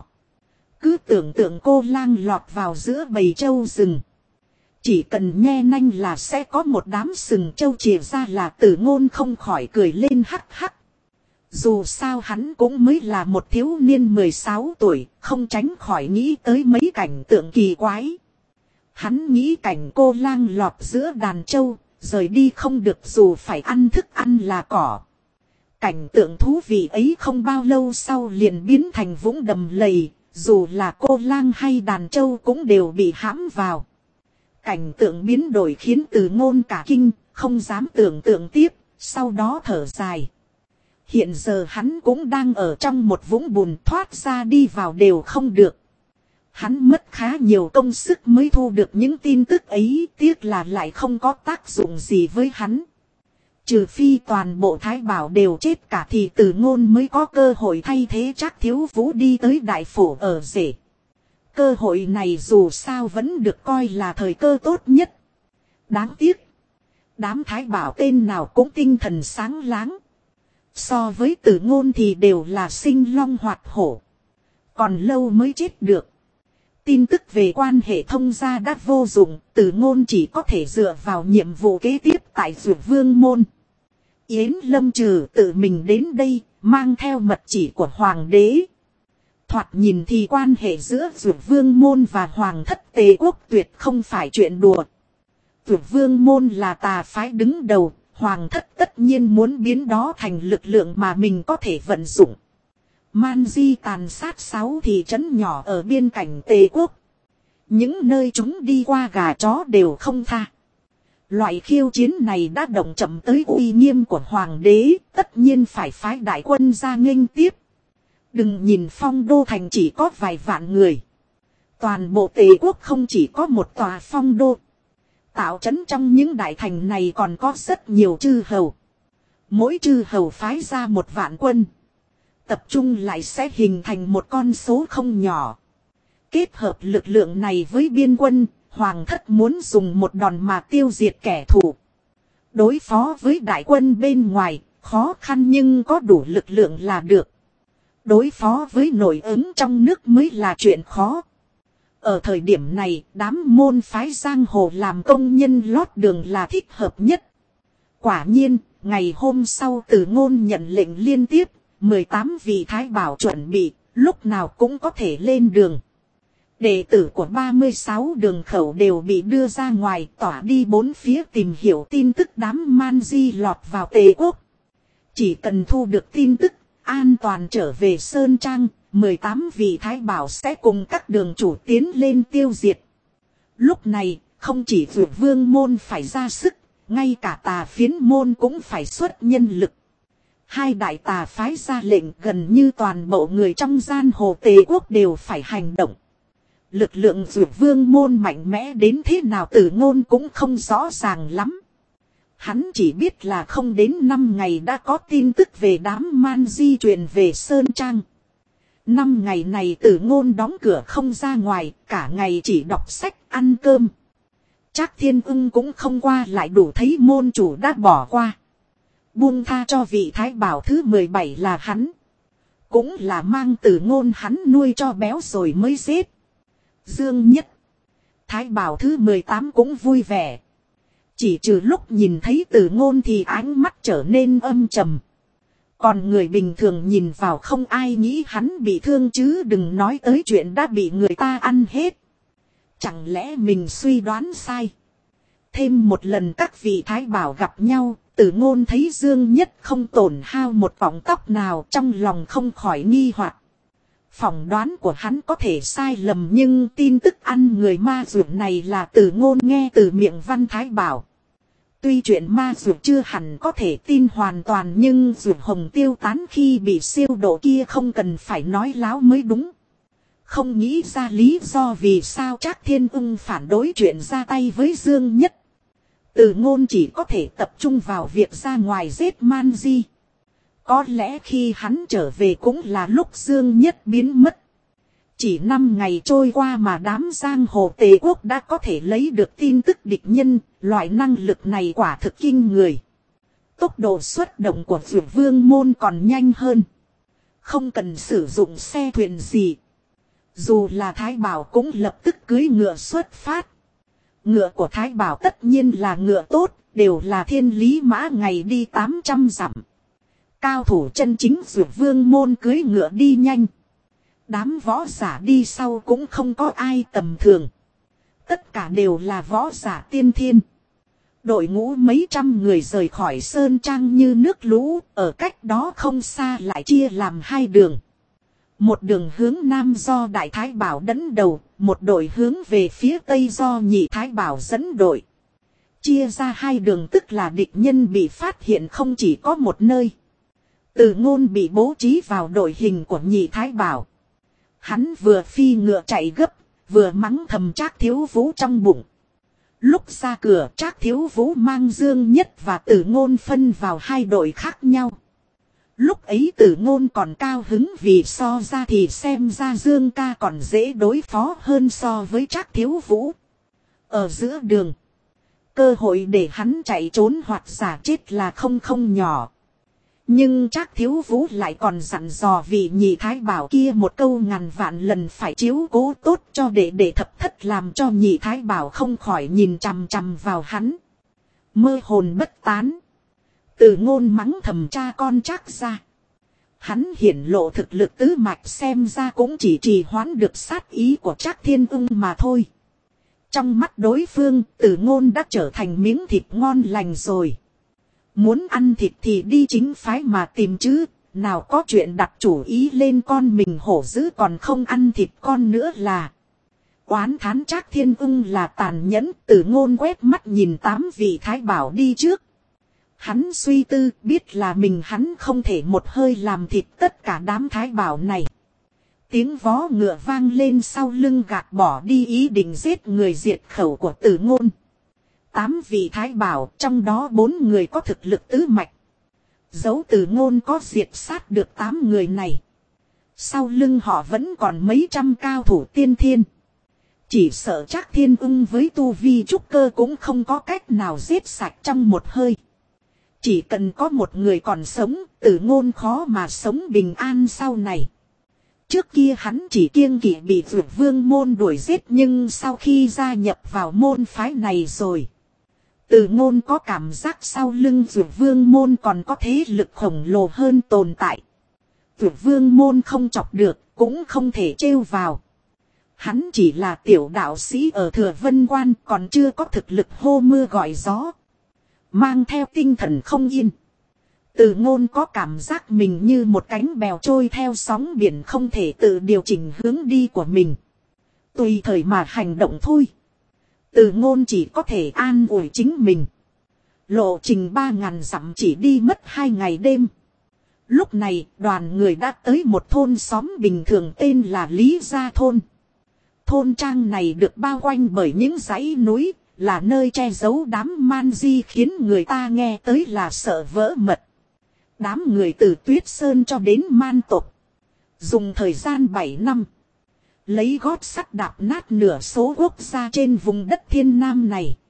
Cứ tưởng tượng cô lang lọt vào giữa bầy trâu rừng. Chỉ cần nhe nanh là sẽ có một đám sừng trâu chìa ra là Từ Ngôn không khỏi cười lên hắc hắc. Dù sao hắn cũng mới là một thiếu niên mười sáu tuổi, không tránh khỏi nghĩ tới mấy cảnh tượng kỳ quái. Hắn nghĩ cảnh cô lang lọt giữa đàn trâu, rời đi không được dù phải ăn thức ăn là cỏ. Cảnh tượng thú vị ấy không bao lâu sau liền biến thành vũng đầm lầy, dù là cô lang hay đàn trâu cũng đều bị hãm vào. Cảnh tượng biến đổi khiến Từ Ngôn cả kinh, không dám tưởng tượng tiếp, sau đó thở dài. Hiện giờ hắn cũng đang ở trong một vũng bùn, thoát ra đi vào đều không được. Hắn mất khá nhiều công sức mới thu được những tin tức ấy, tiếc là lại không có tác dụng gì với hắn. Trừ phi toàn bộ thái bảo đều chết cả thì Từ Ngôn mới có cơ hội thay thế Trác Thiếu Vũ đi tới đại phủ ở rể. Cơ hội này dù sao vẫn được coi là thời cơ tốt nhất. Đáng tiếc, đám thái bảo tên nào cũng tinh thần sáng láng. So với Tử Ngôn thì đều là sinh long hoạt hổ. Còn lâu mới chết được. Tin tức về quan hệ thông gia đã vô dụng, Tử Ngôn chỉ có thể dựa vào nhiệm vụ kế tiếp tại Dược Vương môn. Yến Lâm Trừ tự mình đến đây, mang theo mật chỉ của Hoàng đế. Thoạt nhìn thì quan hệ giữa Dược Vương môn và Hoàng thất Tề quốc tuyệt không phải chuyện đùa. Dược Vương môn là tà phái đứng đầu, Hoàng thất tất nhiên muốn biến đó thành lực lượng mà mình có thể vận dụng. Man Di tàn sát sáu thị trấn nhỏ ở biên cảnh Tề quốc. Những nơi chúng đi qua gà chó đều không tha. Loại khiêu chiến này đã động chậm tới uy nghiêm của Hoàng đế, tất nhiên phải phái đại quân ra nghênh tiếp. Đừng nhìn Phong Đô thành chỉ có vài vạn người. Toàn bộ Tề quốc không chỉ có một tòa Phong Đô. Tạo trấn trong những đại thành này còn có rất nhiều chư hầu. Mỗi chư hầu phái ra một vạn quân. Tập trung lại sẽ hình thành một con số không nhỏ. Kết hợp lực lượng này với biên quân, Hoàng thất muốn dùng một đòn mà tiêu diệt kẻ thù. Đối phó với đại quân bên ngoài, khó khăn nhưng có đủ lực lượng là được. Đối phó với nội ứng trong nước mới là chuyện khó. Ở thời điểm này, đám môn phái giang hồ làm công nhân lót đường là thích hợp nhất. Quả nhiên, ngày hôm sau Tử Ngôn nhận lệnh liên tiếp, mười tám vị thái bảo chuẩn bị, lúc nào cũng có thể lên đường. Đệ tử của ba mươi sáu đường khẩu đều bị đưa ra ngoài tỏa đi bốn phía tìm hiểu tin tức đám Man Di lọt vào Tề quốc. Chỉ cần thu được tin tức, an toàn trở về Sơn Trang, mười tám vị thái bảo sẽ cùng các đường chủ tiến lên tiêu diệt. Lúc này, không chỉ Dược Vương môn phải ra sức, ngay cả Tà Phiến môn cũng phải xuất nhân lực. Hai đại tà phái ra lệnh gần như toàn bộ người trong giang hồ Tề quốc đều phải hành động. Lực lượng Dược Vương môn mạnh mẽ đến thế nào Tử Ngôn cũng không rõ ràng lắm. Hắn chỉ biết là không đến năm ngày đã có tin tức về đám Man Di truyền về Sơn Trang. Năm ngày này Tử Ngôn đóng cửa không ra ngoài, cả ngày chỉ đọc sách ăn cơm. Trác Thiên Ưng cũng không qua lại đủ thấy môn chủ đã bỏ qua. Buông tha cho vị thái bảo thứ mười bảy là hắn. Cũng là mang Tử Ngôn hắn nuôi cho béo rồi mới giết. Dương Nhất, thái bảo thứ mười tám cũng vui vẻ. Chỉ trừ lúc nhìn thấy Tử Ngôn thì ánh mắt trở nên âm trầm. Còn người bình thường nhìn vào không ai nghĩ hắn bị thương chứ đừng nói tới chuyện đã bị người ta ăn hết. Chẳng lẽ mình suy đoán sai? Thêm một lần các vị thái bảo gặp nhau, Tử Ngôn thấy Dương Nhất không tổn hao một cọng tóc nào, trong lòng không khỏi nghi hoặc. Phỏng đoán của hắn có thể sai lầm nhưng tin tức ăn người ma dược này là Tử Ngôn nghe từ miệng Văn Thái Bảo. Tuy chuyện ma dược chưa hẳn có thể tin hoàn toàn nhưng dược hồng tiêu tán khi bị siêu độ kia không cần phải nói láo mới đúng. Không nghĩ ra lý do vì sao Trác Thiên Ưng phản đối chuyện ra tay với Dương Nhất. Tử Ngôn chỉ có thể tập trung vào việc ra ngoài giết Man Di. Có lẽ khi hắn trở về cũng là lúc Dương Nhất biến mất. Chỉ năm ngày trôi qua mà đám giang hồ Tề quốc đã có thể lấy được tin tức địch nhân, loại năng lực này quả thực kinh người. Tốc độ xuất động của Dược Vương môn còn nhanh hơn. Không cần sử dụng xe thuyền gì. Dù là Thái Bảo cũng lập tức cưỡi ngựa xuất phát. Ngựa của Thái Bảo tất nhiên là ngựa tốt, đều là thiên lý mã ngày đi tám trăm dặm. Cao thủ chân chính Dược Vương môn cưỡi ngựa đi nhanh. Đám võ giả đi sau cũng không có ai tầm thường. Tất cả đều là võ giả tiên thiên. Đội ngũ mấy trăm người rời khỏi Sơn Trang như nước lũ, ở cách đó không xa lại chia làm hai đường. Một đường hướng Nam do Đại Thái Bảo dẫn đầu, một đội hướng về phía Tây do Nhị Thái Bảo dẫn đội. Chia ra hai đường tức là địch nhân bị phát hiện không chỉ có một nơi. Tử Ngôn bị bố trí vào đội hình của Nhị Thái Bảo. Hắn vừa phi ngựa chạy gấp, vừa mắng thầm Trác Thiếu Vũ trong bụng. Lúc ra cửa Trác Thiếu Vũ mang Dương Nhất và Tử Ngôn phân vào hai đội khác nhau. Lúc ấy Tử Ngôn còn cao hứng vì so ra thì xem ra Dương ca còn dễ đối phó hơn so với Trác Thiếu Vũ. Ở giữa đường, cơ hội để hắn chạy trốn hoặc giả chết là không không nhỏ. Nhưng Trác Thiếu Vũ lại còn dặn dò vị nhị thái bảo kia một câu ngàn vạn lần phải chiếu cố tốt cho đệ đệ thập thất, làm cho nhị thái bảo không khỏi nhìn chằm chằm vào hắn. Mơ hồn bất tán. Từ Ngôn mắng thầm cha con Trác gia. Hắn hiển lộ thực lực tứ mạch, xem ra cũng chỉ trì hoãn được sát ý của Trác Thiên Ưng mà thôi. Trong mắt đối phương, Từ Ngôn đã trở thành miếng thịt ngon lành rồi. Muốn ăn thịt thì đi chính phái mà tìm chứ, nào có chuyện đặt chủ ý lên con mình hổ dữ còn không ăn thịt con nữa là. Oán thán Trác Thiên Ưng là tàn nhẫn. Từ Ngôn quét mắt nhìn tám vị thái bảo đi trước. Hắn suy tư, biết là mình hắn không thể một hơi làm thịt tất cả đám thái bảo này. Tiếng vó ngựa vang lên sau lưng, gạt bỏ đi ý định giết người diệt khẩu của Từ Ngôn. Tám vị thái bảo, trong đó bốn người có thực lực tứ mạch. Dẫu Từ Ngôn có diệt sát được tám người này, sau lưng họ vẫn còn mấy trăm cao thủ tiên thiên. Chỉ sợ Trác Thiên Ưng với tu vi trúc cơ cũng không có cách nào giết sạch trong một hơi. Chỉ cần có một người còn sống, Từ Ngôn khó mà sống bình an sau này. Trước kia hắn chỉ kiêng kỵ bị Dược Vương môn đuổi giết, nhưng sau khi gia nhập vào môn phái này rồi, Từ Ngôn có cảm giác sau lưng Dược Vương môn còn có thế lực khổng lồ hơn tồn tại. Dược Vương môn không chọc được, cũng không thể trêu vào. Hắn chỉ là tiểu đạo sĩ ở Thừa Vân Quan, còn chưa có thực lực hô mưa gọi gió, mang theo tinh thần không yên. Từ Ngôn có cảm giác mình như một cánh bèo trôi theo sóng biển, không thể tự điều chỉnh hướng đi của mình, tùy thời mà hành động thôi. Từ Ngôn chỉ có thể an ủi chính mình. Lộ trình ba ngàn dặm chỉ đi mất hai ngày đêm. Lúc này đoàn người đã tới một thôn xóm bình thường tên là Lý Gia Thôn. Thôn trang này được bao quanh bởi những dãy núi, là nơi che giấu đám man di khiến người ta nghe tới là sợ vỡ mật. Đám người từ Tuyết Sơn cho đến Man Tộc, dùng thời gian bảy năm, lấy gót sắt đạp nát nửa số quốc gia trên vùng đất Thiên Nam này.